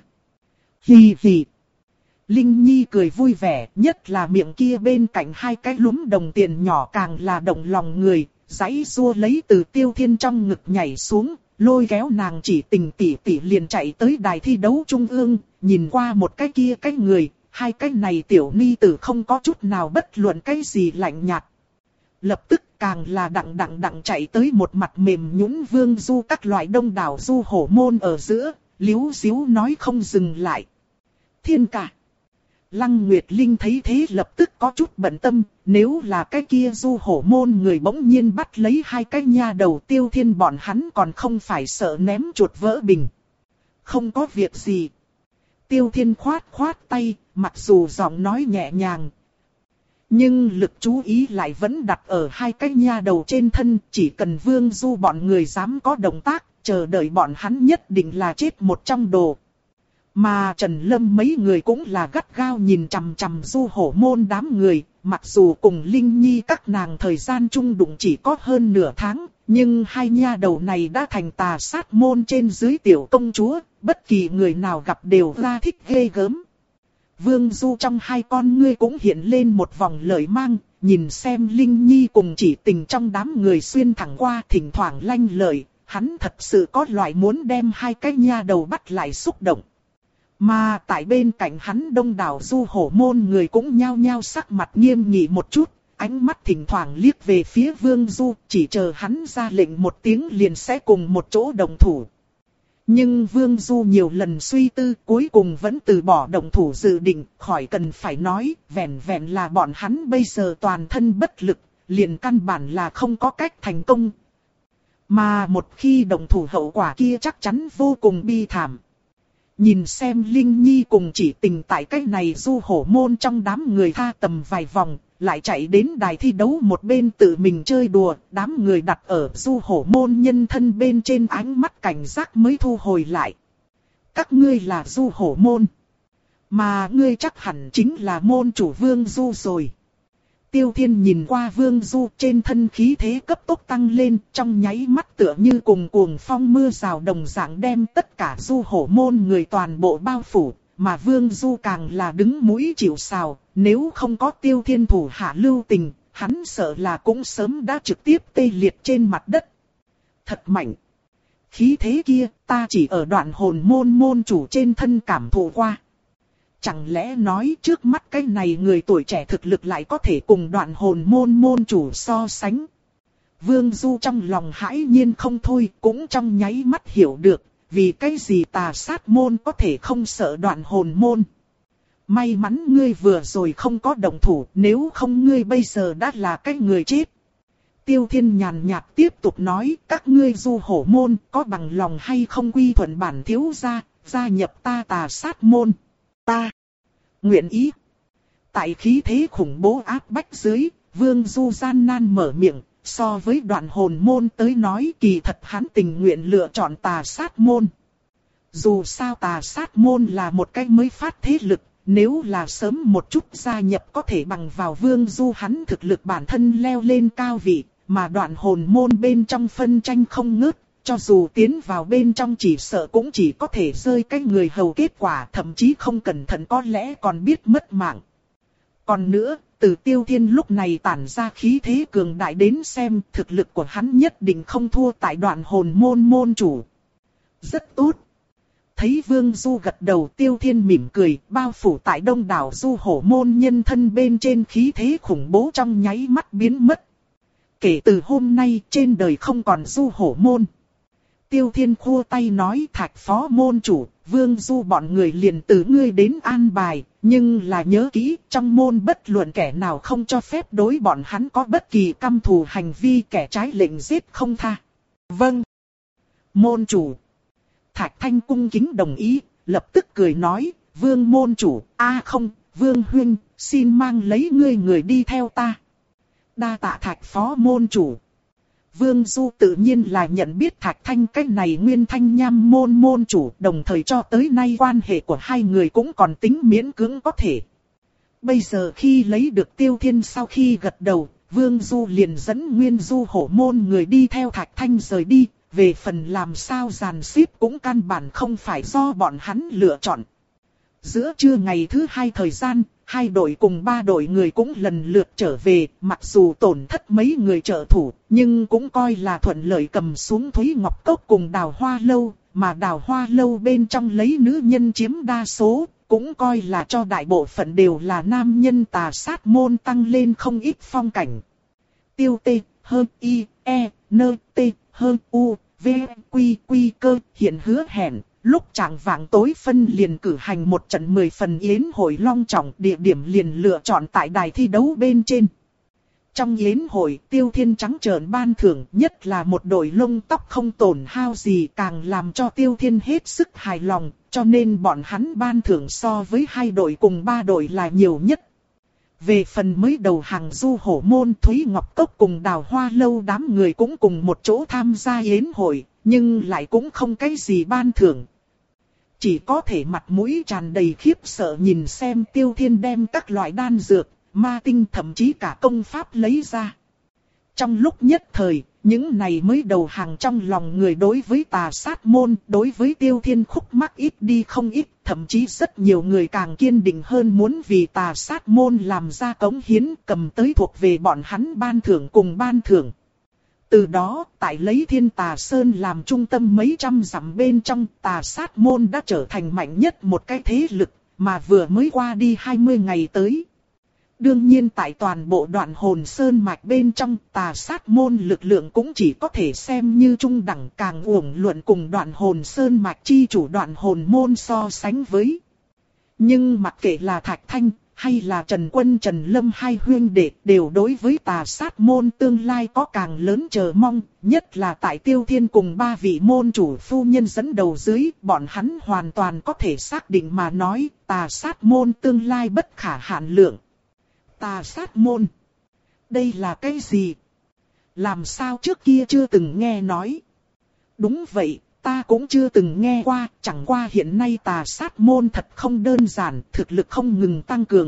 Hì hì. Linh Nhi cười vui vẻ, nhất là miệng kia bên cạnh hai cái lúm đồng tiền nhỏ càng là động lòng người, giãy giụa lấy từ Tiêu Thiên trong ngực nhảy xuống, lôi kéo nàng chỉ tình tỉ tỉ liền chạy tới đài thi đấu trung ương, nhìn qua một cái kia cái người, hai cái này tiểu ni tử không có chút nào bất luận cái gì lạnh nhạt. Lập tức càng là đặng đặng đặng chạy tới một mặt mềm nhũn Vương Du các loại đông đảo Du Hổ Môn ở giữa, liếu xíu nói không dừng lại. Thiên cả! Lăng Nguyệt Linh thấy thế lập tức có chút bận tâm, nếu là cái kia Du Hổ Môn người bỗng nhiên bắt lấy hai cái nha đầu Tiêu Thiên bọn hắn còn không phải sợ ném chuột vỡ bình. Không có việc gì. Tiêu Thiên khoát khoát tay, mặc dù giọng nói nhẹ nhàng, nhưng lực chú ý lại vẫn đặt ở hai cái nha đầu trên thân, chỉ cần Vương Du bọn người dám có động tác, chờ đợi bọn hắn nhất định là chết một trong đồ. Mà Trần Lâm mấy người cũng là gắt gao nhìn chằm chằm Du Hổ Môn đám người, mặc dù cùng Linh Nhi các nàng thời gian chung đụng chỉ có hơn nửa tháng, nhưng hai nha đầu này đã thành tà sát môn trên dưới tiểu công chúa, bất kỳ người nào gặp đều ra thích ghê gớm. Vương Du trong hai con ngươi cũng hiện lên một vòng lợi mang, nhìn xem Linh Nhi cùng chỉ tình trong đám người xuyên thẳng qua thỉnh thoảng lanh lợi, hắn thật sự có loại muốn đem hai cái nha đầu bắt lại xúc động. Mà tại bên cạnh hắn đông đảo Du Hổ Môn người cũng nhao nhao sắc mặt nghiêm nghị một chút, ánh mắt thỉnh thoảng liếc về phía Vương Du, chỉ chờ hắn ra lệnh một tiếng liền sẽ cùng một chỗ đồng thủ. Nhưng Vương Du nhiều lần suy tư cuối cùng vẫn từ bỏ động thủ dự định, khỏi cần phải nói, vẹn vẹn là bọn hắn bây giờ toàn thân bất lực, liền căn bản là không có cách thành công. Mà một khi động thủ hậu quả kia chắc chắn vô cùng bi thảm. Nhìn xem Linh Nhi cùng chỉ tình tại cái này Du Hổ Môn trong đám người tha tầm vài vòng, lại chạy đến đài thi đấu một bên tự mình chơi đùa, đám người đặt ở Du Hổ Môn nhân thân bên trên ánh mắt cảnh giác mới thu hồi lại. Các ngươi là Du Hổ Môn, mà ngươi chắc hẳn chính là môn chủ Vương Du rồi. Tiêu Thiên nhìn qua Vương Du trên thân khí thế cấp tốc tăng lên, trong nháy mắt tựa như cùng cuồng phong mưa rào đồng dạng đem tất cả Du Hổ Môn người toàn bộ bao phủ, mà Vương Du càng là đứng mũi chịu sào, nếu không có Tiêu Thiên thủ hạ lưu tình, hắn sợ là cũng sớm đã trực tiếp tê liệt trên mặt đất. Thật mạnh. Khí thế kia, ta chỉ ở đoạn hồn môn môn chủ trên thân cảm thụ qua. Chẳng lẽ nói trước mắt cái này người tuổi trẻ thực lực lại có thể cùng đoạn hồn môn môn chủ so sánh. Vương Du trong lòng hãi nhiên không thôi, cũng trong nháy mắt hiểu được, vì cái gì tà sát môn có thể không sợ đoạn hồn môn. May mắn ngươi vừa rồi không có động thủ, nếu không ngươi bây giờ đã là cái người chết. Tiêu Thiên nhàn nhạt tiếp tục nói, các ngươi du hổ môn có bằng lòng hay không quy thuận bản thiếu gia, gia nhập ta tà sát môn. Ta nguyện ý. Tại khí thế khủng bố áp bách dưới, Vương Du gian nan mở miệng, so với đoạn hồn môn tới nói kỳ thật hắn tình nguyện lựa chọn tà sát môn. Dù sao tà sát môn là một cái mới phát thế lực, nếu là sớm một chút gia nhập có thể bằng vào Vương Du hắn thực lực bản thân leo lên cao vị, mà đoạn hồn môn bên trong phân tranh không ngớt, cho dù tiến vào bên trong chỉ sợ cũng chỉ có thể rơi cái người hầu kết quả, thậm chí không cẩn thận có lẽ còn biết mất mạng. Còn nữa, từ Tiêu Thiên lúc này tản ra khí thế cường đại đến xem, thực lực của hắn nhất định không thua tại đoạn hồn môn môn chủ. Rất tốt. Thấy Vương Du gật đầu, Tiêu Thiên mỉm cười, bao phủ tại đông đảo du hổ môn nhân thân bên trên khí thế khủng bố trong nháy mắt biến mất. Kể từ hôm nay trên đời không còn du hổ môn. Tiêu Thiên khua tay nói, Thạch phó môn chủ, Vương Du bọn người liền từ ngươi đến an bài, nhưng là nhớ kỹ, trong môn bất luận kẻ nào không cho phép đối bọn hắn có bất kỳ căm thù hành vi, kẻ trái lệnh giết không tha. Vâng. Môn chủ. Thạch Thanh cung kính đồng ý, lập tức cười nói, Vương môn chủ, a không, Vương huynh, xin mang lấy ngươi người đi theo ta. Đa tạ Thạch phó môn chủ. Vương Du tự nhiên là nhận biết Thạch Thanh cái này nguyên thanh nham môn môn chủ, đồng thời cho tới nay quan hệ của hai người cũng còn tính miễn cưỡng có thể. Bây giờ khi lấy được Tiêu Thiên sau khi gật đầu, Vương Du liền dẫn nguyên du hổ môn người đi theo Thạch Thanh rời đi, về phần làm sao dàn xếp cũng căn bản không phải do bọn hắn lựa chọn. Giữa trưa ngày thứ hai thời gian, hai đội cùng ba đội người cũng lần lượt trở về, mặc dù tổn thất mấy người trợ thủ, nhưng cũng coi là thuận lợi cầm xuống Thúy Ngọc Cốc cùng Đào Hoa Lâu, mà Đào Hoa Lâu bên trong lấy nữ nhân chiếm đa số, cũng coi là cho đại bộ phận đều là nam nhân tà sát môn tăng lên không ít phong cảnh. Tiêu T, hơn I, E, N, T, hơn U, V, Quy, Quy cơ, hiện hứa hẹn. Lúc chạng vạng tối phân liền cử hành một trận mười phần yến hội long trọng, địa điểm liền lựa chọn tại đài thi đấu bên trên. Trong yến hội, Tiêu Thiên trắng trợn ban thưởng, nhất là một đội lông tóc không tổn hao gì, càng làm cho Tiêu Thiên hết sức hài lòng, cho nên bọn hắn ban thưởng so với hai đội cùng ba đội là nhiều nhất. Về phần mới đầu hàng du hổ môn, Thúy Ngọc Cốc cùng Đào Hoa Lâu đám người cũng cùng một chỗ tham gia yến hội, nhưng lại cũng không cái gì ban thưởng. Chỉ có thể mặt mũi tràn đầy khiếp sợ nhìn xem Tiêu Thiên đem các loại đan dược, ma tinh thậm chí cả công pháp lấy ra. Trong lúc nhất thời, những này mới đầu hàng trong lòng người đối với tà sát môn, đối với Tiêu Thiên khúc mắc ít đi không ít, thậm chí rất nhiều người càng kiên định hơn muốn vì tà sát môn làm ra cống hiến, cầm tới thuộc về bọn hắn ban thưởng cùng ban thưởng. Từ đó, tại lấy Thiên Tà Sơn làm trung tâm mấy trăm dặm bên trong, tà sát môn đã trở thành mạnh nhất một cái thế lực, mà vừa mới qua đi hai mươi ngày tới. Đương nhiên tại toàn bộ đoạn hồn sơn mạch bên trong, tà sát môn lực lượng cũng chỉ có thể xem như trung đẳng, càng uổng luận cùng đoạn hồn sơn mạch chi chủ đoạn hồn môn so sánh với. Nhưng mặc kệ là Thạch Thanh, hay là Trần Quân Trần Lâm hai huynh đệ đều đối với tà sát môn tương lai có càng lớn chờ mong, nhất là tại Tiêu Thiên cùng ba vị môn chủ phu nhân dẫn đầu dưới, bọn hắn hoàn toàn có thể xác định mà nói, tà sát môn tương lai bất khả hạn lượng. Tà sát môn? Đây là cái gì? Làm sao trước kia chưa từng nghe nói? Đúng vậy. Ta cũng chưa từng nghe qua, chẳng qua hiện nay tà sát môn thật không đơn giản, thực lực không ngừng tăng cường.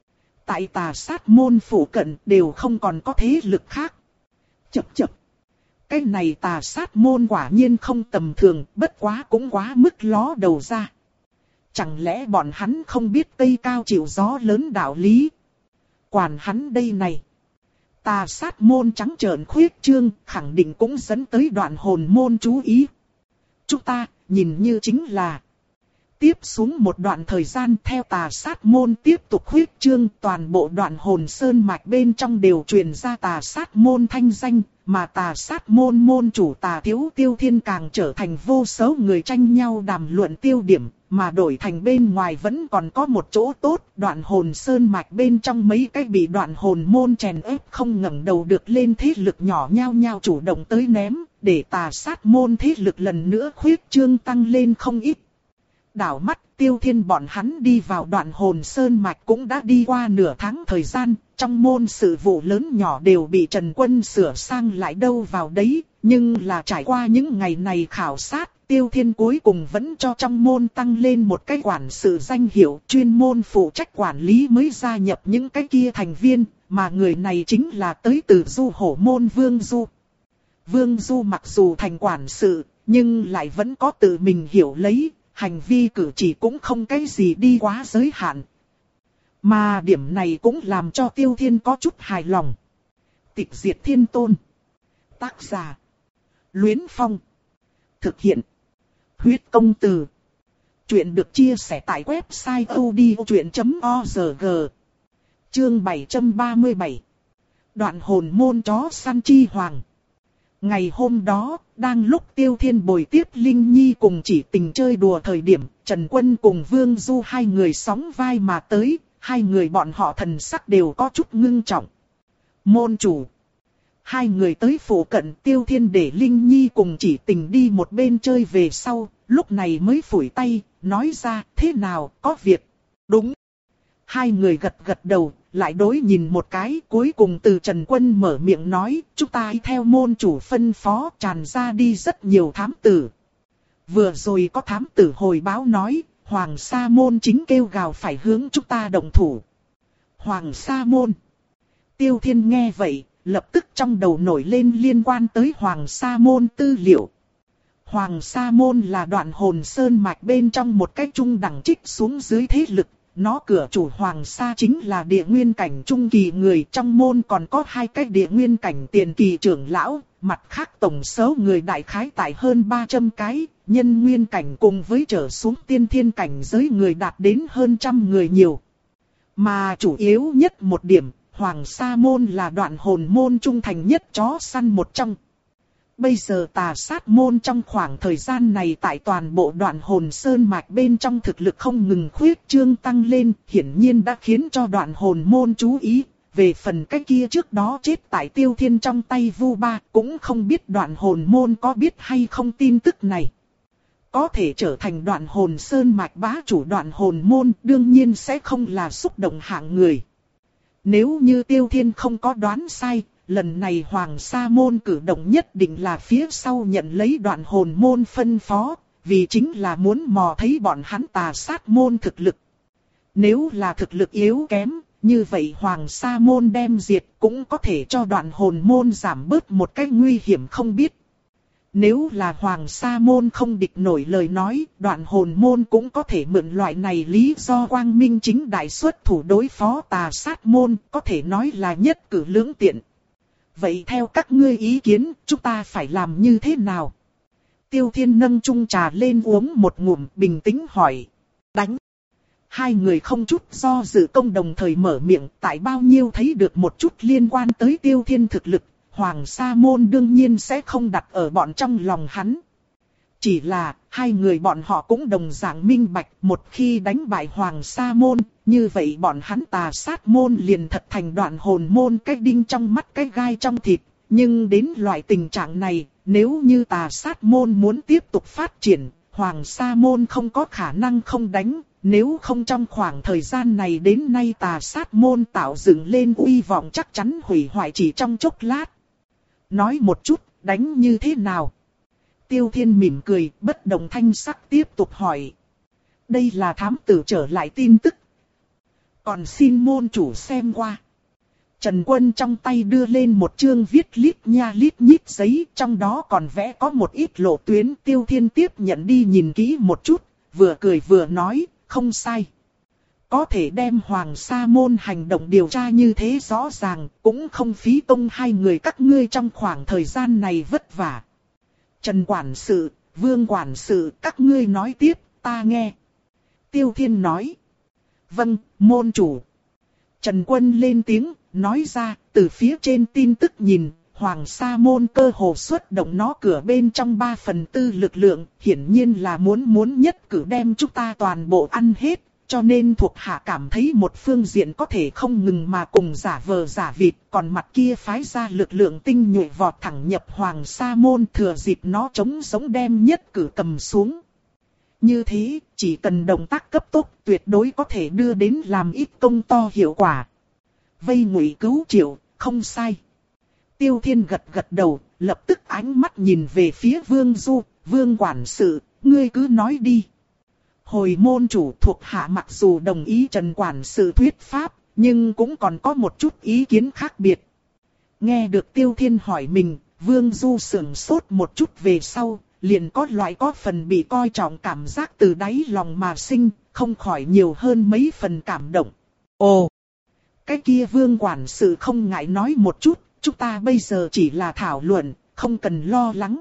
Tại tà sát môn phủ cận đều không còn có thế lực khác. Chập chập. Cái này tà sát môn quả nhiên không tầm thường, bất quá cũng quá mức ló đầu ra. Chẳng lẽ bọn hắn không biết cây cao chịu gió lớn đạo lý? Quản hắn đây này. Tà sát môn trắng trợn khuyết trương, khẳng định cũng dẫn tới đoạn hồn môn chú ý. Chúng ta, nhìn như chính là... Tiếp xuống một đoạn thời gian theo tà sát môn tiếp tục khuyết trương, toàn bộ đoạn hồn sơn mạch bên trong đều truyền ra tà sát môn thanh danh, mà tà sát môn môn chủ Tà Thiếu Tiêu Thiên càng trở thành vô số người tranh nhau đàm luận tiêu điểm, mà đổi thành bên ngoài vẫn còn có một chỗ tốt, đoạn hồn sơn mạch bên trong mấy cái bị đoạn hồn môn chèn ép không ngẩng đầu được lên thế lực nhỏ nhao nhao chủ động tới ném, để tà sát môn thế lực lần nữa khuyết trương tăng lên không ít. Đảo mắt Tiêu Thiên bọn hắn đi vào đoạn hồn sơn mạch cũng đã đi qua nửa tháng thời gian, trong môn sự vụ lớn nhỏ đều bị Trần Quân sửa sang lại đâu vào đấy, nhưng là trải qua những ngày này khảo sát, Tiêu Thiên cuối cùng vẫn cho trong môn tăng lên một cái quản sự danh hiệu, chuyên môn phụ trách quản lý mới gia nhập những cái kia thành viên, mà người này chính là tới từ Du Hổ môn Vương Du. Vương Du mặc dù thành quản sự, nhưng lại vẫn có tự mình hiểu lấy. Hành vi cử chỉ cũng không cái gì đi quá giới hạn. Mà điểm này cũng làm cho Tiêu Thiên có chút hài lòng. Tịch diệt thiên tôn. Tác giả. Luyến Phong. Thực hiện. Huyết công từ. Chuyện được chia sẻ tại website odchuyện chấm org. Chương bảy trăm ba mươi bảy. Đoạn hồn môn chó săn chi hoàng. Ngày hôm đó, đang lúc Tiêu Thiên bồi tiếp Linh Nhi cùng Chỉ Tình chơi đùa thời điểm, Trần Quân cùng Vương Du hai người sóng vai mà tới, hai người bọn họ thần sắc đều có chút ngưng trọng. Môn chủ. Hai người tới phủ cận Tiêu Thiên để Linh Nhi cùng Chỉ Tình đi một bên chơi về sau, lúc này mới phủi tay, nói ra thế nào, có việc. Đúng. Hai người gật gật đầu, lại đối nhìn một cái, cuối cùng từ Trần Quân mở miệng nói, chúng ta theo môn chủ phân phó tràn ra đi rất nhiều thám tử. Vừa rồi có thám tử hồi báo nói, Hoàng Sa môn chính kêu gào phải hướng chúng ta động thủ. Hoàng Sa môn. Tiêu Thiên nghe vậy, lập tức trong đầu nổi lên liên quan tới Hoàng Sa môn tư liệu. Hoàng Sa môn là đoạn hồn sơn mạch bên trong một cái trung đẳng trích xuống dưới thế lực. Nó cửa chủ Hoàng Sa chính là địa nguyên cảnh trung kỳ người, trong môn còn có hai cái địa nguyên cảnh tiền kỳ trưởng lão, mặt khác tổng số người đại khái tại hơn ba trăm cái, nhân nguyên cảnh cùng với trở xuống tiên thiên cảnh giới người đạt đến hơn trăm người nhiều. Mà chủ yếu nhất một điểm, Hoàng Sa môn là đoạn hồn môn trung thành nhất chó săn một trong. Bây giờ tà sát môn trong khoảng thời gian này tại toàn bộ đoạn hồn sơn mạch bên trong thực lực không ngừng khuyết trương tăng lên, hiển nhiên đã khiến cho đoạn hồn môn chú ý. Về phần cái kia trước đó chết tại Tiêu Thiên trong tay Vu Ba, cũng không biết đoạn hồn môn có biết hay không tin tức này. Có thể trở thành đoạn hồn sơn mạch bá chủ đoạn hồn môn, đương nhiên sẽ không là xúc động hạng người. Nếu như Tiêu Thiên không có đoán sai, lần này Hoàng Sa môn cử động nhất định là phía sau nhận lấy đoạn hồn môn phân phó, vì chính là muốn mò thấy bọn hắn tà sát môn thực lực. Nếu là thực lực yếu kém, như vậy Hoàng Sa môn đem diệt cũng có thể cho đoạn hồn môn giảm bớt một cái nguy hiểm không biết. Nếu là Hoàng Sa môn không địch nổi lời nói, đoạn hồn môn cũng có thể mượn loại này lý do quang minh chính đại xuất thủ đối phó tà sát môn, có thể nói là nhất cử lưỡng tiện. Vậy theo các ngươi ý kiến, chúng ta phải làm như thế nào? Tiêu Thiên nâng chung trà lên uống một ngụm, bình tĩnh hỏi. Đánh. Hai người không chút do dự công đồng thời mở miệng, tại bao nhiêu thấy được một chút liên quan tới Tiêu Thiên thực lực, Hoàng Sa môn đương nhiên sẽ không đặt ở bọn trong lòng hắn. Chỉ là, hai người bọn họ cũng đồng dạng minh bạch, một khi đánh bại Hoàng Sa môn, như vậy bọn hắn tà sát môn liền thật thành đoạn hồn môn cái đinh trong mắt cái gai trong thịt. Nhưng đến loại tình trạng này, nếu như tà sát môn muốn tiếp tục phát triển, Hoàng Sa môn không có khả năng không đánh. Nếu không trong khoảng thời gian này đến nay tà sát môn tạo dựng lên uy vọng chắc chắn hủy hoại chỉ trong chốc lát. Nói một chút, đánh như thế nào? Tiêu Thiên mỉm cười, bất động thanh sắc tiếp tục hỏi. Đây là thám tử trở lại tin tức. Còn xin môn chủ xem qua. Trần Quân trong tay đưa lên một chương viết lít nha lít nhít giấy, trong đó còn vẽ có một ít lộ tuyến. Tiêu Thiên tiếp nhận đi nhìn kỹ một chút, vừa cười vừa nói, không sai. Có thể đem Hoàng Sa Môn hành động điều tra như thế rõ ràng, cũng không phí công hai người các ngươi trong khoảng thời gian này vất vả. Trần quản sự, Vương quản sự, các ngươi nói tiếp, ta nghe. Tiêu Thiên nói. Vâng, môn chủ. Trần Quân lên tiếng, nói ra, từ phía trên tin tức nhìn, Hoàng Sa Môn cơ hồ xuất động nó cửa bên trong ba phần tư lực lượng, hiển nhiên là muốn muốn nhất cử đem chúng ta toàn bộ ăn hết, cho nên thuộc hạ cảm thấy một phương diện có thể không ngừng mà cùng giả vờ giả vịt, còn mặt kia phái ra lực lượng tinh nhuệ vọt thẳng nhập Hoàng Sa Môn thừa dịp nó chống sống đem nhất cử cầm xuống. Như thế, chỉ cần động tác cấp tốc tuyệt đối có thể đưa đến làm ít công to hiệu quả. Vây ngụy cứu triệu, không sai. Tiêu Thiên gật gật đầu, lập tức ánh mắt nhìn về phía Vương Du, Vương quản sự, ngươi cứ nói đi. Hồi môn chủ thuộc hạ mặc dù đồng ý Trần quản sự thuyết pháp, nhưng cũng còn có một chút ý kiến khác biệt. Nghe được Tiêu Thiên hỏi mình, Vương Du sững sốt một chút về sau, liền có loại có phần bị coi trọng cảm giác từ đáy lòng mà sinh, không khỏi nhiều hơn mấy phần cảm động. Ồ, cái kia Vương quản sự không ngại nói một chút, chúng ta bây giờ chỉ là thảo luận, không cần lo lắng.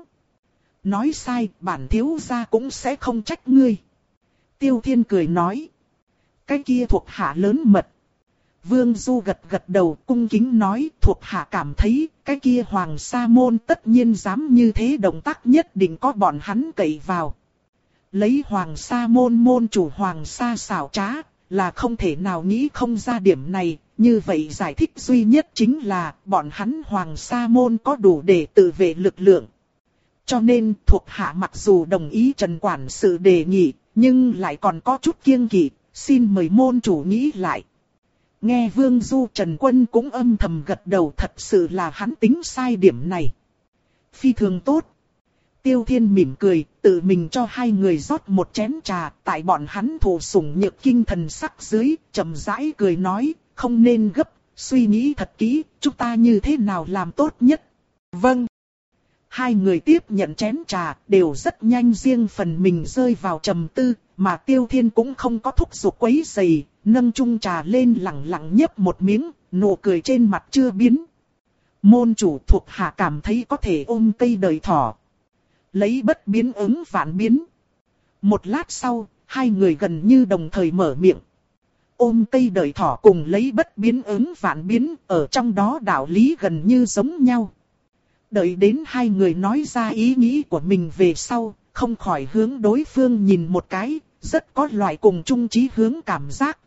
Nói sai, bản thiếu gia cũng sẽ không trách ngươi. Tiêu Thiên cười nói. Cái kia thuộc hạ lớn mật. Vương Du gật gật đầu cung kính nói thuộc hạ cảm thấy cái kia Hoàng Sa Môn tất nhiên dám như thế động tác nhất định có bọn hắn cậy vào. Lấy Hoàng Sa Môn môn chủ Hoàng Sa xảo trá là không thể nào nghĩ không ra điểm này. Như vậy giải thích duy nhất chính là bọn hắn Hoàng Sa Môn có đủ để tự vệ lực lượng. Cho nên thuộc hạ mặc dù đồng ý Trần quản sự đề nghị, nhưng lại còn có chút kiêng kỵ, xin mời môn chủ nghĩ lại. Nghe Vương Du Trần Quân cũng âm thầm gật đầu, thật sự là hắn tính sai điểm này. Phi thường tốt. Tiêu Thiên mỉm cười, tự mình cho hai người rót một chén trà, tại bọn hắn thụ sủng nhược kinh thần sắc dưới, chậm rãi cười nói, không nên gấp, suy nghĩ thật kỹ, chúng ta như thế nào làm tốt nhất. Vâng. Hai người tiếp nhận chén trà, đều rất nhanh riêng phần mình rơi vào trầm tư, mà Tiêu Thiên cũng không có thúc giục quấy rầy, nâng chung trà lên lẳng lặng nhấp một miếng, nụ cười trên mặt chưa biến. Môn chủ thuộc hạ cảm thấy có thể ôm cây đời thỏ. Lấy bất biến ứng vạn biến. Một lát sau, hai người gần như đồng thời mở miệng. Ôm cây đời thỏ cùng lấy bất biến ứng vạn biến, ở trong đó đạo lý gần như giống nhau. Đợi đến hai người nói ra ý nghĩ của mình về sau, không khỏi hướng đối phương nhìn một cái, rất có loại cùng chung chí hướng cảm giác.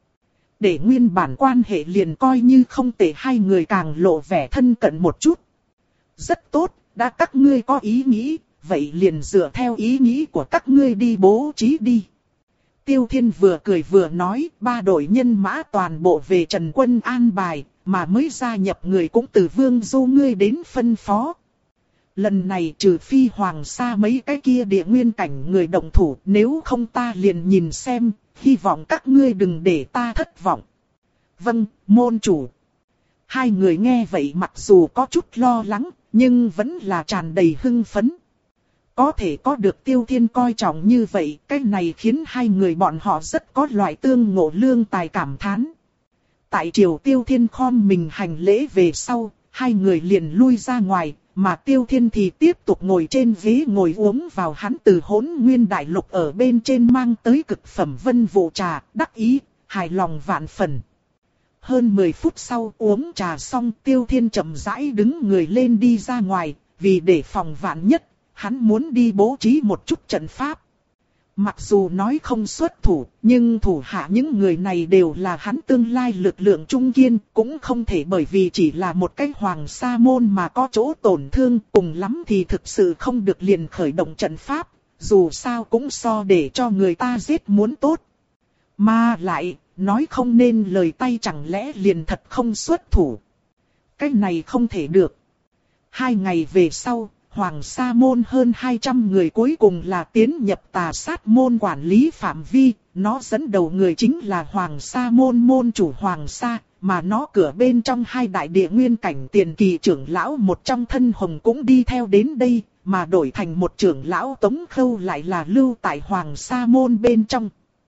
Để nguyên bản quan hệ liền coi như không tệ, hai người càng lộ vẻ thân cận một chút. Rất tốt, đã các ngươi có ý nghĩ, vậy liền dựa theo ý nghĩ của các ngươi đi bố trí đi. Tiêu Thiên vừa cười vừa nói, ba đội nhân mã toàn bộ về Trần Quân an bài, mà mới gia nhập người cũng từ Vương Du ngươi đến phân phó. Lần này trừ phi Hoàng Sa mấy cái kia địa nguyên cảnh người động thủ, nếu không ta liền nhìn xem, hy vọng các ngươi đừng để ta thất vọng. Vâng, môn chủ. Hai người nghe vậy mặc dù có chút lo lắng, nhưng vẫn là tràn đầy hưng phấn. Có thể có được Tiêu Thiên coi trọng như vậy, cái này khiến hai người bọn họ rất có loại tương ngộ lương tài cảm thán. Tại triều Tiêu Thiên khom mình hành lễ về sau, hai người liền lui ra ngoài, mà Tiêu Thiên thì tiếp tục ngồi trên ghế ngồi uống vào hắn từ Hỗn Nguyên Đại Lục ở bên trên mang tới cực phẩm vân vụ trà, đắc ý, hài lòng vạn phần. Hơn mười phút sau uống trà xong, Tiêu Thiên chậm rãi đứng người lên đi ra ngoài, vì để phòng vạn nhất, hắn muốn đi bố trí một chút trận pháp. Mặc dù nói không xuất thủ, nhưng thủ hạ những người này đều là hắn tương lai lực lượng trung kiên, cũng không thể bởi vì chỉ là một cái Hoàng Sa Môn mà có chỗ tổn thương, cùng lắm thì thực sự không được liền khởi động trận pháp, dù sao cũng so để cho người ta giết muốn tốt. Mà lại, nói không nên lời tay chẳng lẽ liền thật không xuất thủ. Cái này không thể được. Hai ngày về sau, Hoàng Sa Môn hơn hai trăm người cuối cùng là tiến nhập Tà Sát Môn quản lý phạm vi, nó dẫn đầu người chính là Hoàng Sa Môn môn chủ Hoàng Sa, mà nó cửa bên trong hai đại địa nguyên cảnh tiền kỳ trưởng lão một trong thân hồng cũng đi theo đến đây, mà đổi thành một trưởng lão Tống Khâu lại là lưu tại Hoàng Sa Môn bên trong.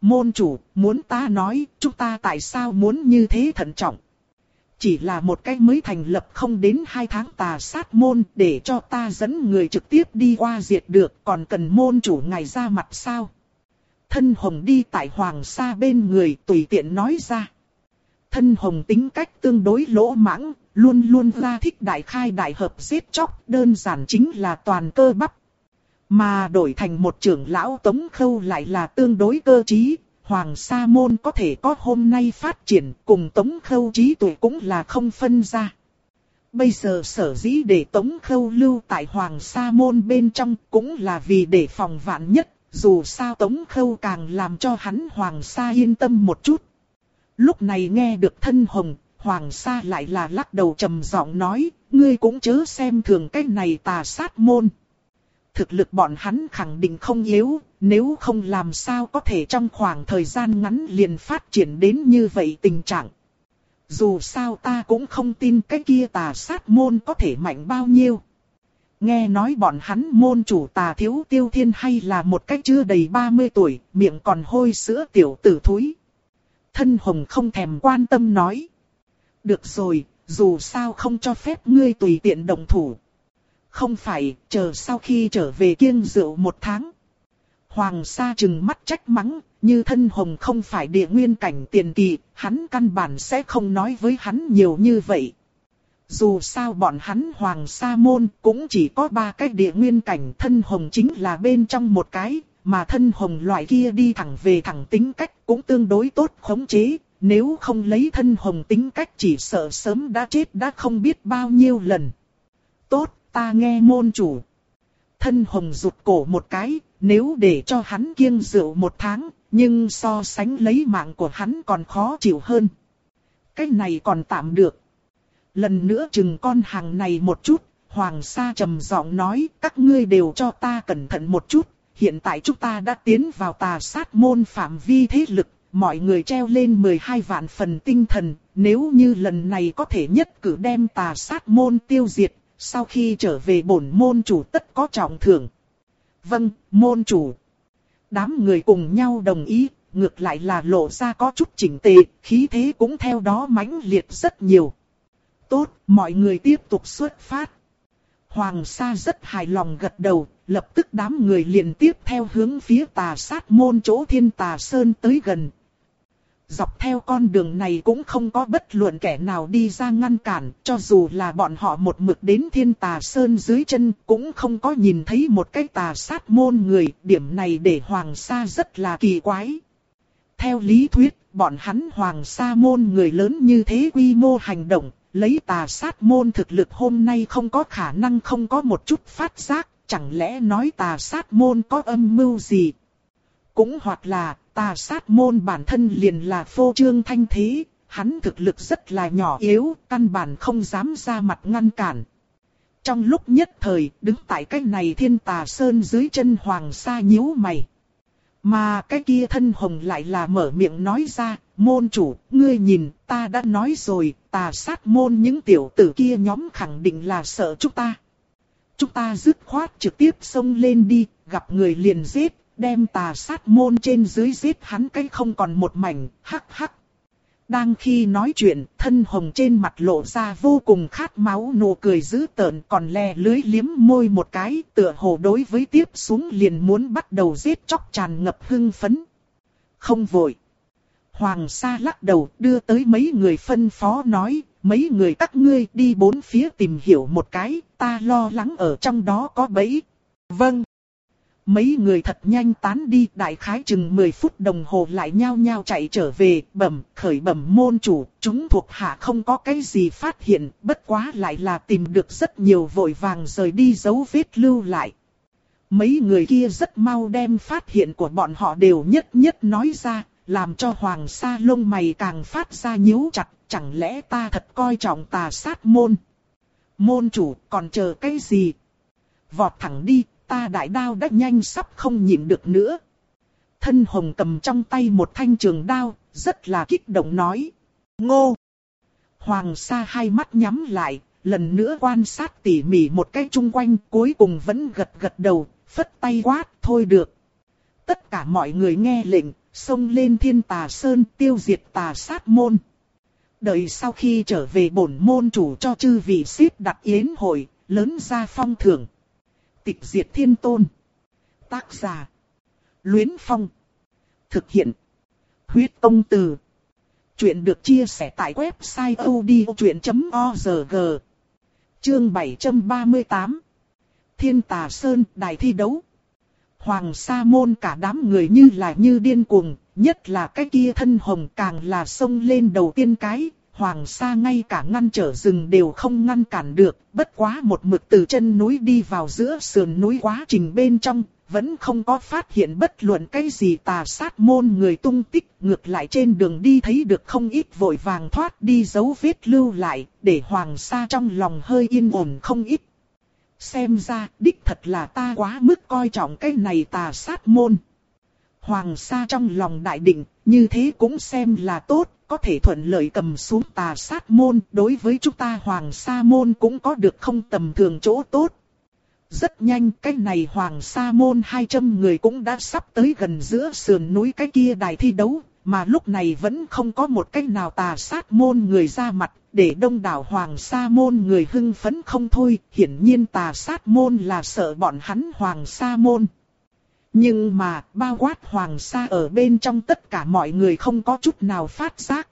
Môn chủ, muốn ta nói, chúng ta tại sao muốn như thế thận trọng? Chỉ là một cái mới thành lập không đến hai tháng tà sát môn để cho ta dẫn người trực tiếp đi qua diệt được, còn cần môn chủ ngài ra mặt sao? Thân Hồng đi tại Hoàng Sa bên người tùy tiện nói ra. Thân Hồng tính cách tương đối lỗ mãng, luôn luôn ra thích đại khai đại hợp giết chóc, đơn giản chính là toàn cơ bắp. Mà đổi thành một trưởng lão Tống Khâu lại là tương đối cơ trí. Hoàng Sa môn có thể có hôm nay phát triển cùng Tống Khâu trí tuệ cũng là không phân ra. Bây giờ sở dĩ để Tống Khâu lưu tại Hoàng Sa môn bên trong cũng là vì để phòng vạn nhất, dù sao Tống Khâu càng làm cho hắn Hoàng Sa yên tâm một chút. Lúc này nghe được Thân Hồng, Hoàng Sa lại là lắc đầu trầm giọng nói, ngươi cũng chớ xem thường cái này tà sát môn. Thực lực bọn hắn khẳng định không yếu, nếu không làm sao có thể trong khoảng thời gian ngắn liền phát triển đến như vậy tình trạng. Dù sao ta cũng không tin cái kia tà sát môn có thể mạnh bao nhiêu. Nghe nói bọn hắn môn chủ Tà Thiếu Tiêu Thiên hay là một cái chưa đầy ba mươi tuổi, miệng còn hôi sữa tiểu tử thúi. Thân Hồng không thèm quan tâm nói. Được rồi, dù sao không cho phép ngươi tùy tiện động thủ. Không phải, chờ sau khi trở về kiêng rượu một tháng. Hoàng Sa trừng mắt trách mắng, như Thân Hồng không phải địa nguyên cảnh tiền kỳ, hắn căn bản sẽ không nói với hắn nhiều như vậy. Dù sao bọn hắn Hoàng Sa môn cũng chỉ có ba cái địa nguyên cảnh, Thân Hồng chính là bên trong một cái, mà Thân Hồng loại kia đi thẳng về thẳng tính cách cũng tương đối tốt khống chế, nếu không lấy Thân Hồng tính cách chỉ sợ sớm đã chết đã không biết bao nhiêu lần. Tốt, ta nghe môn chủ. Thân Hồng rụt cổ một cái, nếu để cho hắn kiêng rượu một tháng, nhưng so sánh lấy mạng của hắn còn khó chịu hơn. Cái này còn tạm được. Lần nữa chừng con hàng này một chút, Hoàng Sa trầm giọng nói, các ngươi đều cho ta cẩn thận một chút, hiện tại chúng ta đã tiến vào tà sát môn phạm vi thế lực, mọi người treo lên mười hai vạn phần tinh thần, nếu như lần này có thể nhất cử đem tà sát môn tiêu diệt, sau khi trở về bổn môn chủ tất có trọng thưởng. Vâng, môn chủ. Đám người cùng nhau đồng ý, ngược lại là lộ ra có chút chỉnh tề, khí thế cũng theo đó mãnh liệt rất nhiều. Tốt, mọi người tiếp tục xuất phát. Hoàng Sa rất hài lòng gật đầu, lập tức đám người liền tiếp theo hướng phía tà sát môn chỗ Thiên Tà Sơn tới gần. Dọc theo con đường này cũng không có bất luận kẻ nào đi ra ngăn cản, cho dù là bọn họ một mực đến Thiên Tà Sơn dưới chân cũng không có nhìn thấy một cái tà sát môn người, điểm này để Hoàng Sa rất là kỳ quái. Theo lý thuyết, bọn hắn Hoàng Sa môn người lớn như thế quy mô hành động, lấy tà sát môn thực lực hôm nay không có khả năng không có một chút phát giác, chẳng lẽ nói tà sát môn có âm mưu gì? Cũng hoặc là tà sát môn bản thân liền là phô trương thanh thế, hắn thực lực rất là nhỏ yếu, căn bản không dám ra mặt ngăn cản. Trong lúc nhất thời, đứng tại cái này Thiên Tà Sơn dưới chân Hoàng Sa nhíu mày. Mà cái kia Thân Hồng lại là mở miệng nói ra, môn chủ, ngươi nhìn, ta đã nói rồi, tà sát môn những tiểu tử kia nhóm khẳng định là sợ chúng ta. Chúng ta dứt khoát trực tiếp xông lên đi, gặp người liền giết, đem tà sát môn trên dưới giết hắn cái không còn một mảnh, hắc hắc. Đang khi nói chuyện, Thân Hồng trên mặt lộ ra vô cùng khát máu nụ cười dữ tợn, còn lè lưới liếm môi một cái, tựa hồ đối với tiếp xuống liền muốn bắt đầu giết chóc tràn ngập hưng phấn. Không vội. Hoàng Sa lắc đầu đưa tới mấy người phân phó nói, mấy người các ngươi đi bốn phía tìm hiểu một cái, ta lo lắng ở trong đó có bẫy. Vâng. Mấy người thật nhanh tán đi, đại khái chừng mười phút đồng hồ lại nhao nhao chạy trở về, bẩm, khởi bẩm môn chủ, chúng thuộc hạ không có cái gì phát hiện, bất quá lại là tìm được rất nhiều, vội vàng rời đi dấu vết lưu lại. Mấy người kia rất mau đem phát hiện của bọn họ đều nhất nhất nói ra, làm cho Hoàng Sa lông mày càng phát ra nhíu chặt, chẳng lẽ ta thật coi trọng tà sát môn. Môn chủ còn chờ cái gì? Vọt thẳng đi, ta đại đao đã nhanh sắp không nhịn được nữa. Thân Hồng cầm trong tay một thanh trường đao, rất là kích động nói. Ngô! Hoàng Sa hai mắt nhắm lại, lần nữa quan sát tỉ mỉ một cái chung quanh, cuối cùng vẫn gật gật đầu, phất tay quát, thôi được. Tất cả mọi người nghe lệnh, xông lên Thiên Tà Sơn tiêu diệt tà sát môn. Đợi sau khi trở về bổn môn chủ cho chư vị xếp đặt yến hội, lớn ra phong thưởng. Tịch diệt thiên tôn. Tác giả: Luyến Phong. Thực hiện: Huyết Công Từ. Chuyện được chia sẻ tại website odchuyện chấm org. Chương bảy trăm ba mươi tám. Thiên Tà Sơn đài thi đấu. Hoàng Sa môn cả đám người như là như điên cuồng, nhất là cái kia thân hồng càng là xông lên đầu tiên cái. Hoàng Sa ngay cả ngăn trở rừng đều không ngăn cản được, bất quá một mực từ chân núi đi vào giữa sườn núi quá trình bên trong, vẫn không có phát hiện bất luận cái gì tà sát môn người tung tích, ngược lại trên đường đi thấy được không ít vội vàng thoát đi dấu vết lưu lại, để Hoàng Sa trong lòng hơi yên ổn không ít. Xem ra, đích thật là ta quá mức coi trọng cái này tà sát môn. Hoàng Sa trong lòng đại định, như thế cũng xem là tốt, có thể thuận lợi cầm xuống tà sát môn, đối với chúng ta Hoàng Sa môn cũng có được không tầm thường chỗ tốt. Rất nhanh cái này Hoàng Sa môn hai trăm người cũng đã sắp tới gần giữa sườn núi cái kia đài thi đấu, mà lúc này vẫn không có một cách nào tà sát môn người ra mặt, để đông đảo Hoàng Sa môn người hưng phấn không thôi, hiển nhiên tà sát môn là sợ bọn hắn Hoàng Sa môn. Nhưng mà, bao quát Hoàng Sa ở bên trong tất cả mọi người không có chút nào phát giác.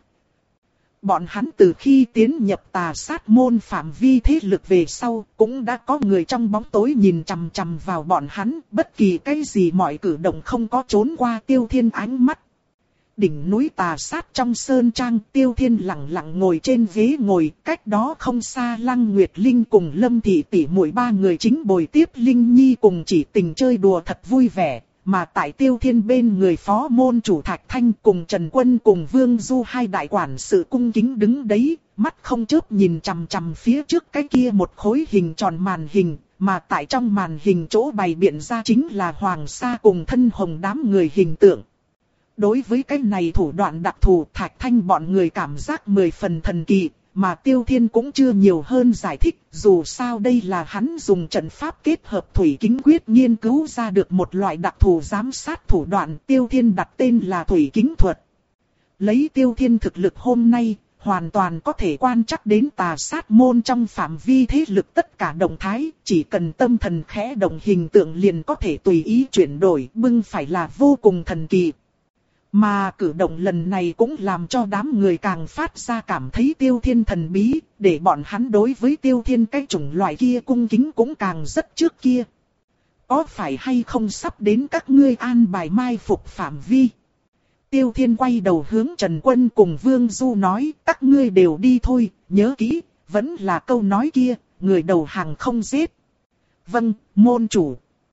Bọn hắn từ khi tiến nhập tà sát môn phạm vi thế lực về sau, cũng đã có người trong bóng tối nhìn chằm chằm vào bọn hắn, bất kỳ cái gì mọi cử động không có trốn qua Tiêu Thiên ánh mắt. Đỉnh núi tà sát trong sơn trang, Tiêu Thiên lặng lặng ngồi trên ghế ngồi, cách đó không xa Lăng Nguyệt Linh cùng Lâm Thị tỷ muội ba người chính bồi tiếp Linh Nhi cùng Chỉ Tình chơi đùa thật vui vẻ, mà tại Tiêu Thiên bên người phó môn chủ Thạch Thanh cùng Trần Quân cùng Vương Du hai đại quản sự cung kính đứng đấy, mắt không chớp nhìn chằm chằm phía trước cái kia một khối hình tròn màn hình, mà tại trong màn hình chỗ bày biện ra chính là Hoàng Sa cùng thân hồng đám người hình tượng. Đối với cái này thủ đoạn đặc thù, Thạch Thanh bọn người cảm giác mười phần thần kỳ, mà Tiêu Thiên cũng chưa nhiều hơn giải thích, dù sao đây là hắn dùng trận pháp kết hợp thủy kính quyết nghiên cứu ra được một loại đặc thù giám sát thủ đoạn, Tiêu Thiên đặt tên là thủy kính thuật. Lấy Tiêu Thiên thực lực hôm nay, hoàn toàn có thể quan trắc đến tà sát môn trong phạm vi thế lực tất cả động thái, chỉ cần tâm thần khẽ động hình tượng liền có thể tùy ý chuyển đổi, bưng phải là vô cùng thần kỳ. Mà cử động lần này cũng làm cho đám người càng phát ra cảm thấy Tiêu Thiên thần bí, để bọn hắn đối với Tiêu Thiên cái chủng loại kia cung kính cũng càng rất trước kia. Có phải hay không sắp đến các ngươi an bài mai phục phạm vi? Tiêu Thiên quay đầu hướng Trần Quân cùng Vương Du nói, các ngươi đều đi thôi, nhớ kỹ, vẫn là câu nói kia, người đầu hàng không giết. Vâng, môn chủ.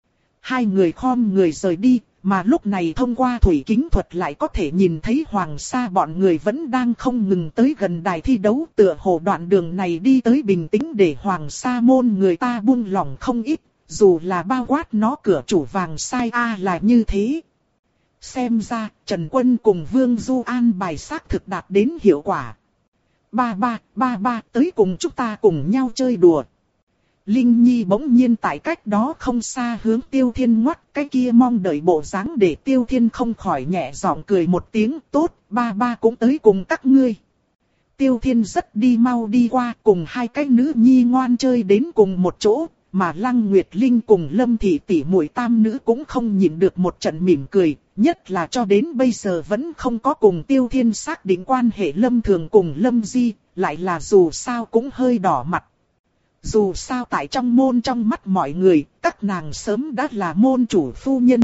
Hai người khom người rời đi. Mà lúc này thông qua thủy kính thuật lại có thể nhìn thấy Hoàng Sa bọn người vẫn đang không ngừng tới gần đài thi đấu, tựa hồ đoạn đường này đi tới bình tĩnh để Hoàng Sa môn người ta buông lòng không ít, dù là bao quát nó cửa chủ vàng sai a là như thế. Xem ra, Trần Quân cùng Vương Du an bài xác thực đạt đến hiệu quả. Ba ba, ba ba tới cùng chúng ta cùng nhau chơi đùa. Linh Nhi bỗng nhiên tại cách đó không xa hướng Tiêu Thiên ngoắt, cái kia mong đợi bộ dáng để Tiêu Thiên không khỏi nhẹ giọng cười một tiếng, tốt, ba ba cũng tới cùng các ngươi. Tiêu Thiên rất đi mau đi qua, cùng hai cái nữ nhi ngoan chơi đến cùng một chỗ, mà Lăng Nguyệt Linh cùng Lâm Thị tỷ muội tam nữ cũng không nhịn được một trận mỉm cười, nhất là cho đến bây giờ vẫn không có cùng Tiêu Thiên xác định quan hệ Lâm Thường cùng Lâm Di, lại là dù sao cũng hơi đỏ mặt. Dù sao tại trong môn trong mắt mọi người, các nàng sớm đã là môn chủ phu nhân.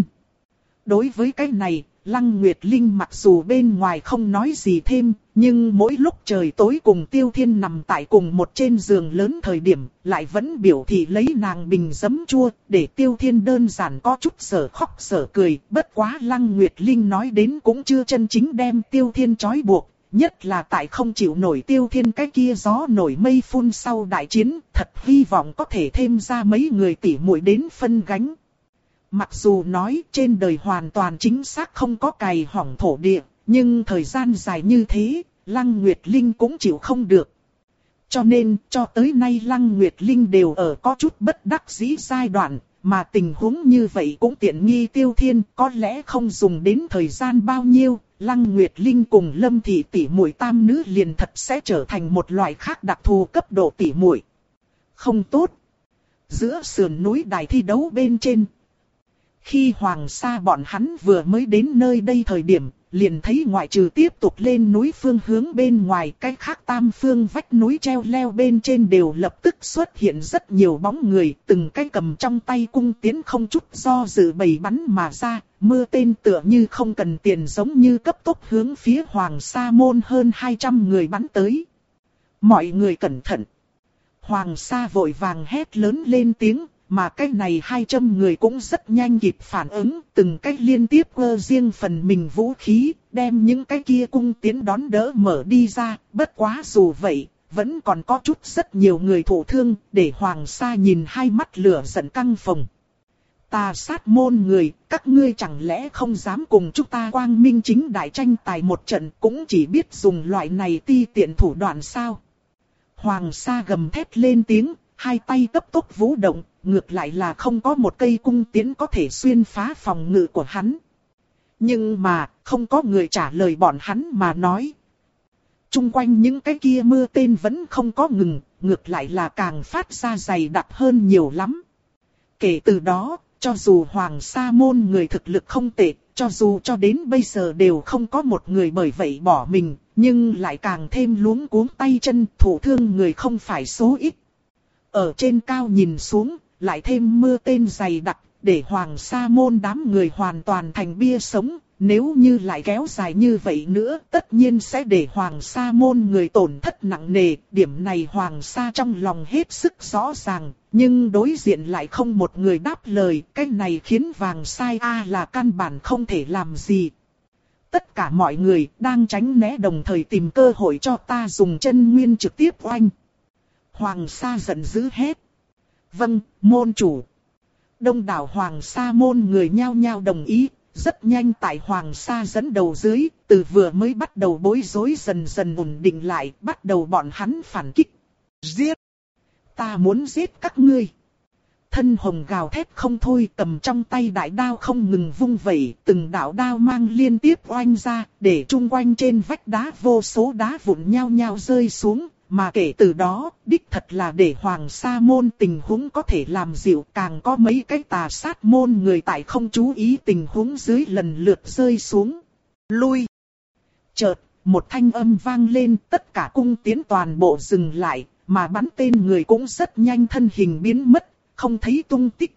Đối với cái này, Lăng Nguyệt Linh mặc dù bên ngoài không nói gì thêm, nhưng mỗi lúc trời tối cùng Tiêu Thiên nằm tại cùng một trên giường lớn thời điểm, lại vẫn biểu thị lấy nàng bình giấm chua, để Tiêu Thiên đơn giản có chút sở khóc sở cười. Bất quá Lăng Nguyệt Linh nói đến cũng chưa chân chính đem Tiêu Thiên trói buộc. Nhất là tại không chịu nổi Tiêu Thiên cái kia gió nổi mây phun sau đại chiến, thật hy vọng có thể thêm ra mấy người tỷ muội đến phân gánh. Mặc dù nói trên đời hoàn toàn chính xác không có cày hỏng thổ địa, nhưng thời gian dài như thế, Lăng Nguyệt Linh cũng chịu không được. Cho nên, cho tới nay Lăng Nguyệt Linh đều ở có chút bất đắc dĩ giai đoạn, mà tình huống như vậy cũng tiện nghi Tiêu Thiên, có lẽ không dùng đến thời gian bao nhiêu, Lăng Nguyệt Linh cùng Lâm Thị tỷ muội tam nữ liền thật sẽ trở thành một loại khác đặc thù cấp độ tỷ muội. Không tốt. Giữa sườn núi đài thi đấu bên trên, khi Hoàng Sa bọn hắn vừa mới đến nơi đây thời điểm, liền thấy ngoại trừ tiếp tục lên núi phương hướng bên ngoài, cái khác tam phương vách núi treo leo bên trên đều lập tức xuất hiện rất nhiều bóng người, từng cái cầm trong tay cung tiến không chút do dự bày bắn mà ra, mưa tên tựa như không cần tiền giống như cấp tốc hướng phía Hoàng Sa môn hơn hai trăm người bắn tới. Mọi người cẩn thận. Hoàng Sa vội vàng hét lớn lên tiếng. Mà cái này hai trăm người cũng rất nhanh kịp phản ứng, từng cách liên tiếp quơ riêng phần mình vũ khí, đem những cái kia cung tiến đón đỡ mở đi ra, bất quá dù vậy, vẫn còn có chút rất nhiều người thụ thương, để Hoàng Sa nhìn hai mắt lửa giận căng phồng. Tà sát môn người, các ngươi chẳng lẽ không dám cùng chúng ta quang minh chính đại tranh tài một trận, cũng chỉ biết dùng loại này ti tiện thủ đoạn sao? Hoàng Sa gầm thét lên tiếng, hai tay cấp tốc vũ động. Ngược lại là không có một cây cung tiến có thể xuyên phá phòng ngự của hắn. Nhưng mà, không có người trả lời bọn hắn mà nói. Trung quanh những cái kia mưa tên vẫn không có ngừng, ngược lại là càng phát ra dày đặc hơn nhiều lắm. Kể từ đó, cho dù Hoàng Sa môn người thực lực không tệ, cho dù cho đến bây giờ đều không có một người bởi vậy bỏ mình, nhưng lại càng thêm luống cuống tay chân, thụ thương người không phải số ít. Ở trên cao nhìn xuống, lại thêm mưa tên dày đặc, để Hoàng Sa môn đám người hoàn toàn thành bia sống, nếu như lại kéo dài như vậy nữa, tất nhiên sẽ để Hoàng Sa môn người tổn thất nặng nề, điểm này Hoàng Sa trong lòng hết sức rõ ràng, nhưng đối diện lại không một người đáp lời, cái này khiến Vàng Sai A là căn bản không thể làm gì. Tất cả mọi người đang tránh né đồng thời tìm cơ hội cho ta dùng chân nguyên trực tiếp oanh. Hoàng Sa giận dữ hét. Vâng, môn chủ. Đông đảo Hoàng Sa môn người nhao nhao đồng ý, rất nhanh tại Hoàng Sa dẫn đầu dưới, từ vừa mới bắt đầu bối rối dần dần ổn định lại, bắt đầu bọn hắn phản kích. Giết! Ta muốn giết các ngươi! Thân hồng gào thét không thôi, cầm trong tay đại đao không ngừng vung vẩy, từng đạo đao mang liên tiếp oanh ra, để chung quanh trên vách đá vô số đá vụn nhao nhao rơi xuống. Mà kể từ đó, đích thật là để Hoàng Sa môn tình huống có thể làm dịu, càng có mấy cái tà sát môn người tại không chú ý tình huống dưới lần lượt rơi xuống. Lui! Chợt, một thanh âm vang lên, tất cả cung tiến toàn bộ dừng lại, mà bắn tên người cũng rất nhanh thân hình biến mất, không thấy tung tích.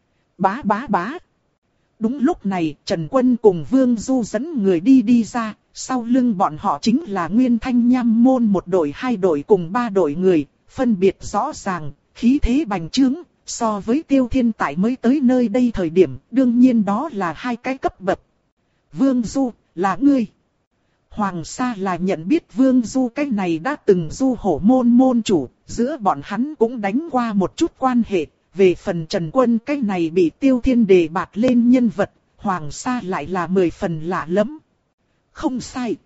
Bá bá bá! Đúng lúc này, Trần Quân cùng Vương Du dẫn người đi đi ra. Sau lưng bọn họ chính là Nguyên Thanh Nham môn một đội, hai đội cùng ba đội người, phân biệt rõ ràng, khí thế bành trướng, so với Tiêu Thiên tại mới tới nơi đây thời điểm, đương nhiên đó là hai cái cấp bậc. Vương Du, là ngươi. Hoàng Sa là nhận biết Vương Du cái này đã từng Du Hổ môn môn chủ, giữa bọn hắn cũng đánh qua một chút quan hệ, về phần Trần Quân cái này bị Tiêu Thiên đề bạt lên nhân vật, Hoàng Sa lại là mười phần lạ lắm. Không sai.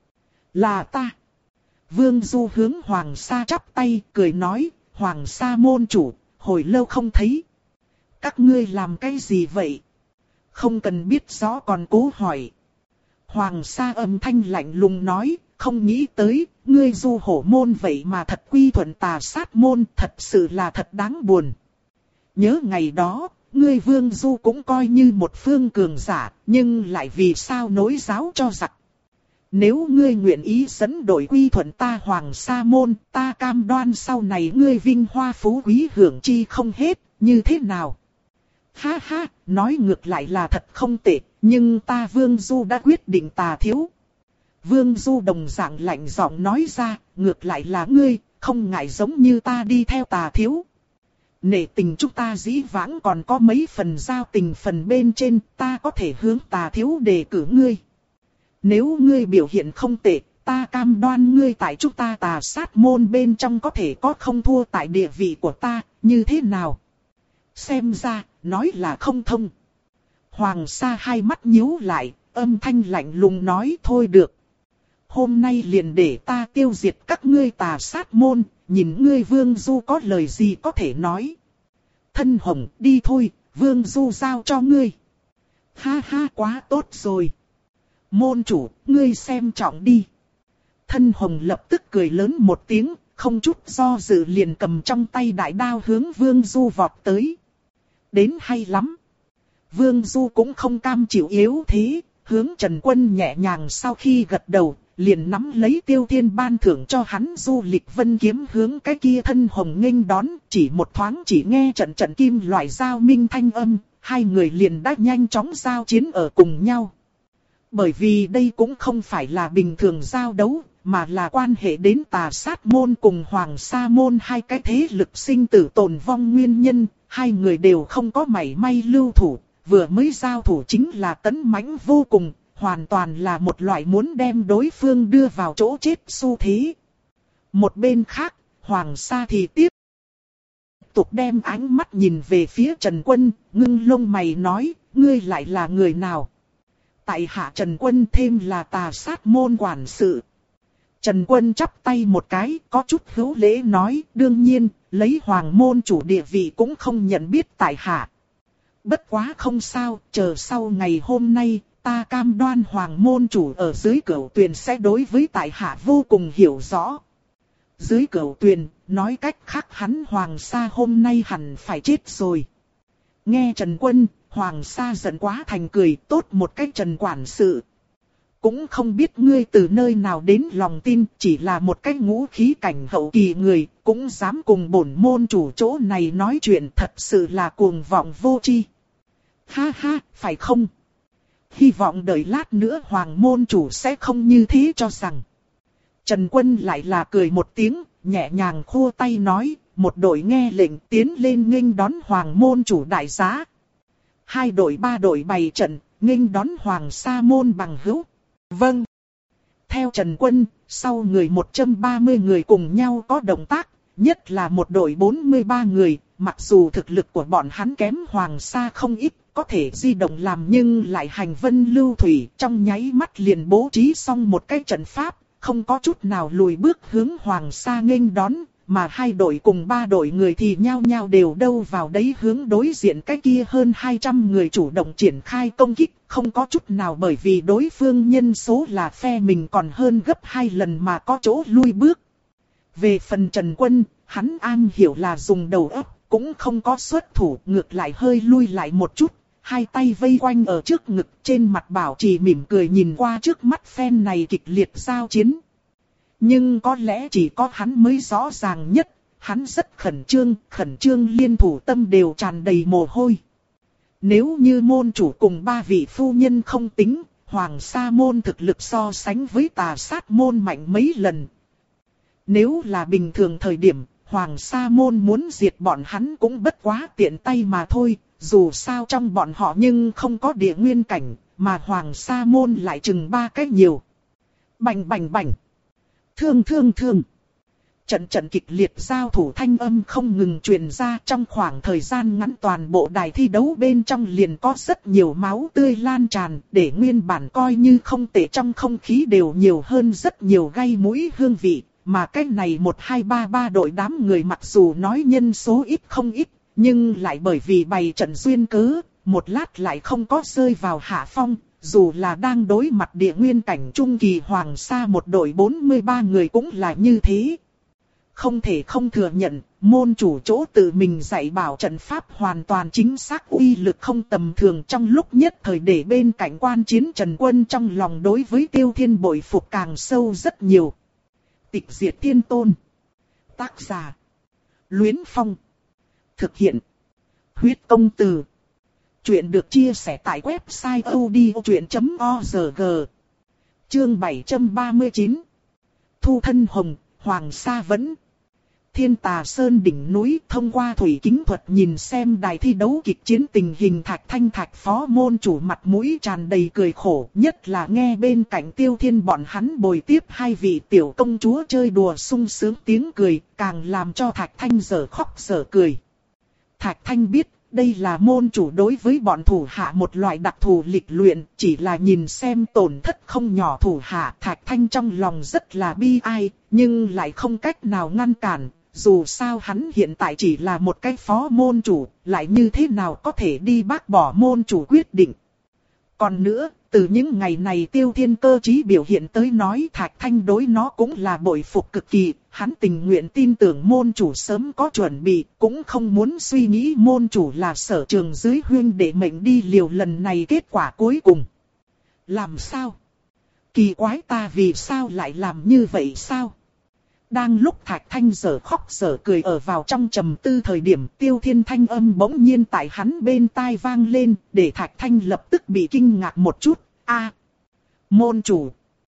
Là ta. Vương Du hướng Hoàng Sa chắp tay, cười nói, Hoàng Sa môn chủ, hồi lâu không thấy. Các ngươi làm cái gì vậy? Không cần biết rõ còn cố hỏi. Hoàng Sa âm thanh lạnh lùng nói, không nghĩ tới, ngươi Du Hổ môn vậy mà thật quy thuận tà sát môn, thật sự là thật đáng buồn. Nhớ ngày đó, ngươi Vương Du cũng coi như một phương cường giả, nhưng lại vì sao nối giáo cho giặc. Nếu ngươi nguyện ý dẫn đội quy thuận ta Hoàng Sa môn, ta cam đoan sau này ngươi vinh hoa phú quý hưởng chi không hết, như thế nào? Ha ha, nói ngược lại là thật không tệ, nhưng ta Vương Du đã quyết định tà thiếu. Vương Du đồng dạng lạnh giọng nói ra, ngược lại là ngươi, không ngại giống như ta đi theo tà thiếu. Nể tình chúng ta dĩ vãng còn có mấy phần giao tình phần bên trên, ta có thể hướng tà thiếu đề cử ngươi. Nếu ngươi biểu hiện không tệ, ta cam đoan ngươi tại chúng ta tà sát môn bên trong có thể có không thua tại địa vị của ta, như thế nào? Xem ra, nói là không thông. Hoàng Sa hai mắt nhíu lại, âm thanh lạnh lùng nói thôi được. Hôm nay liền để ta tiêu diệt các ngươi tà sát môn, nhìn ngươi Vương Du có lời gì có thể nói. Thân hồng, đi thôi, Vương Du giao cho ngươi. Ha ha, quá tốt rồi. Môn chủ, ngươi xem trọng đi. Thân hồng lập tức cười lớn một tiếng, không chút do dự liền cầm trong tay đại đao hướng Vương Du vọt tới. Đến hay lắm. Vương Du cũng không cam chịu yếu thế, hướng Trần Quân nhẹ nhàng sau khi gật đầu, liền nắm lấy Tiêu Thiên ban thưởng cho hắn du lịch vân kiếm hướng cái kia thân hồng nghênh đón, chỉ một thoáng chỉ nghe trận trận kim loại giao minh thanh âm, hai người liền đã nhanh chóng giao chiến ở cùng nhau. Bởi vì đây cũng không phải là bình thường giao đấu, mà là quan hệ đến Tà Sát môn cùng Hoàng Sa môn hai cái thế lực sinh tử tồn vong nguyên nhân, hai người đều không có mảy may lưu thủ, vừa mới giao thủ chính là tấn mãnh vô cùng, hoàn toàn là một loại muốn đem đối phương đưa vào chỗ chết xu thế. Một bên khác, Hoàng Sa thì tiếp tục đem ánh mắt nhìn về phía Trần Quân, ngưng lông mày nói, ngươi lại là người nào? Tại hạ Trần Quân, thêm là Tà Sát môn quản sự. Trần Quân chắp tay một cái, có chút hữu lễ nói, đương nhiên, lấy hoàng môn chủ địa vị cũng không nhận biết tại hạ. Bất quá không sao, chờ sau ngày hôm nay, ta cam đoan hoàng môn chủ ở dưới cửu tuyền sẽ đối với tại hạ vô cùng hiểu rõ. Dưới cửu tuyền, nói cách khác hắn Hoàng Sa hôm nay hẳn phải chết rồi. Nghe Trần Quân, Hoàng Sa giận quá thành cười, tốt một cách Trần quản sự. Cũng không biết ngươi từ nơi nào đến lòng tin, chỉ là một cái ngũ khí cảnh hậu kỳ người, cũng dám cùng bổn môn chủ chỗ này nói chuyện, thật sự là cuồng vọng vô tri. Ha ha, phải không? Hy vọng đợi lát nữa hoàng môn chủ sẽ không như thế cho rằng. Trần Quân lại là cười một tiếng, nhẹ nhàng khua tay nói, một đội nghe lệnh tiến lên nghênh đón hoàng môn chủ đại giá. Hai đội ba đội bày trận, nghênh đón Hoàng Sa môn bằng hữu. Vâng. Theo Trần Quân, sau người một trăm ba mươi người cùng nhau có động tác, nhất là một đội bốn mươi ba người, mặc dù thực lực của bọn hắn kém Hoàng Sa không ít, có thể di động làm nhưng lại hành vân lưu thủy, trong nháy mắt liền bố trí xong một cái trận pháp, không có chút nào lùi bước hướng Hoàng Sa nghênh đón, mà hai đội cùng ba đội người thì nhao nhao đều đâu vào đấy hướng đối diện cái kia hơn hai trăm người chủ động triển khai công kích, không có chút nào bởi vì đối phương nhân số là phe mình còn hơn gấp hai lần mà có chỗ lui bước. Về phần Trần Quân, hắn an hiểu là dùng đầu óc, cũng không có xuất thủ, ngược lại hơi lui lại một chút, hai tay vây quanh ở trước ngực, trên mặt bảo trì mỉm cười nhìn qua trước mắt phen này kịch liệt giao chiến. Nhưng có lẽ chỉ có hắn mới rõ ràng nhất, hắn rất khẩn trương, khẩn trương liên thủ tâm đều tràn đầy mồ hôi. Nếu như môn chủ cùng ba vị phu nhân không tính, Hoàng Sa môn thực lực so sánh với Tà Sát môn mạnh mấy lần. Nếu là bình thường thời điểm, Hoàng Sa môn muốn diệt bọn hắn cũng bất quá tiện tay mà thôi, dù sao trong bọn họ nhưng không có địa nguyên cảnh, mà Hoàng Sa môn lại chừng ba cái nhiều. Bành bành bành. Thương thương thương. Trận trận kịch liệt giao thủ thanh âm không ngừng truyền ra, trong khoảng thời gian ngắn toàn bộ đài thi đấu bên trong liền có rất nhiều máu tươi lan tràn, để nguyên bản coi như không tệ trong không khí đều nhiều hơn rất nhiều gây mũi hương vị, mà cái này một hai ba ba đội đám người mặc dù nói nhân số ít không ít, nhưng lại bởi vì bày trận duyên cớ, một lát lại không có rơi vào hạ phong. Dù là đang đối mặt địa nguyên cảnh trung kỳ Hoàng Sa một đội bốn mươi ba người cũng là như thế. Không thể không thừa nhận, môn chủ chỗ tự mình dạy bảo trận pháp hoàn toàn chính xác, uy lực không tầm thường, trong lúc nhất thời để bên cạnh quan chiến Trần Quân trong lòng đối với Tiêu Thiên bội phục càng sâu rất nhiều. Tịch diệt thiên tôn. Tác giả. Luyến Phong. Thực hiện. Huyết công từ. Chuyện được chia sẻ tại website odchuyện chấm org. Chương bảy trăm ba mươi chín. Thu thân hồng, Hoàng Sa vẫn. Thiên Tà Sơn đỉnh núi, thông qua thủy kính thuật nhìn xem đài thi đấu kịch chiến tình hình, Thạch Thanh Thạch phó môn chủ mặt mũi tràn đầy cười khổ, nhất là nghe bên cạnh Tiêu Thiên bọn hắn bồi tiếp hai vị tiểu công chúa chơi đùa sung sướng tiếng cười, càng làm cho Thạch Thanh dở khóc dở cười. Thạch Thanh biết, đây là môn chủ đối với bọn thủ hạ một loại đặc thù lịch luyện, chỉ là nhìn xem tổn thất không nhỏ thủ hạ, Thạch Thanh trong lòng rất là bi ai, nhưng lại không cách nào ngăn cản. dù sao hắn hiện tại chỉ là một cái phó môn chủ, lại như thế nào có thể đi bác bỏ môn chủ quyết định. Còn nữa, từ những ngày này Tiêu Thiên cơ trí biểu hiện tới nói Thạch Thanh đối nó cũng là bội phục cực kỳ, hắn tình nguyện tin tưởng môn chủ sớm có chuẩn bị, cũng không muốn suy nghĩ môn chủ là Sở Trường dưới huyên để mệnh đi liều lần này kết quả cuối cùng. Làm sao? Kỳ quái ta vì sao lại làm như vậy sao? Đang lúc Thạch Thanh giở khóc giở cười ở vào trong trầm tư thời điểm Tiêu Thiên thanh âm bỗng nhiên tại hắn bên tai vang lên, để Thạch Thanh lập tức bị kinh ngạc một chút. A, à, môn chủ.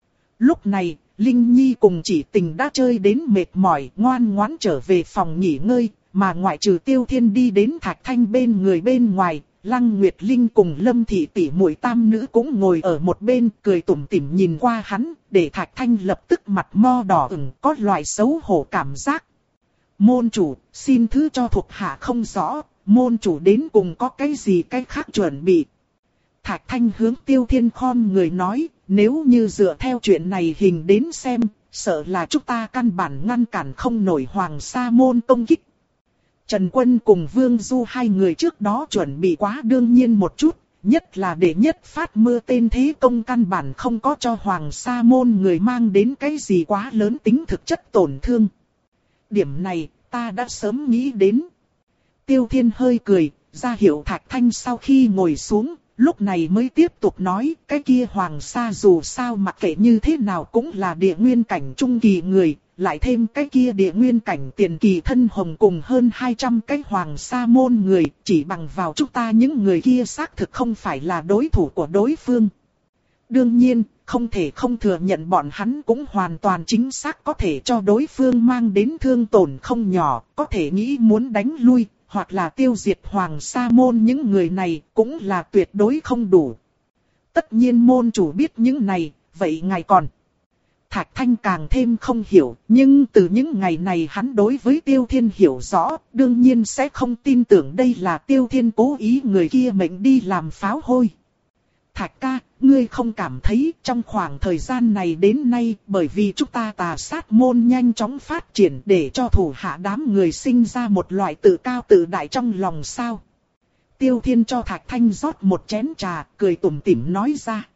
Lúc này, Linh Nhi cùng Chỉ Tình đã chơi đến mệt mỏi, ngoan ngoãn trở về phòng nghỉ ngơi, mà ngoại trừ Tiêu Thiên đi đến Thạch Thanh bên người bên ngoài, Lăng Nguyệt Linh cùng Lâm Thị tỷ muội tam nữ cũng ngồi ở một bên, cười tủm tỉm nhìn qua hắn, để Thạch Thanh lập tức mặt mo đỏ ửng, có loại xấu hổ cảm giác. Môn chủ, xin thứ cho thuộc hạ không rõ, môn chủ đến cùng có cái gì cái khác chuẩn bị. Thạch Thanh hướng Tiêu Thiên khom người nói, nếu như dựa theo chuyện này hình đến xem, sợ là chúng ta căn bản ngăn cản không nổi Hoàng Sa môn công kích. Trần Quân cùng Vương Du hai người trước đó chuẩn bị quá đương nhiên một chút, nhất là để nhất phát mưa tên thế công căn bản không có cho Hoàng Sa môn người mang đến cái gì quá lớn tính thực chất tổn thương. Điểm này, ta đã sớm nghĩ đến. Tiêu Thiên hơi cười, ra hiệu Thạch Thanh sau khi ngồi xuống, lúc này mới tiếp tục nói, cái kia Hoàng Sa dù sao mặc kệ như thế nào cũng là địa nguyên cảnh trung kỳ người. Lại thêm cái kia địa nguyên cảnh tiền kỳ thân hồng cùng hơn hai trăm cái Hoàng Sa môn người, chỉ bằng vào chúng ta những người kia xác thực không phải là đối thủ của đối phương. Đương nhiên, không thể không thừa nhận bọn hắn cũng hoàn toàn chính xác có thể cho đối phương mang đến thương tổn không nhỏ, có thể nghĩ muốn đánh lui, hoặc là tiêu diệt Hoàng Sa môn những người này cũng là tuyệt đối không đủ. Tất nhiên môn chủ biết những này, vậy ngài còn... Thạch Thanh càng thêm không hiểu, nhưng từ những ngày này hắn đối với Tiêu Thiên hiểu rõ, đương nhiên sẽ không tin tưởng đây là Tiêu Thiên cố ý người kia mệnh đi làm pháo hôi. Thạch ca, ngươi không cảm thấy trong khoảng thời gian này đến nay, bởi vì chúng ta tà sát môn nhanh chóng phát triển để cho thủ hạ đám người sinh ra một loại tự cao tự đại trong lòng sao? Tiêu Thiên cho Thạch Thanh rót một chén trà, cười tủm tỉm nói ra.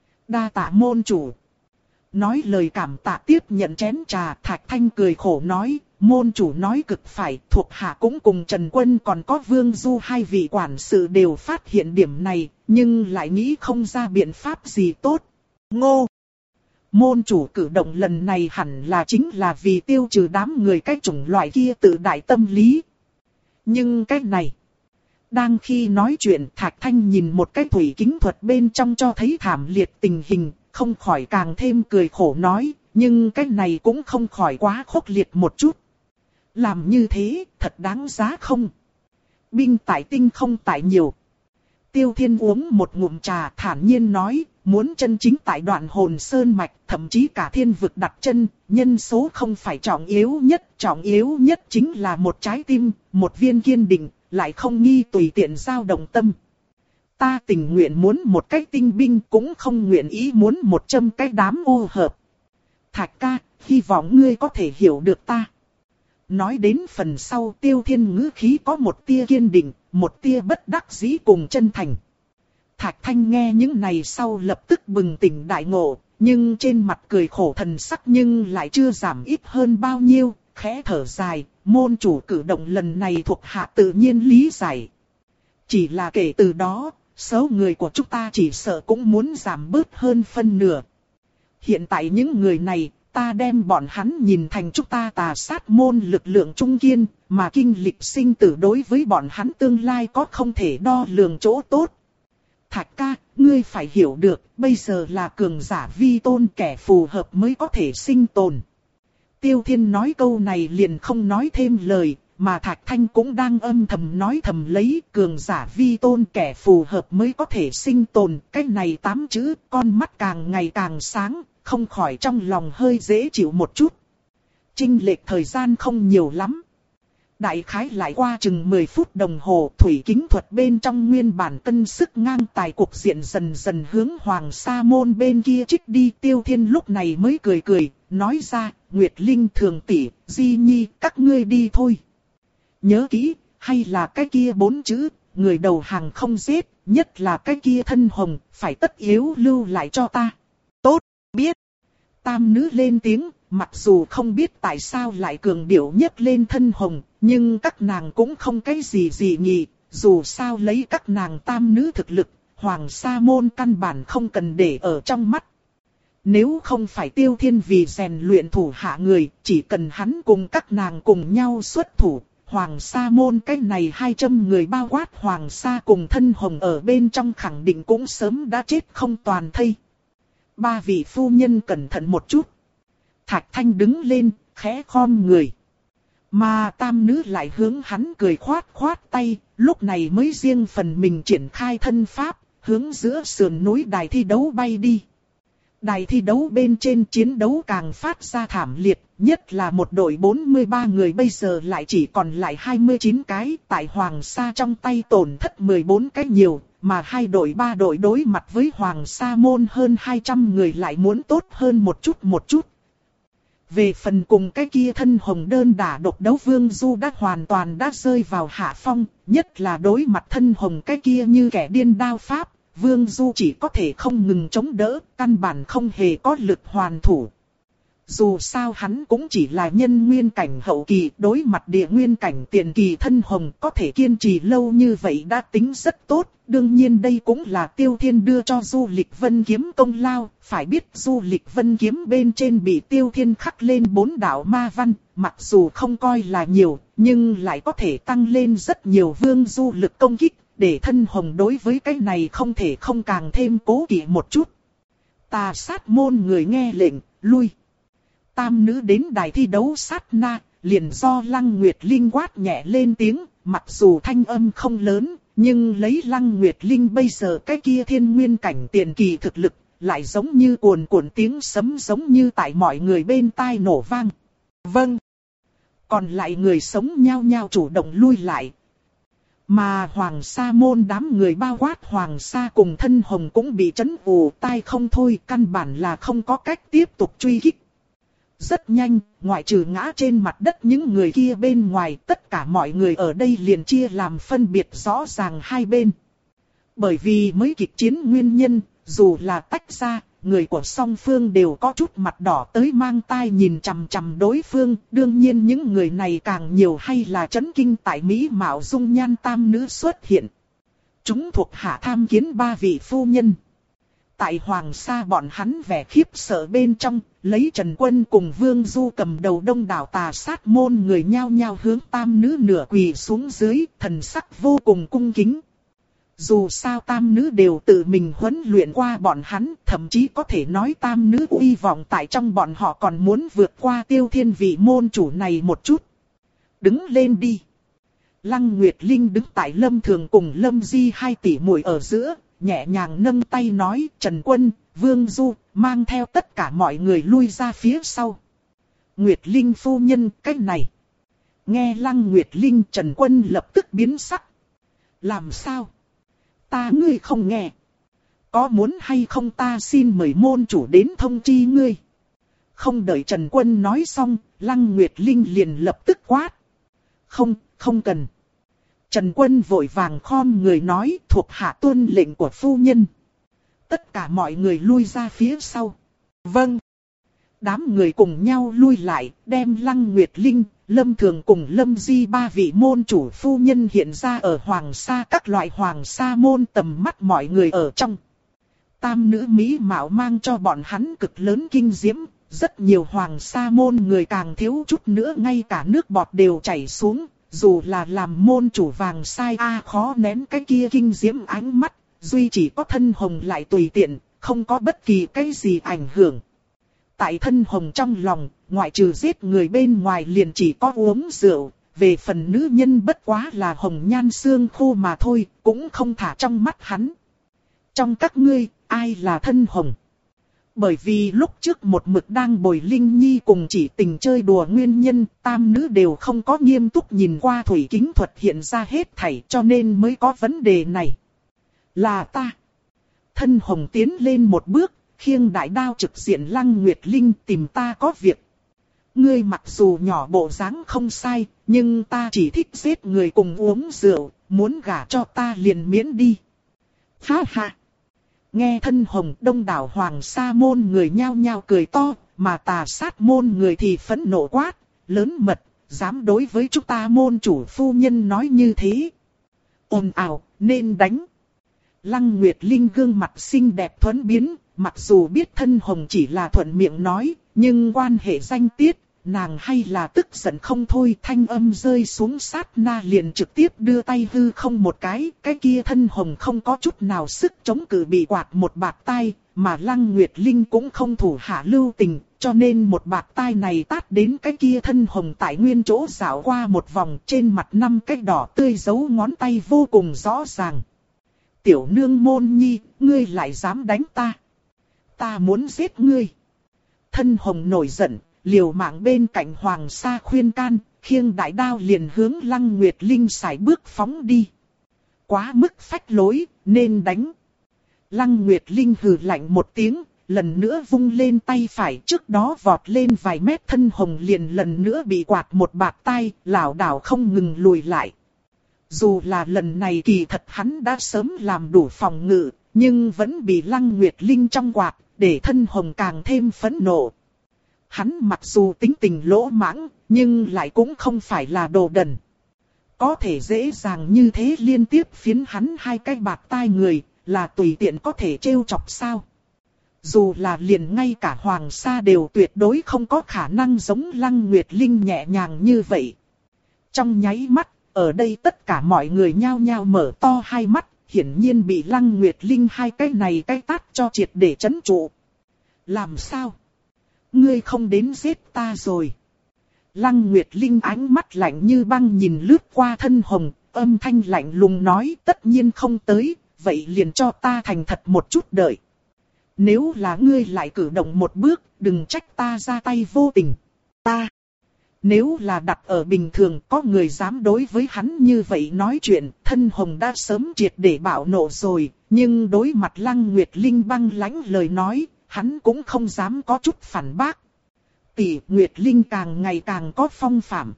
Đa tạ môn chủ. Nói lời cảm tạ tiếp nhận chén trà, Thạch Thanh cười khổ nói, môn chủ nói cực phải, thuộc hạ cũng cùng Trần Quân còn có Vương Du hai vị quản sự đều phát hiện điểm này, nhưng lại nghĩ không ra biện pháp gì tốt. Ngô! Môn chủ cử động lần này hẳn là chính là vì tiêu trừ đám người cái chủng loại kia tự đại tâm lý. Nhưng cái này... Đang khi nói chuyện Thạch Thanh nhìn một cái thủy kính thuật bên trong cho thấy thảm liệt tình hình, không khỏi càng thêm cười khổ nói, nhưng cái này cũng không khỏi quá khốc liệt một chút. Làm như thế, thật đáng giá không? Binh tại tinh không tại nhiều. Tiêu Thiên uống một ngụm trà thản nhiên nói, muốn chân chính tại Đoạn Hồn Sơn Mạch, thậm chí cả thiên vực đặt chân, nhân số không phải trọng yếu nhất, trọng yếu nhất chính là một trái tim, một viên kiên định, lại không nghi tùy tiện dao động tâm. Ta tình nguyện muốn một cái tinh binh cũng không nguyện ý muốn một trăm cái đám ô hợp. Thạch ca, hy vọng ngươi có thể hiểu được ta. Nói đến phần sau Tiêu Thiên ngữ khí có một tia kiên định, một tia bất đắc dĩ cùng chân thành. Thạch Thanh nghe những này sau lập tức bừng tỉnh đại ngộ, nhưng trên mặt cười khổ thần sắc nhưng lại chưa giảm ít hơn bao nhiêu, khẽ thở dài, môn chủ cử động lần này thuộc hạ tự nhiên lý giải. Chỉ là kể từ đó, số người của chúng ta chỉ sợ cũng muốn giảm bớt hơn phân nửa. Hiện tại những người này, ta đem bọn hắn nhìn thành chúng ta tà sát môn lực lượng trung kiên, mà kinh lịch sinh tử đối với bọn hắn tương lai có không thể đo lường chỗ tốt. Thạch ca, ngươi phải hiểu được, bây giờ là cường giả vi tôn kẻ phù hợp mới có thể sinh tồn. Tiêu Thiên nói câu này liền không nói thêm lời, mà Thạch Thanh cũng đang âm thầm nói thầm lấy cường giả vi tôn kẻ phù hợp mới có thể sinh tồn. Cái này tám chữ, con mắt càng ngày càng sáng, không khỏi trong lòng hơi dễ chịu một chút. Chênh lệch thời gian không nhiều lắm. Đại khái lại qua chừng mười phút đồng hồ, thủy kính thuật bên trong nguyên bản cân sức ngang tài cục diện dần dần hướng Hoàng Sa môn bên kia trích đi. Tiêu Thiên lúc này mới cười cười, nói ra, Nguyệt Linh Thường tỷ, Di Nhi, các ngươi đi thôi. Nhớ kỹ, hay là cái kia bốn chữ, người đầu hàng không giết, nhất là cái kia thân hồng, phải tất yếu lưu lại cho ta. Tốt, biết. Tam nữ lên tiếng, mặc dù không biết tại sao lại cường điệu nhất lên thân hồng, nhưng các nàng cũng không cái gì gì nhỉ, dù sao lấy các nàng tam nữ thực lực, Hoàng Sa Môn căn bản không cần để ở trong mắt. Nếu không phải Tiêu Thiên vì rèn luyện thủ hạ người, chỉ cần hắn cùng các nàng cùng nhau xuất thủ, Hoàng Sa Môn cái này hai trăm người bao quát Hoàng Sa cùng thân hồng ở bên trong khẳng định cũng sớm đã chết không toàn thây. Ba vị phu nhân cẩn thận một chút. Thạch Thanh đứng lên, khẽ khom người. Mà tam nữ lại hướng hắn cười khoát khoát tay, lúc này mới riêng phần mình triển khai thân pháp, hướng giữa sườn núi đài thi đấu bay đi. Đài thi đấu bên trên chiến đấu càng phát ra thảm liệt, nhất là một đội bốn mươi ba người bây giờ lại chỉ còn lại hai mươi chín cái, tại Hoàng Sa trong tay tổn thất mười bốn cái nhiều, mà hai đội ba đội đối mặt với Hoàng Sa môn hơn hai trăm người lại muốn tốt hơn một chút một chút. Về phần cùng cái kia thân hồng đơn đả độc đấu Vương Du đã hoàn toàn đã rơi vào hạ phong, nhất là đối mặt thân hồng cái kia như kẻ điên đao pháp. Vương Du chỉ có thể không ngừng chống đỡ, căn bản không hề có lực hoàn thủ. Dù sao hắn cũng chỉ là nhân nguyên cảnh hậu kỳ, đối mặt địa nguyên cảnh tiền kỳ thân hồng có thể kiên trì lâu như vậy đã tính rất tốt. Đương nhiên đây cũng là Tiêu Thiên đưa cho Du Lịch Vân Kiếm công lao, phải biết Du Lịch Vân Kiếm bên trên bị Tiêu Thiên khắc lên bốn đạo ma văn, mặc dù không coi là nhiều, nhưng lại có thể tăng lên rất nhiều Vương Du lực công kích. Để thân hồng đối với cái này không thể không càng thêm cố kỵ một chút. Tà sát môn người nghe lệnh, lui. Tam nữ đến đài thi đấu sát na, liền do Lăng Nguyệt Linh quát nhẹ lên tiếng, mặc dù thanh âm không lớn, nhưng lấy Lăng Nguyệt Linh bây giờ cái kia thiên nguyên cảnh tiền kỳ thực lực, lại giống như cuồn cuộn tiếng sấm giống như tại mọi người bên tai nổ vang. Vâng. Còn lại người sống nhao nhao chủ động lui lại. Mà Hoàng Sa môn đám người bao quát Hoàng Sa cùng thân hồng cũng bị chấn ù tai không thôi, căn bản là không có cách tiếp tục truy kích. Rất nhanh, ngoại trừ ngã trên mặt đất những người kia bên ngoài, tất cả mọi người ở đây liền chia làm phân biệt rõ ràng hai bên. Bởi vì mới kịch chiến nguyên nhân, dù là tách ra, người của song phương đều có chút mặt đỏ tới mang tai nhìn chằm chằm đối phương. Đương nhiên những người này càng nhiều hay là chấn kinh tại Mỹ mạo dung nhan tam nữ xuất hiện. Chúng thuộc hạ tham kiến ba vị phu nhân. Tại Hoàng Sa bọn hắn vẻ khiếp sợ bên trong, lấy Trần Quân cùng Vương Du cầm đầu đông đảo tà sát môn người nhao nhao hướng tam nữ nửa quỳ xuống dưới, thần sắc vô cùng cung kính. Dù sao tam nữ đều tự mình huấn luyện qua bọn hắn, thậm chí có thể nói tam nữ uy vọng tại trong bọn họ còn muốn vượt qua Tiêu Thiên vị môn chủ này một chút. Đứng lên đi. Lăng Nguyệt Linh đứng tại Lâm Thường cùng Lâm Di hai tỷ muội ở giữa, nhẹ nhàng nâng tay nói, Trần Quân, Vương Du, mang theo tất cả mọi người lui ra phía sau. Nguyệt Linh phu nhân, cách này. Nghe Lăng Nguyệt Linh, Trần Quân lập tức biến sắc. Làm sao? Ta ngươi không nghe. Có muốn hay không ta xin mời môn chủ đến thông chi ngươi. Không đợi Trần Quân nói xong, Lăng Nguyệt Linh liền lập tức quát. Không, không cần. Trần Quân vội vàng khom người nói, thuộc hạ tuân lệnh của phu nhân. Tất cả mọi người lui ra phía sau. Vâng. Đám người cùng nhau lui lại, đem Lăng Nguyệt Linh, Lâm Thường cùng Lâm Di ba vị môn chủ phu nhân hiện ra ở Hoàng Sa các loại Hoàng Sa môn tầm mắt mọi người ở trong. Tam nữ Mỹ mạo mang cho bọn hắn cực lớn kinh diễm, rất nhiều Hoàng Sa môn người càng thiếu chút nữa ngay cả nước bọt đều chảy xuống, dù là làm môn chủ vàng sai a khó nén cái kia kinh diễm ánh mắt, duy chỉ có thân hồng lại tùy tiện, không có bất kỳ cái gì ảnh hưởng. Tại thân hồng trong lòng, ngoại trừ giết người bên ngoài liền chỉ có uống rượu, về phần nữ nhân bất quá là hồng nhan xương khô mà thôi, cũng không thả trong mắt hắn. Trong các ngươi, ai là thân hồng? Bởi vì lúc trước một mực đang bồi Linh Nhi cùng chỉ tình chơi đùa nguyên nhân, tam nữ đều không có nghiêm túc nhìn qua thủy kính thuật hiện ra hết thảy cho nên mới có vấn đề này. Là ta. Thân hồng tiến lên một bước. Khiêng đại đao trực diện Lăng Nguyệt Linh tìm ta có việc. ngươi mặc dù nhỏ bộ dáng không sai, nhưng ta chỉ thích giết người cùng uống rượu, muốn gả cho ta liền miễn đi. Ha ha! Nghe Thân Hồng, đông đảo Hoàng Sa môn người nhao nhao cười to, mà Tà Sát môn người thì phẫn nộ quát, lớn mật, dám đối với chúng ta môn chủ phu nhân nói như thế. Ồn ào, nên đánh. Lăng Nguyệt Linh gương mặt xinh đẹp thuần biến, mặc dù biết Thân Hồng chỉ là thuận miệng nói, nhưng quan hệ danh tiết, nàng hay là tức giận không thôi. Thanh âm rơi xuống sát na liền trực tiếp đưa tay hư không một cái, cái kia Thân Hồng không có chút nào sức chống cự bị quạt một bạt tai, mà Lăng Nguyệt Linh cũng không thủ hạ lưu tình, cho nên một bạt tai này tát đến cái kia Thân Hồng tại nguyên chỗ dạo qua một vòng, trên mặt năm cái đỏ tươi dấu ngón tay vô cùng rõ ràng. Tiểu nương môn nhi, ngươi lại dám đánh ta? Ta muốn giết ngươi. Thân Hồng nổi giận, liều mạng bên cạnh Hoàng Sa khuyên can, khiêng đại đao liền hướng Lăng Nguyệt Linh sải bước phóng đi. Quá mức phách lối, nên đánh. Lăng Nguyệt Linh hừ lạnh một tiếng, lần nữa vung lên tay phải, trước đó vọt lên vài mét. Thân Hồng liền lần nữa bị quạt một bạt tai, lảo đảo không ngừng lùi lại. Dù là lần này kỳ thật hắn đã sớm làm đủ phòng ngự, nhưng vẫn bị Lăng Nguyệt Linh trong quạt, để Thân Hồng càng thêm phẫn nộ. Hắn mặc dù tính tình lỗ mãng, nhưng lại cũng không phải là đồ đần. Có thể dễ dàng như thế liên tiếp phiến hắn hai cái bạt tai người, là tùy tiện có thể trêu chọc sao. Dù là liền ngay cả Hoàng Sa đều tuyệt đối không có khả năng giống Lăng Nguyệt Linh nhẹ nhàng như vậy. Trong nháy mắt, ở đây tất cả mọi người nhao nhao mở to hai mắt, hiển nhiên bị Lăng Nguyệt Linh hai cái này cái tát cho triệt để chấn trụ. Làm sao? Ngươi không đến giết ta rồi. Lăng Nguyệt Linh ánh mắt lạnh như băng nhìn lướt qua Thân Hồng, âm thanh lạnh lùng nói, tất nhiên không tới, vậy liền cho ta thành thật một chút đợi. Nếu là ngươi lại cử động một bước, đừng trách ta ra tay vô tình. Ta, nếu là đặt ở bình thường có người dám đối với hắn như vậy nói chuyện, Thân Hồng đã sớm triệt để bạo nộ rồi, nhưng đối mặt Lăng Nguyệt Linh băng lãnh lời nói, hắn cũng không dám có chút phản bác. Tỷ Nguyệt Linh càng ngày càng có phong phạm.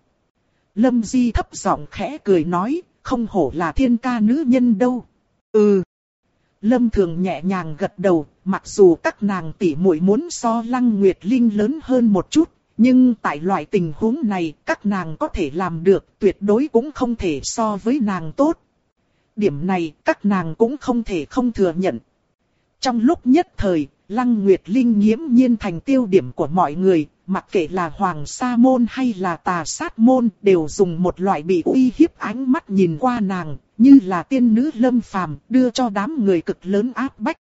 Lâm Di thấp giọng khẽ cười nói, không hổ là thiên ca nữ nhân đâu. Ừ. Lâm Thường nhẹ nhàng gật đầu, mặc dù các nàng tỷ muội muốn so Lăng Nguyệt Linh lớn hơn một chút, nhưng tại loại tình huống này các nàng có thể làm được, tuyệt đối cũng không thể so với nàng tốt. Điểm này các nàng cũng không thể không thừa nhận. Trong lúc nhất thời, Lăng Nguyệt Linh nghiễm nhiên thành tiêu điểm của mọi người, mặc kệ là Hoàng Sa môn hay là Tà Sát môn, đều dùng một loại bị uy hiếp ánh mắt nhìn qua nàng, như là tiên nữ lâm phàm, đưa cho đám người cực lớn áp bách.